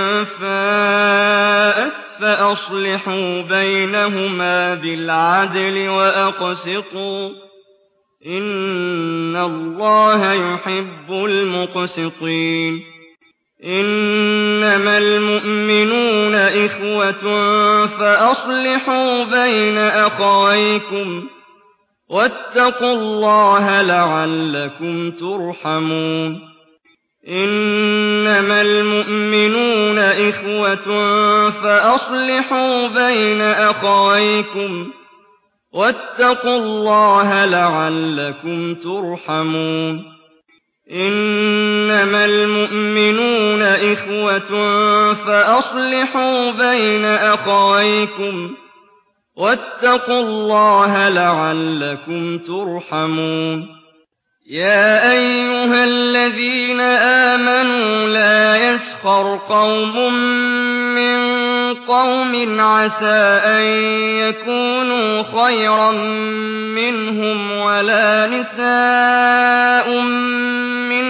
فَاءَتْ فَأَصْلِحُوا بَيْنَهُمَا بِالْعَدْلِ وَأَقْسِطُوا ۖ إِنَّ اللَّهَ يُحِبُّ الْمُقْسِطِينَ إِنَّمَا الْمُؤْمِنُونَ إِخْوَةٌ فَأَصْلِحُوا بَيْنَ أَخَوَيْكُمْ ۚ وَاتَّقُوا اللَّهَ لَعَلَّكُمْ تُرْحَمُونَ إِنَّمَا الْمُؤْمِنُونَ إِخْوَةٌ فَأَصْلِحُوا بَيْنَ أَخَوَيْكُمْ ۚ وَاتَّقُوا اللَّهَ لَعَلَّكُمْ تُرْحَمُونَ إِنَّمَا الْمُؤْمِنُونَ إِخْوَةٌ فَأَصْلِحُوا بَيْنَ أَخَوَيْكُمْ ۚ وَاتَّقُوا اللَّهَ لَعَلَّكُمْ تُرْحَمُونَ يَا أَيُّهَا الَّذِينَ آمَنُوا لَا يَسْخَرْ قَوْمٌ مِّن قَوْمٍ عَسَىٰ أَن يَكُونُوا خَيْرًا مِّنْهُمْ وَلَا نِسَاءٌ مِّن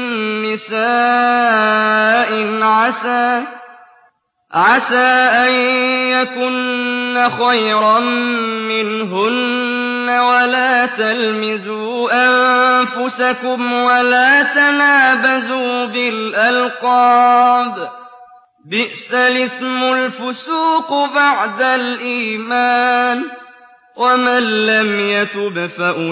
نِّسَاءٍ عَسَىٰ أَن يَكُنَّ خَيْرًا مِّنْهُنَّ وَلَا تَلْمِزُوا أَنفُسَكُمْ وَلَا تَنَابَزُوا بِالْأَلْقَابِ بئس الاسم الفسوق بعد الإيمان ومن لم يتب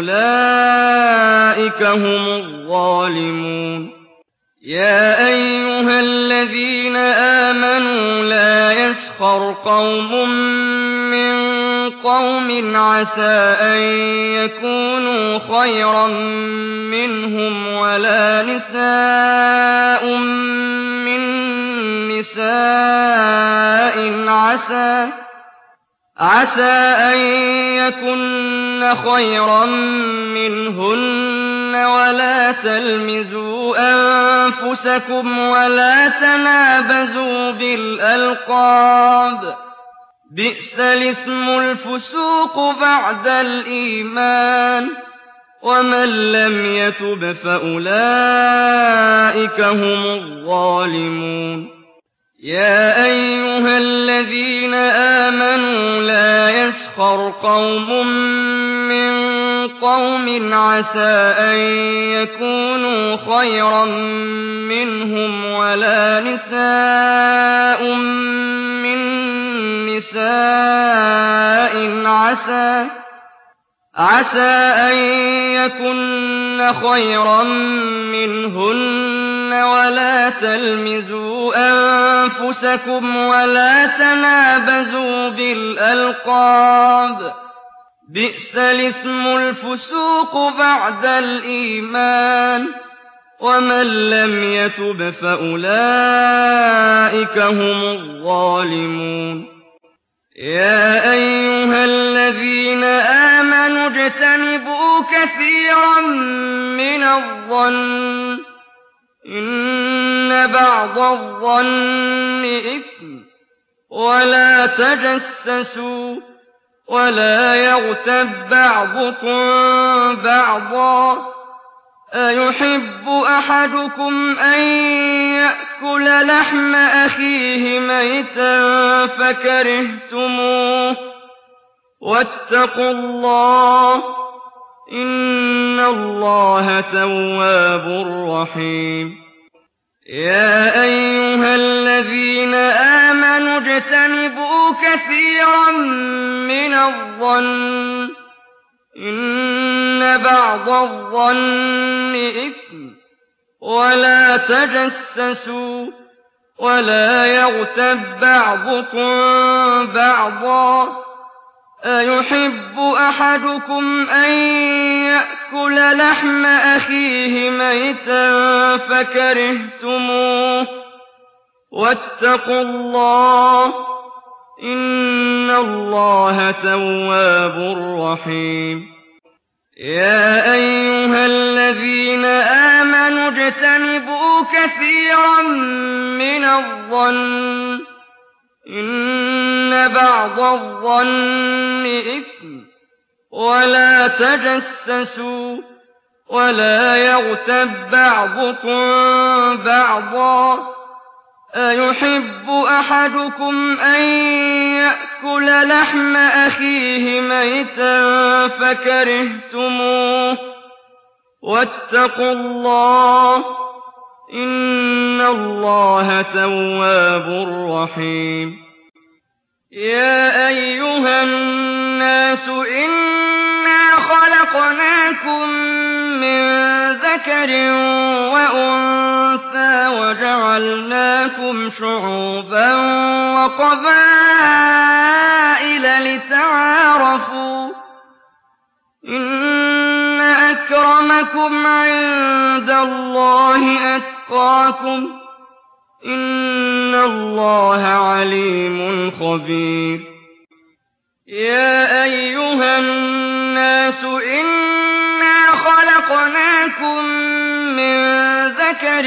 فأولئك هم الظالمون يا أيها الذين آمنوا لا يسخر قوم من قوم عسى أن يكونوا خيرا منهم ولا نساء من نساء عسى أن يكن خيرا منهن ولا تلمزوا أنفسكم ولا تنابزوا بالألقاب بئس الاسم الفسوق بعد الإيمان ومن لم يتب فأولئك هم الظالمون يا أيها الذين آمنوا لا يسخر قوم من قوم عسى أن يكونوا خيرا منهم ولا نساء من نساء عسى أن يكن خيرا منهن ولا تلمزوا أنفسكم ولا تنابزوا بالألقاب بئس الاسم الفسوق بعد الإيمان ومن لم يتب فأولئك هم الظالمون يا أيها الذين آمنوا اجتنبوا كثيرا من الظن إن بعض الظن إثم ولا تجسسوا ولا يغتب بعضكم بعضا أيحب أحدكم أن يأكل لحم أخيه ميتا فكرهتموه واتقوا الله إن الله تواب رحيم يا أيها الذين آمنوا اجتنبوا كثيرا من الظن إن بعض الظن إثم ولا تجسسوا ولا يغتب بعضكم بعضا أيحب أحدكم أن يأكل لحم أخيه ميتا فكرهتموه واتقوا الله إن الله تواب رحيم يا أيها الذين آمنوا اجتنبوا كثيرا من الظن إن بعض الظن إثم ولا تجسسوا ولا يغتب بعضكم بعضا أيحب أحدكم أن يأكل لحم أخيه ميتا فكرهتموه واتقوا الله إن الله تواب رحيم يا أيها الناس إنا خلقناكم من ذكر وأنثى وجعلناكم شعوبا وقبائل لتعارفوا إن أكرمكم عند الله أتقاكم إن الله عليم خبير يا أيها الناس إنا خلقناكم من ذكر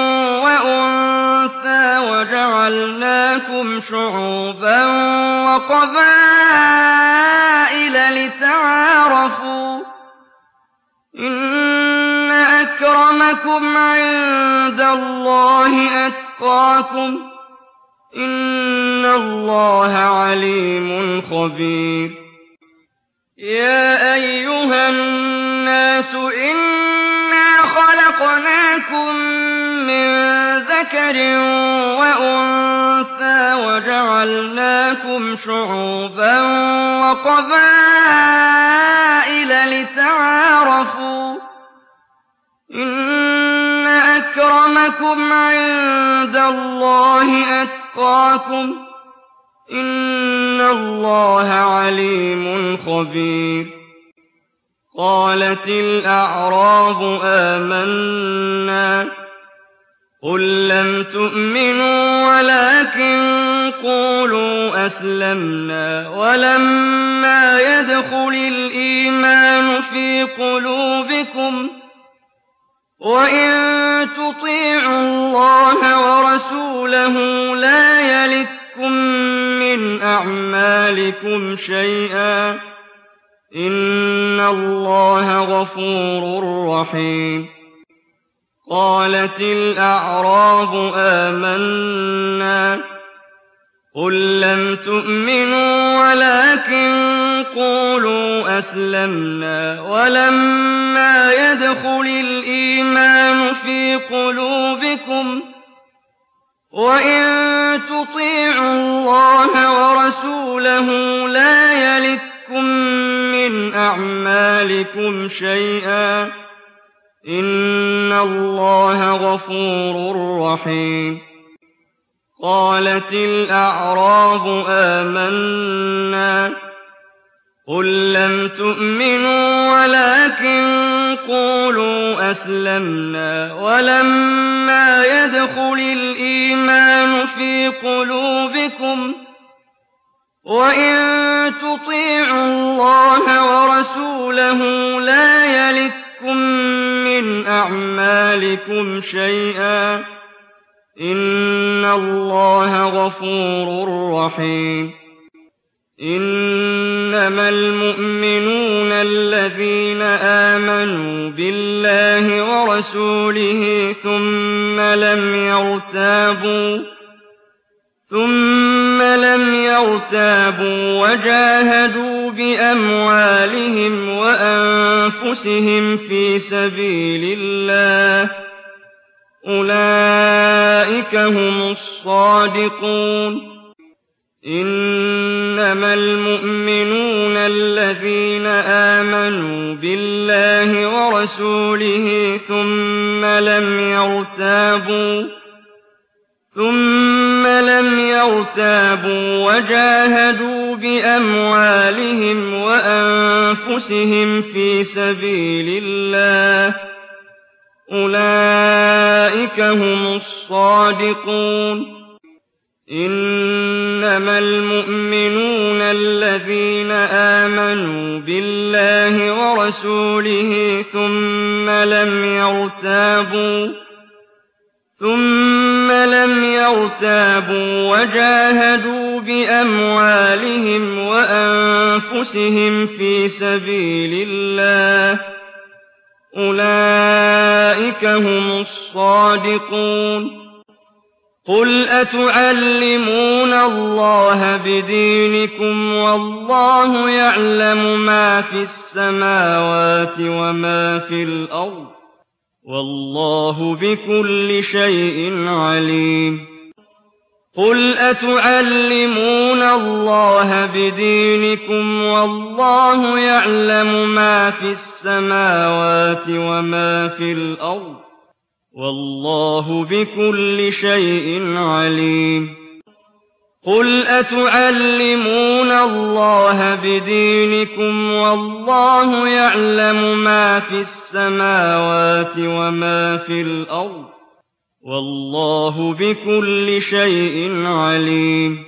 وأنثى وجعلناكم شعوبا وقبائل لتعارفوا إن أكرمكم عند الله أتقاكم إن الله عليم خبير يا أيها الناس إنا خَلَقْنَاكُم مِّن ذَكَرٍ وَأُنثَىٰ وَجَعَلْنَاكُمْ شُعُوبًا وَقَبَائِلَ لِتَعَارَفُوا ۚ إِنَّ أَكْرَمَكُمْ عِندَ اللَّهِ أَتْقَاكُمْ ۚ إِنَّ اللَّهَ عَلِيمٌ خَبِيرٌ. قَالَتِ الْأَعْرَابُ آمَنَّا قُل لَّمْ تُؤْمِنُوا وَلَٰكِن قُولُوا أَسْلَمْنَا وَلَمَّا يَدْخُلِ الْإِيمَانُ فِي قُلُوبِكُمْ ۖ وَإِن تُطِيعُوا اللَّهَ وَرَسُولَهُ لَا يَلِتْكُم مِّنْ أَعْمَالِكُمْ شَيْئًا ۚ إِنَّ اللَّهَ غَفُورٌ رَّحِيمٌ. قَالَتِ الْأَعْرَابُ آمَنَّا قُل لَّمْ تُؤْمِنُوا وَلَٰكِن قُولُوا أَسْلَمْنَا وَلَمَّا يَدْخُلِ الْإِيمَانُ فِي قُلُوبِكُمْ ۖ وَإِن تُطِيعُوا اللَّهَ وَرَسُولَهُ لَا يَلِتْكُم مِّنْ أَعْمَالِكُمْ شَيْئًا ۚ إِنَّ اللَّهَ غَفُورٌ رَّحِيمٌ. قَالَتِ الْأَعْرَابُ آمَنَّا قُل لَّمْ تُؤْمِنُوا وَلَٰكِن قُولُوا أَسْلَمْنَا وَلَمَّا يَدْخُلِ الْإِيمَانُ فِي قُلُوبِكُمْ ۖ وَإِن تُطِيعُوا اللَّهَ وَرَسُولَهُ لَا يَلِتْكُم مِّنْ أَعْمَالِكُمْ شَيْئًا ۚ إِنَّ اللَّهَ غَفُورٌ رَّحِيمٌ. إِنَّمَا الْمُؤْمِنُونَ الَّذِينَ آمَنُوا بِاللَّهِ وَرَسُولِهِ ثُمَّ لَمْ يَرْتَابُوا وَجَاهَدُوا بِأَمْوَالِهِمْ وَأَنفُسِهِمْ فِي سَبِيلِ اللَّهِ ۚ أُولَٰئِكَ هُمُ الصَّادِقُونَ. إِنَّمَا الْمُؤْمِنُونَ الَّذِينَ آمَنُوا بِاللَّهِ وَرَسُولِهِ ثُمَّ لَمْ يَرْتَابُوا وَجَاهَدُوا بِأَمْوَالِهِمْ وَأَنفُسِهِمْ فِي سَبِيلِ اللَّهِ ۚ أُولَٰئِكَ هُمُ الصَّادِقُونَ. إِنَّمَا الْمُؤْمِنُونَ الَّذِينَ آمَنُوا بِاللَّهِ وَرَسُولِهِ ثُمَّ لَمْ يَرْتَابُوا وَجَاهَدُوا بِأَمْوَالِهِمْ وَأَنفُسِهِمْ فِي سَبِيلِ اللَّهِ ۚ أُولَٰئِكَ هُمُ الصَّادِقُونَ. قُلْ أَتُعَلِّمُونَ اللَّهَ بِدِينِكُمْ وَاللَّهُ يَعْلَمُ مَا فِي السَّمَاوَاتِ وَمَا فِي الْأَرْضِ ۚ وَاللَّهُ بِكُلِّ شَيْءٍ عَلِيمٌ. قُلْ أَتُعَلِّمُونَ اللَّهَ بِدِينِكُمْ وَاللَّهُ يَعْلَمُ مَا فِي السَّمَاوَاتِ وَمَا فِي الْأَرْضِ ۚ وَاللَّهُ بِكُلِّ شَيْءٍ عَلِيمٌ. قُلْ أَتُعَلِّمُونَ اللَّهَ بِدِينِكُمْ وَاللَّهُ يَعْلَمُ مَا فِي السَّمَاوَاتِ وَمَا فِي الْأَرْضِ ۚ وَاللَّهُ بِكُلِّ شَيْءٍ عليم.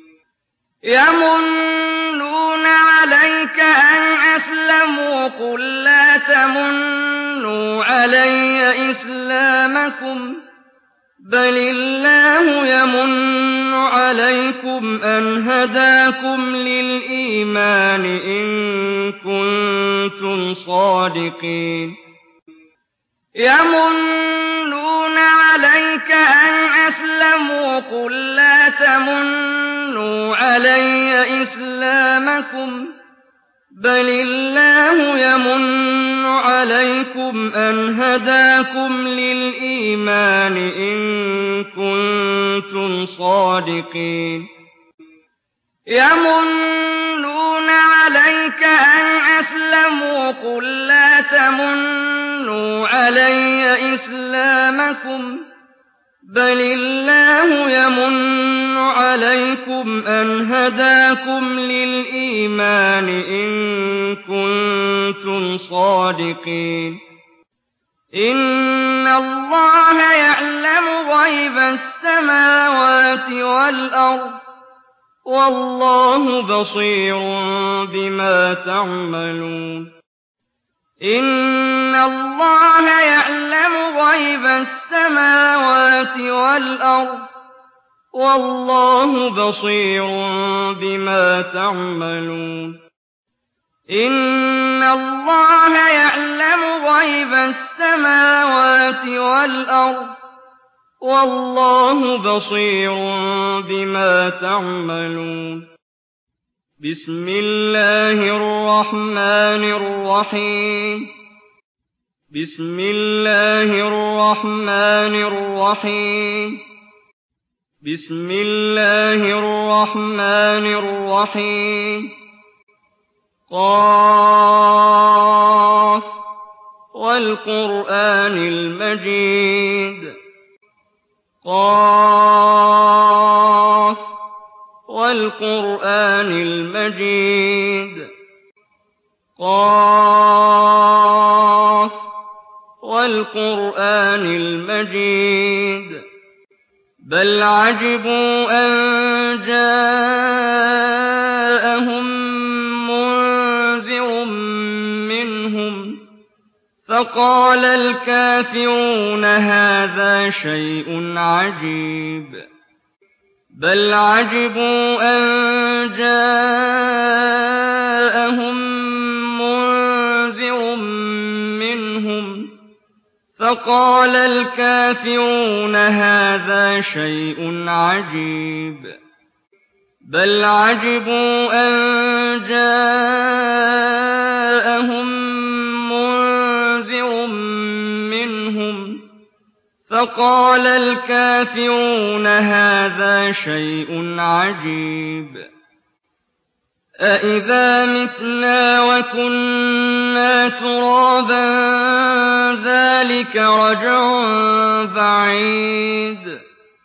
يَمُنُّونَ عَلَيْكَ أَنْ أَسْلَمُوا قُل لَّا تَمُنُّوا عَلَيَّ إِسْلَامَكُم بَلِ اللَّهُ يَمُنُّ عَلَيْكُمْ أَنْ هَدَاكُمْ لِلْإِيمَانِ إِن كُنتُمْ صَادِقِينَ. يَمُنُّونَ عَلَيْكَ أَنْ أَسْلَمُوا قُل لَّا تَمُنُّوا عَلَيَّ إِسْلَامَكُم بَلِ اللَّهُ يَمُنُّ عليكم أن هداكم للإيمان إن كنتم صادقين يمنون عليك أن أسلموا قل لا تمنوا علي إسلامكم بل الله يمن عليكم أن هداكم للإيمان إن كنتم صادقين إن الله يعلم غيب السماوات والأرض والله بصير بما تعملون إن الله يعلم غيب السماوات والأرض والله بصير بما تعملون إن الله يعلم غيب السماوات والأرض والله بصير بما تعملون بسم الله الرحمن الرحيم بسم الله الرحمن الرحيم بسم الله الرحمن الرحيم قاف والقرآن المجيد قاف والقرآن المجيد قاف والقرآن المجيد بل عجبوا أن جاءهم منذر منهم فقال الكافرون هذا شيء عجيب بل عجبوا أن جاءهم منذر منهم فقال الكافرون هذا شيء عجيب بل عجبوا أن جاءهم منذر منهم فقال الكافرون هذا شيء عجيب أإذا متنا وكنا ترابا ذلك رجع بعيد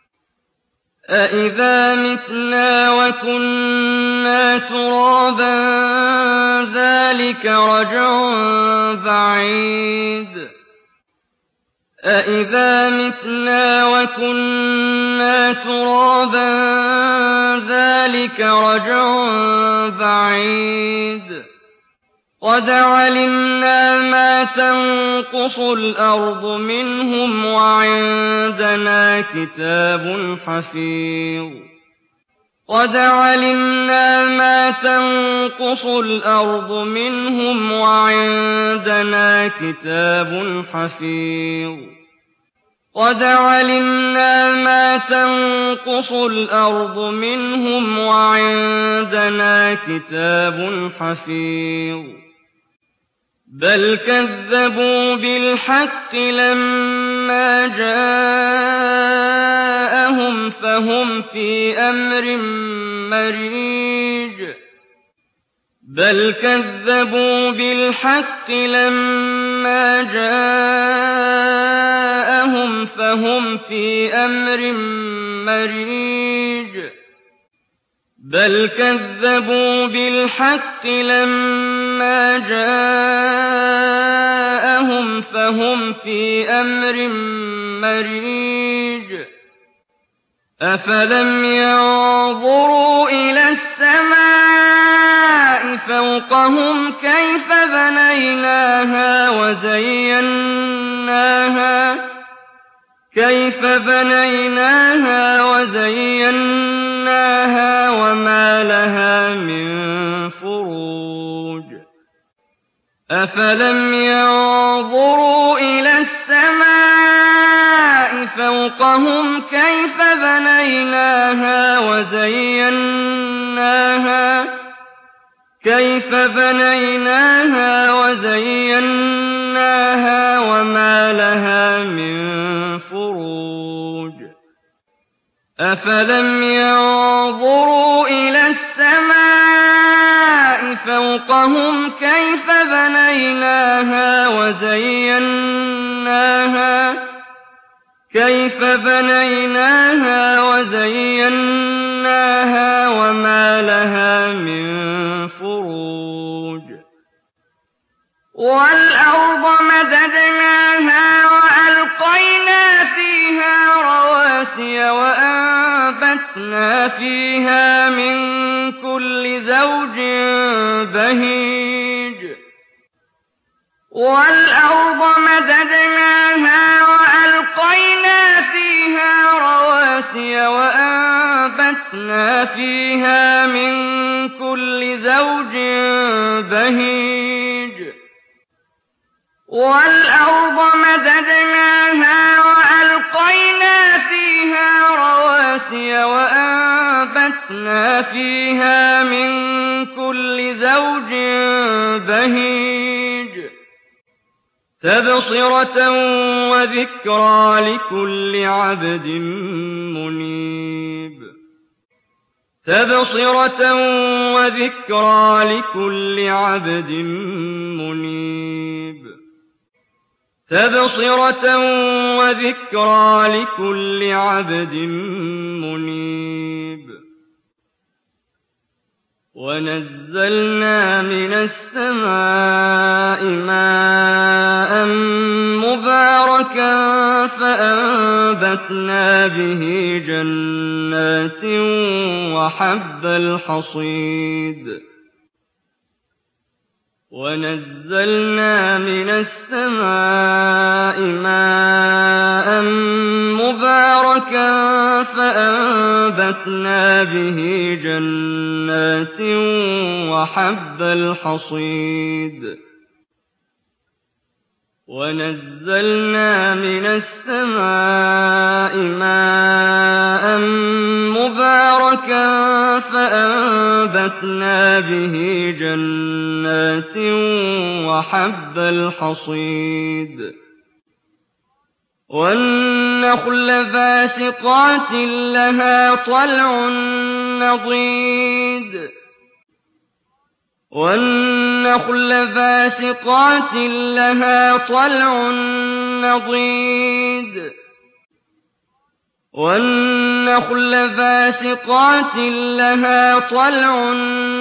أإذا متنا وكنا ترابا ذلك رجع بعيد أإذا متنا وكنا ترابا ذلك رجع بعيد قد علمنا ما تنقص الأرض منهم وعندنا كتاب حفيظ قد علمنا ما تنقص الأرض منهم وعندنا كتاب حفيظ قد علمنا ما تنقص الأرض منهم وعندنا كتاب حفيظ بل كذبوا بالحق لما جاءهم فهم في أمر مريج بل كذبوا بالحق لما جاءهم فهم في أمر مريج بل كذبوا بالحق لما جاءهم فهم في أمر مريج أفلم ينظروا إلى السماء فوقهم كيف بنيناها وزيناها وما لها من فروج أفلم ينظروا إلى السماء فوقهم كيف بنيناها وزيناها بنيناها وما لها من فروج أفلم ينظروا إلى السماء فوقهم كيف بنيناها وزيناها وما لها من فروج والأرض مددناها وألقينا فيها رواسي وأنبتنا فيها من كل زوج بهيج تبصرة وذكرى لكل عبد منيب تبصرة وذكرى لكل عبد منيب تبصرة وذكرى لكل عبد منيب ونزلنا من السماء ماء مباركا فأنبتنا به جنات وحب الحصيد ونزلنا من السماء ماء مباركا فأنبتنا به جنات وحب الحصيد ونزلنا من السماء ماء مباركا فأنبتنا به جنات وحب الحصيد والنخل باسقات لها طلع نضيد والنخل باسقات لها طلع نضيد والنخل باسقات لها طلع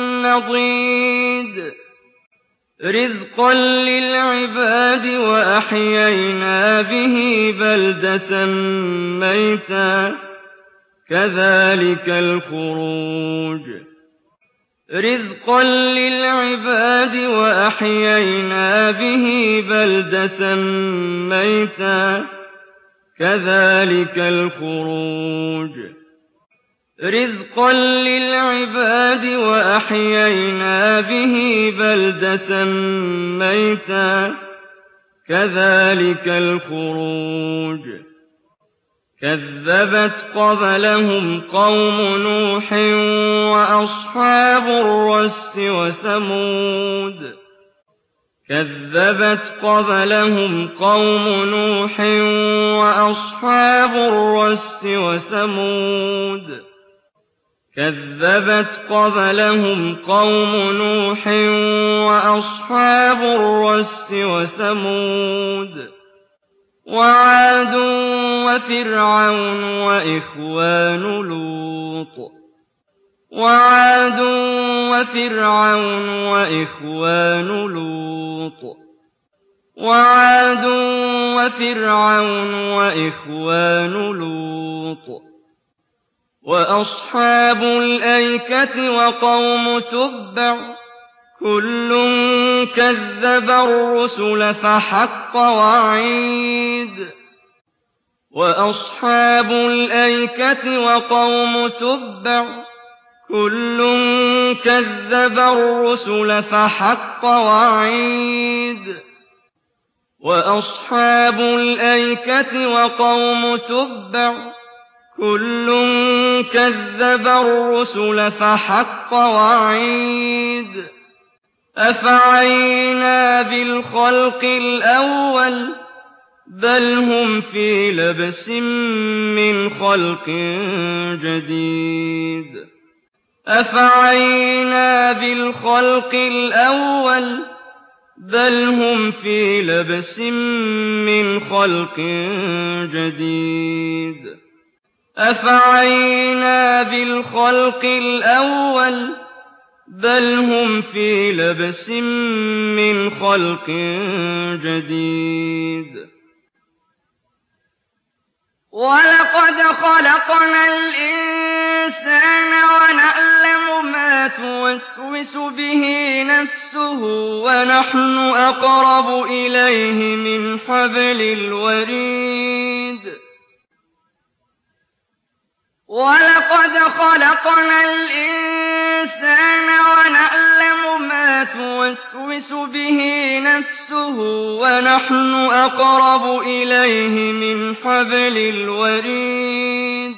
نضيد رزقا للعباد وأحيينا به بلدة ميتا كذلك الخروج رزقا للعباد وأحيينا به بلدة ميتا كذلك الخروج رزقا للعباد وأحيينا به بلدة ميتا كذلك الخروج كذبت قبلهم قوم نوح وأصحاب الرس وثمود كذبت قبلهم قوم نوح وأصحاب الرس وثمود كذبت قبلهم قوم نوح وأصحاب الرس وثمود وعاد وفرعون وإخوان لوط وعاد وفرعون وإخوان لوط وعاد وفرعون وإخوان لوط وأصحاب الأيكة وقوم تبع كل كذب الرسل فحق وعيد وأصحاب الأيكة وقوم تبع كل كذب الرسل فحق وعيد وأصحاب الأيكة وقوم تبع كل كذب الرسل فحق وعيد أفعينا بالخلق الأول بل هم في لبس من خلق جديد أفعينا بالخلق الأول بل هم في لبس من خلق جديد أفعينا بالخلق الأول بل هم في لبس من خلق جديد ولقد خلقنا الإنسان ونعلم ما توسوس به نفسه ونحن أقرب إليه من حبل الوريد ولقد خلقنا الإنسان ونعلم ما توسوس به نفسه ونحن أقرب إليه من حبل الوريد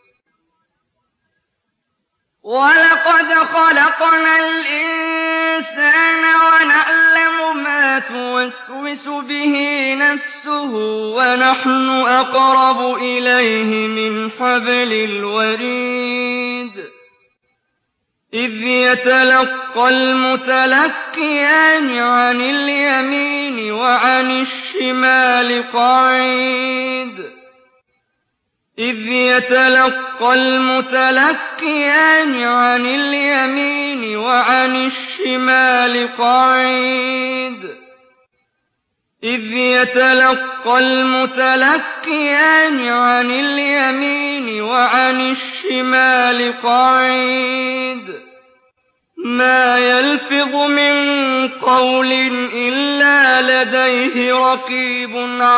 ولقد خلقنا الإنسان ونعلم ما توسوس به نفسه ونحن أقرب إليه من حبل الوريد إذ يتلقى المتلقيان عن اليمين وعن الشمال قعيد إذ يتلقى المتلقيان عن اليمين وعن الشمال قعيد إذ يتلقى المتلقيان عن اليمين وعن الشمال قعيد ما يلفظ من قول إلا لديه رقيب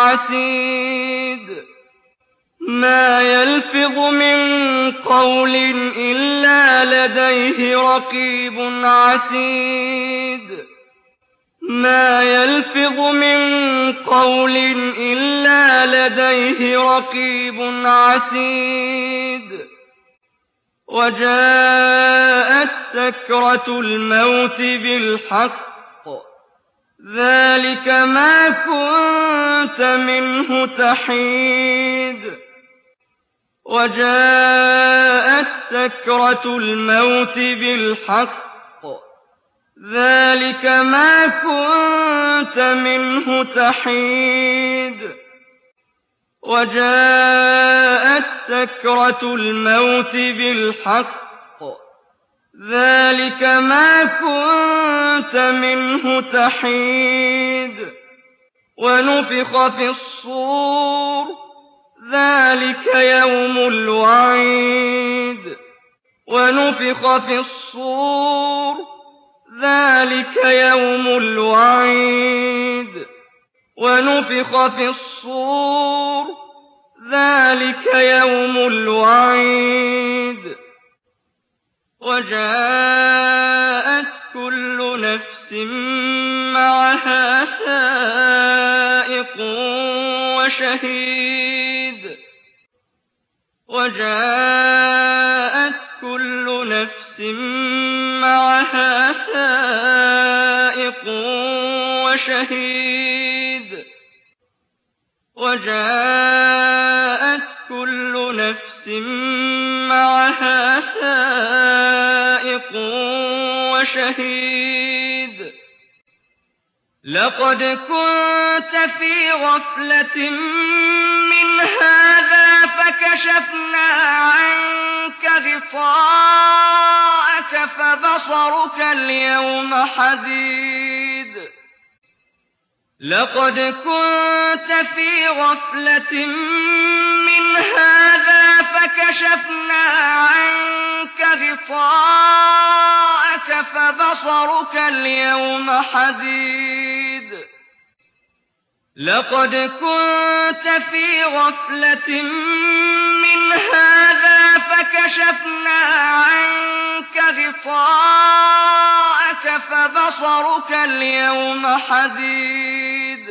عتيد ما يلفظ من قول إلا لديه رقيب عتيد ما يلفظ من قول إلا لديه رقيب عتيد وجاءت سكرة الموت بالحق ذلك ما كنت منه تحيد وجاءت سكرة الموت بالحق ذلك ما كنت منه تحيد وجاءت سكرة الموت بالحق ذلك ما كنت منه تحيد ونفخ في الصور ذلك يوم الوعيد ونفخ في الصور ذلك يوم الوعيد ونفخ في الصور ذلك يوم الوعيد وجاءت كل نفس معها سائق وشهيد وجاءت كل نفس معها سائق وشهيد وجاءت كل نفس معها سائق وشهيد لقد كنت في غفلة من هذا فكشفنا عنك غطاءك فبصرك اليوم حديد لقد كنت في غفلة من هذا فكشفنا عنك غطاءك فبصرك اليوم حديد لقد كنت في غفلة من هذا فكشفنا عنك غطاءك فبصرك اليوم حديد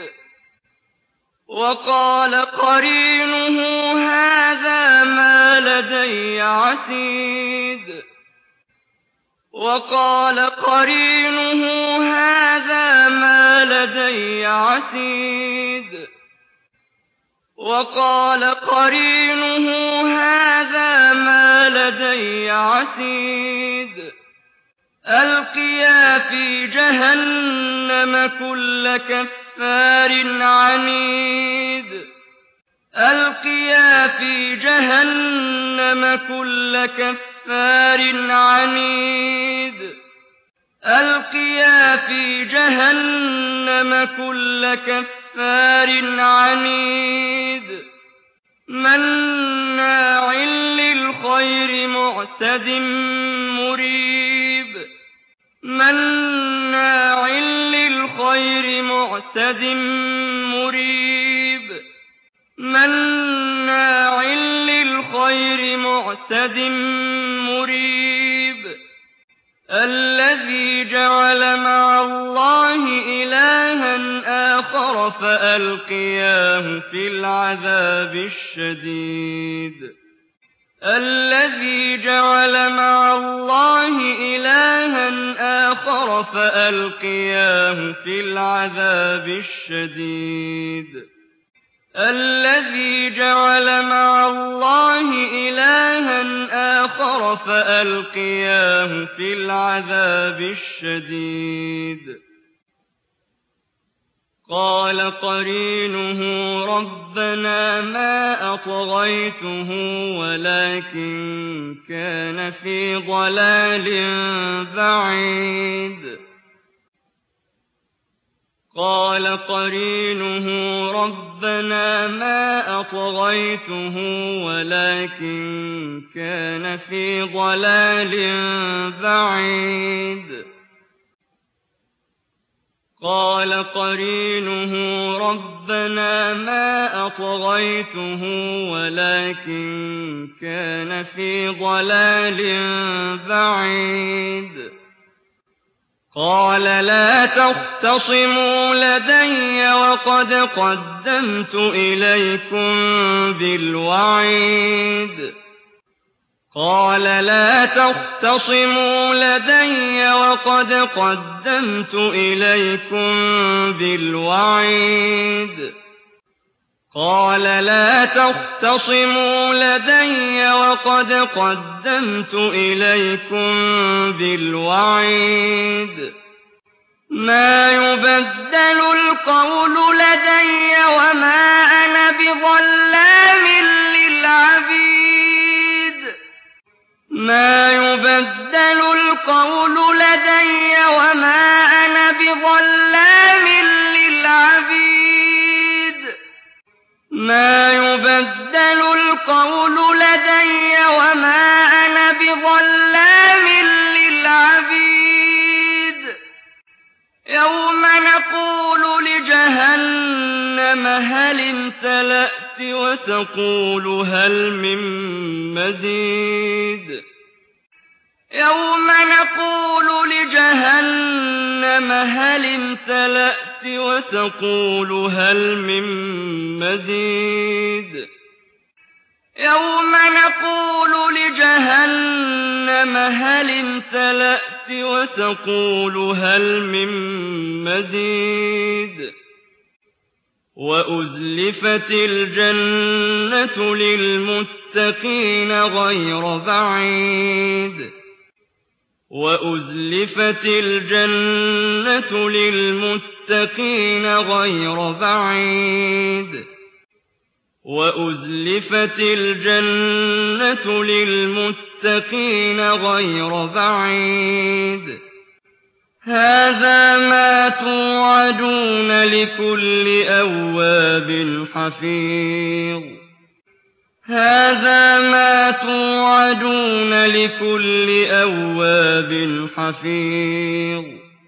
وقال قرينه هذا ما لدي عتيد وقال قرينه هذا ما لدي عتيد وقال قرينه هذا ما لدي عتيد ألقيا في جهنم كل كفار عنيد ألقيا في جهنم كل كفار عنيد ألقيا في جهنم كل كفار عنيد مناع للخير معتد مريب مناع للخير معتد مريب مناع للخير معتد مريب الذي جعل مع الله إلها آخر فألقياه في العذاب الشديد الذي جعل مع الله إلها آخر فألقياه في العذاب الشديد الذي جعل مع الله إلها آخر فألقياه في العذاب الشديد قال قرينه ربنا ما أطغيته ولكن كان في ضلال بعيد قال قرينه ربنا ما أطغيته ولكن كان في ضلال بعيد قال قرينه ربنا ما أطغيته ولكن كان في ضلال بعيد قال لا تختصموا لدي وقد قدمت إليكم بالوعيد قال لا تختصموا لدي وقد قدمت إليكم بالوعيد قال لا تختصموا لدي وقد قدمت إليكم بالوعيد ما يبدل القول لدي وما أنا بظلام للعبيد ما يبدل القول لدي وما أنا بظلام للعبيد ما يبدل القول لدي وما أنا بظلام للعبيد يوم نقول لجهنم هل امتلأت وتقول هل من مزيد يوم نقول لجهنم هل امتلأت وتقول هل من مزيد يوم نقول لجهنم هل امتلأت وتقول هل من مزيد وأزلفت الجنة للمتقين غير بعيد وأزلفت الجنة للمتقين غير بعيد وأزلفت الجنة للمتقين غير بعيد هذا ما توعدون لكل أواب حفيظ هذا ما توعدون لكل أواب حفيظ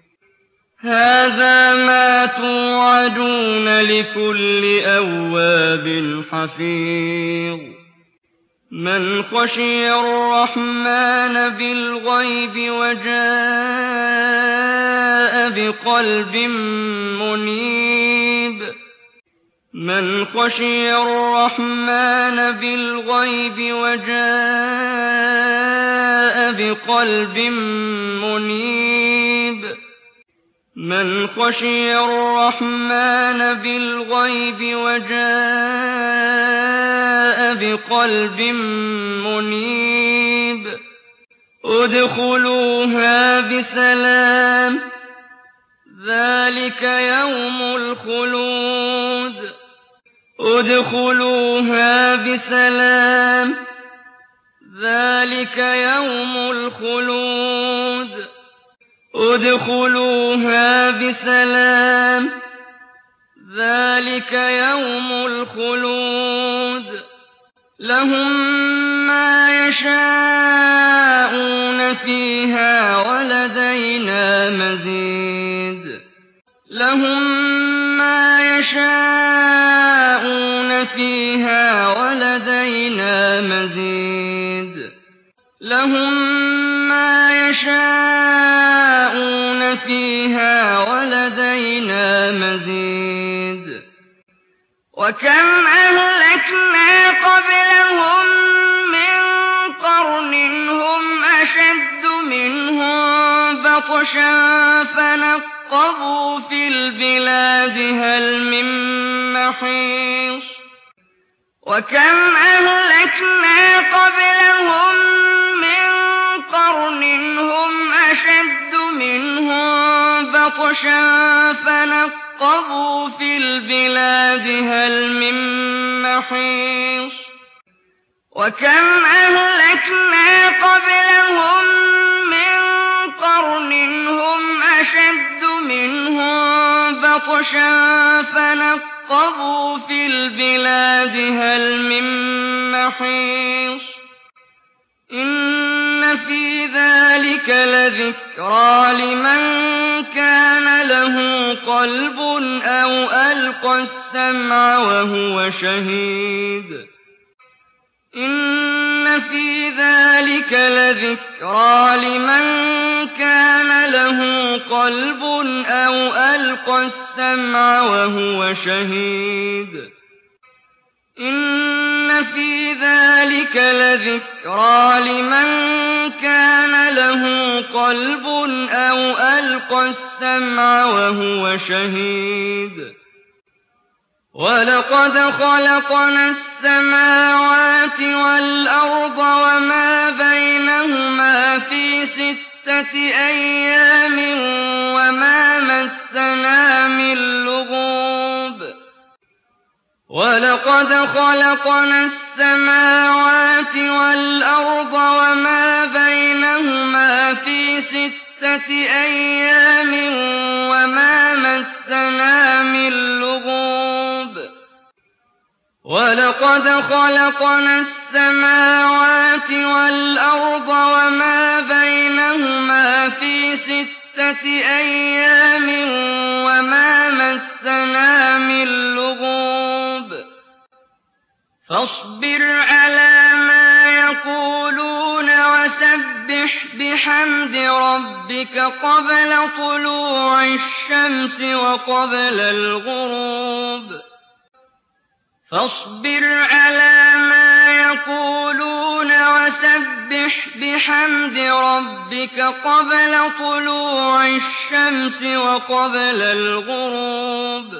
هذا ما توعدون لكل أواب حفيظ من خشي الرحمن بالغيب وجاء بقلب منيب من خشي الرحمن بالغيب وجاء بقلب بقلب منيب من خشي الرحمن بالغيب وجاء بقلب منيب ادخلوها بسلام ذلك يوم الخلود ادخلوها بسلام ذلك يوم الخلود ادخلوها بسلام ذلك يوم الخلود لهم ما يشاءون فيها ولدينا مزيد لهم ما يشاءون فيها ولدينا مزيد لهم ما يشاءون فيها ولدينا مزيد وكم أهلكنا قبلهم من قرن هم أشد منهم بطشا فنقبوا في البلاد هل من محيص وكم أهلكنا قبلهم من قرن هم أشد منهم بطشا فنقبوا في البلاد هل من محيص وكم أهلكنا قبلهم من قرن هم أشد منهم بطشا فنقبوا في البلاد هل من محيص إن في ذلك لذكرى لمن كان له قلب أو ألقى السمع وهو شهيد إن في ذلك لذكرى لمن كان له قلب أو ألقى السمع وهو شهيد إن في ذلك لذكرى لمن كان له قلب أو ألقى السمع وهو شهيد ولقد خلقنا السماوات والأرض وما بينهما في 6 أيام وما مسنا من لغوب ولقد خلقنا السماوات والأرض وما بينهما في 6 أيام وما مسنا من لغوب ولقد خلقنا السماوات والأرض وما بينهما في 6 أيام وما مسنا من لغوب فاصبر على ما يقولون وسبح بحمد ربك قبل طلوع الشمس وقبل الغروب فاصبر على ما يقولون وسبح بحمد ربك قبل طلوع الشمس وقبل الغروب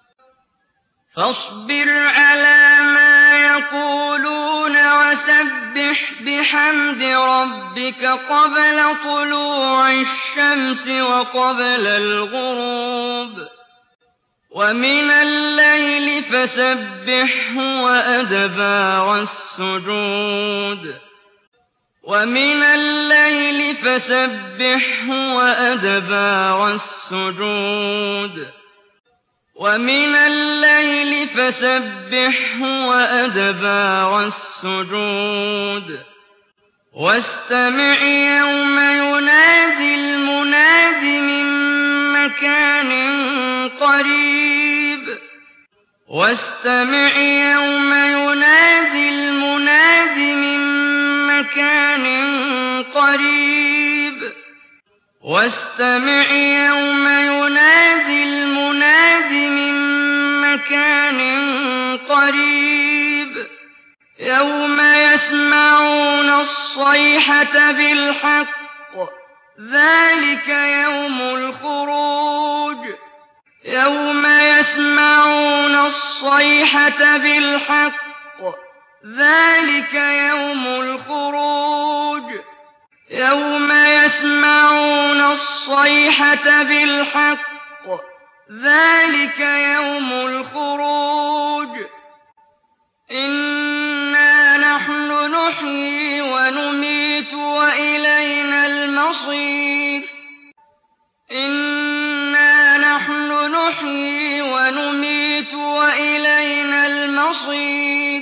فاصبر على ما يقولون وسبح بحمد ربك قبل طلوع الشمس وقبل الغروب ومن الليل فسبحه وأدبار السجود ومن الليل فسبحه وأدبار السجود ومن الليل فسبحه وأدبار السجود واستمع يوم ينادي المناد من مكان قريب واستمع يوم ينادي المناد من مكان قريب واستمع يوم ينادي المناد من مكان قريب يوم يسمعون الصيحة بالحق ذلك يوم الخروج يوم يسمعون الصيحة بالحق ذلك يوم الخروج يوم يسمعون الصيحة بالحق ذلك يوم الخروج إنا نحن نحيي ونميت وإلينا المصير إنا نحن نحيي ونميت وإلينا المصير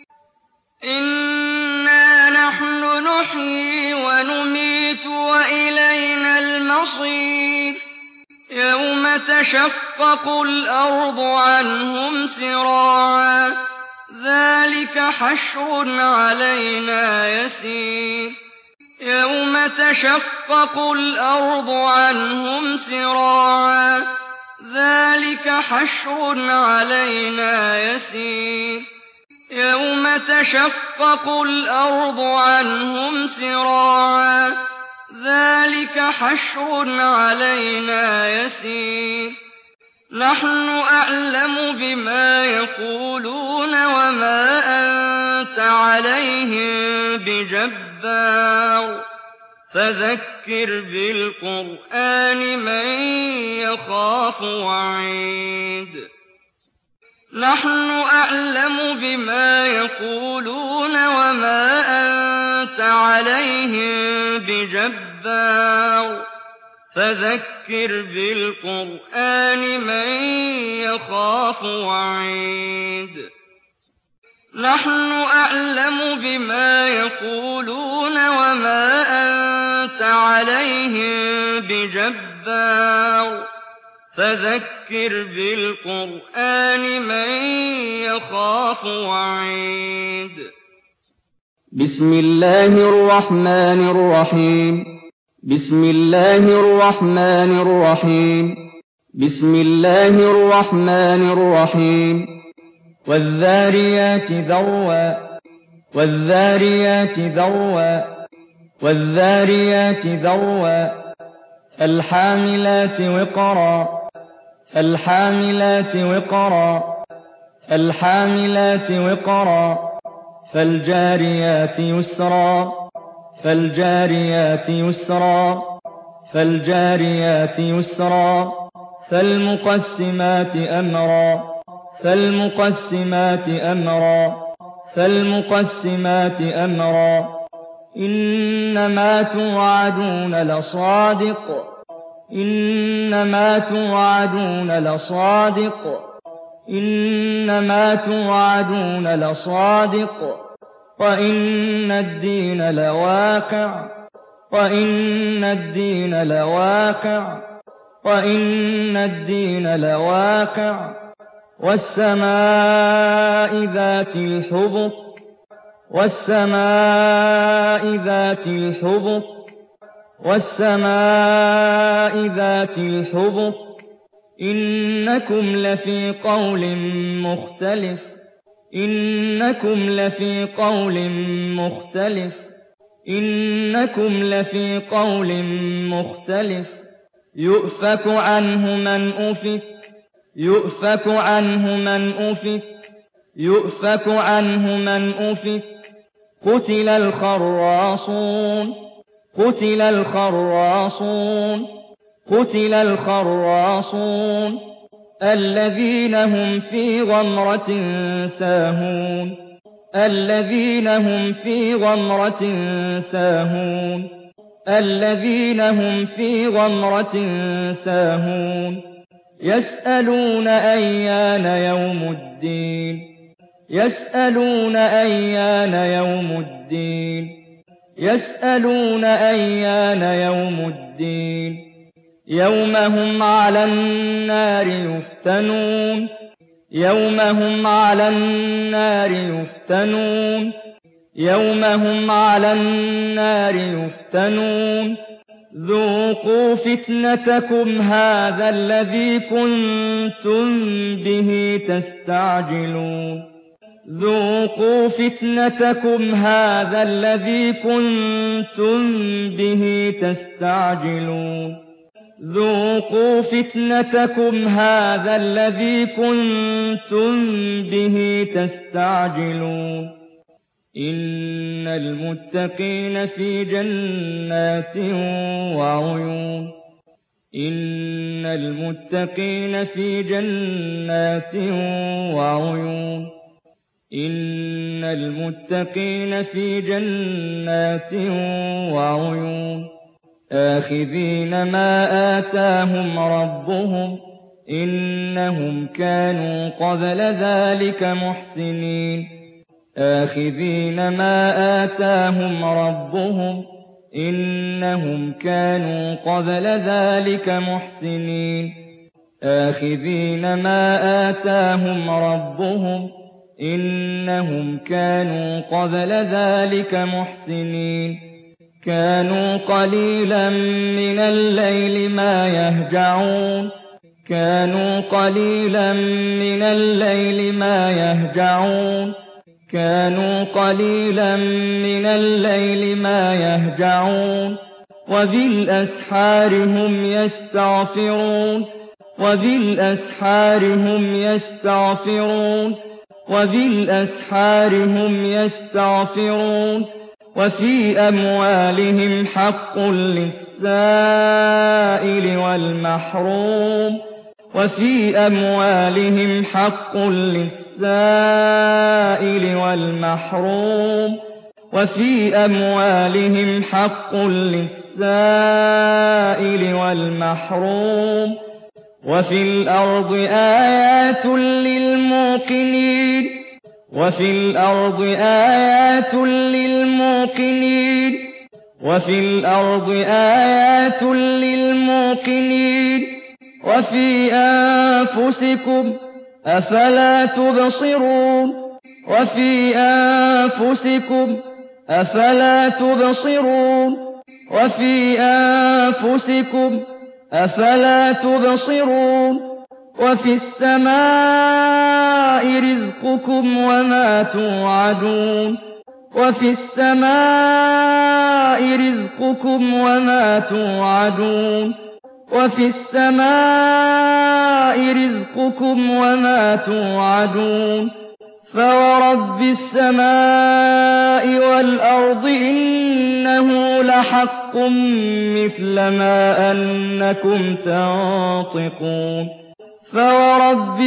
إنا نحن نحيي ونميت وإلينا المصير يوم تشقق الأرض عنهم سراعا ذلك حشر علينا يسير يوم تشقق الأرض عنهم سراعا ذلك حشر علينا يسير يوم تشقق الأرض عنهم سراعا ذلك حشر علينا يسير نحن أعلم بما يقولون وما أنت عليهم بجبار فذكر بالقرآن من يخاف وعيد نحن أعلم بما يقولون وما أنت عليهم بجبار فذكر بالقرآن من يخاف وعيد نحن أعلم بما يقولون وما أنت عليهم بجبار فذكر بالقرآن من يخاف وعيد بسم الله الرحمن الرحيم بسم الله الرحمن الرحيم بسم الله الرحمن الرحيم والذاريات ذروا والذاريات ذروا والذاريات ذروا فالحاملات وقرا فالحاملات وقرا فالحاملات وقرا فالجاريات يسرا فالجاريات يسرا فالجاريات يسرا فالمقسمات أمرا فالمقسمات أمرا فالمقسمات أمرا إنما توعدون لصادق إنما توعدون لصادق إنما توعدون لصادق وإن الدين لواقع وإن الدين لواقع وإن الدين لواقع والسماء ذات الحبك والسماء ذات الحبك والسماء ذات الحبك إنكم لفي قول مختلف إنكم لفي قول مختلف إنكم لفي قول مختلف يؤفك عنه من أفك يؤفك عنه من أفك يؤفك عنه من أفك قتل الخراصون قتل الخراصون قتل الخراصون الذين هم في غمرة ساهون الذين هم في غمرة ساهون الذين هم في غمرة ساهون يسألون أيان يوم الدين يسألون أيان يوم الدين يسألون أيان يوم الدين يوم هم على النار يفتنون يوم هم على النار يفتنون يوم هم على النار يفتنون ذوقوا فتنتكم هذا الذي كنتم به تستعجلون ذوقوا فتنتكم هذا الذي كنتم به تستعجلون ذوقوا فتنتكم هذا الذي كنتم به تستعجلون إن المتقين في جنات وعيون إن المتقين في جنات وعيون إن المتقين في جنات وعيون آخذين ما آتاهم ربهم إنهم كانوا قبل ذلك محسنين آخذين ما آتاهم ربهم إنهم كانوا قبل ذلك محسنين آخذين ما آتاهم ربهم إنهم كانوا قبل ذلك محسنين كانوا قليلا من الليل ما يهجعون كانوا قليلا من الليل ما يهجعون كانوا قليلا من الليل ما يهجعون وبالأسحار هم يستغفرون وبالأسحار هم يستغفرون وبالأسحار هم يستغفرون وفي أموالهم حق للسائل والمحروم وفي أموالهم حق للسائل والمحروم وفي أموالهم حق للسائل والمحروم وفي الأرض آيات للموقنين وفي الأرض آيات للموقنين وفي الأرض آيات للموقنين وفي أنفسكم أفلا تبصرون وفي أنفسكم أفلا تبصرون وفي أنفسكم أفلا تبصرون وفي السماء رزقكم وما توعدون وفي السماء رزقكم وما توعدون وفي السماء رزقكم وما توعدون فورب السماء والأرض إنه لحق مثل ما أنكم تنطقون فورب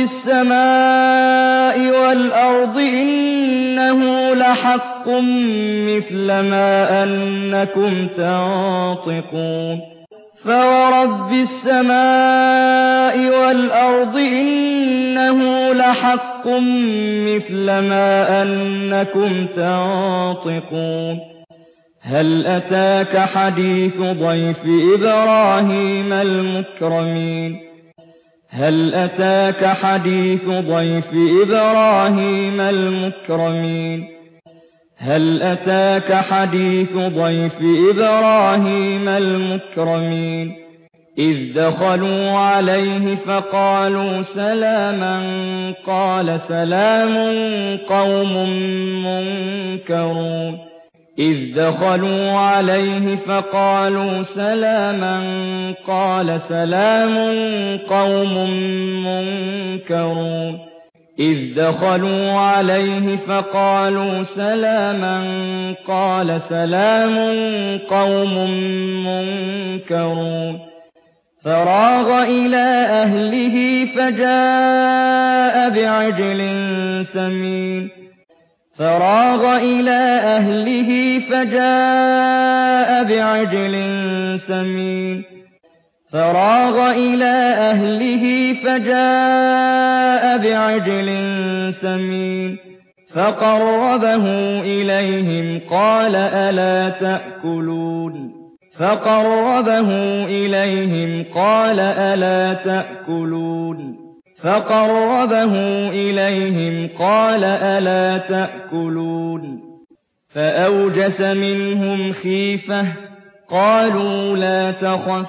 السماء والأرض إنه لحق مثل ما أنكم تنطقون فورب السماء والأرض إنه لحق مثل ما أنكم تنطقون هل أتاك حديث ضيف إبراهيم المكرمين هل أتاك حديث ضيف إبراهيم المكرمين هل أتاك حديث ضيف إبراهيم المكرمين إذ دخلوا عليه فقالوا سلاما قال سلام قوم منكرون إذ دخلوا عليه فقالوا سلاما قال سلام قوم منكرون إذ دخلوا عليه فقالوا سلاما قال سلام قوم منكرون فراغ إلى أهله فجاء بعجل سمين فراغ إلى أهله فجاء بعجل سمين فراغ إلى أهله فجاء بعجل سمين فقربه إليهم قال ألا تأكلون فقربه إليهم قال ألا تأكلون فقربه إليهم قال ألا تأكلون فأوجس منهم خيفة قالوا لا تخف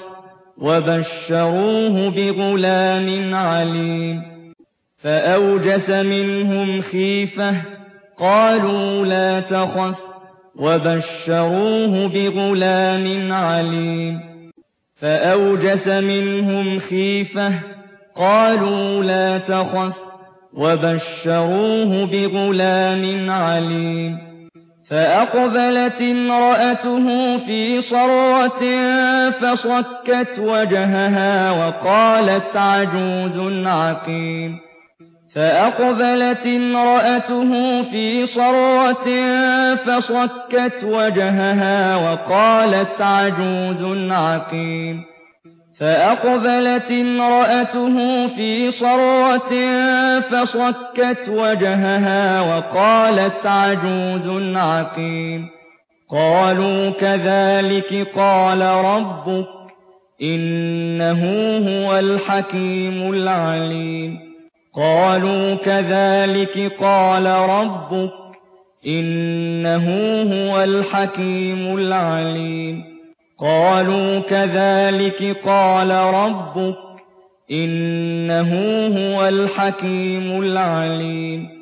وبشروه بغلام عليم فأوجس منهم خيفة قالوا لا تخف وبشروه بغلام عليم فأوجس منهم خيفة قالوا لا تخف وبشروه بغلام عليم فأقبلت امرأته في صرة فصكت وجهها وقالت عجوز عقيم فأقبلت امرأته في صرة فصكت وجهها وقالت عجوز عقيم فأقبلت امرأته في صرة فصكت وجهها وقالت عجوز عقيم قالوا كذلك قال ربك إنه هو الحكيم العليم قالوا كذلك قال ربك إنه هو الحكيم العليم قالوا كذلك قال ربك إنه هو الحكيم العليم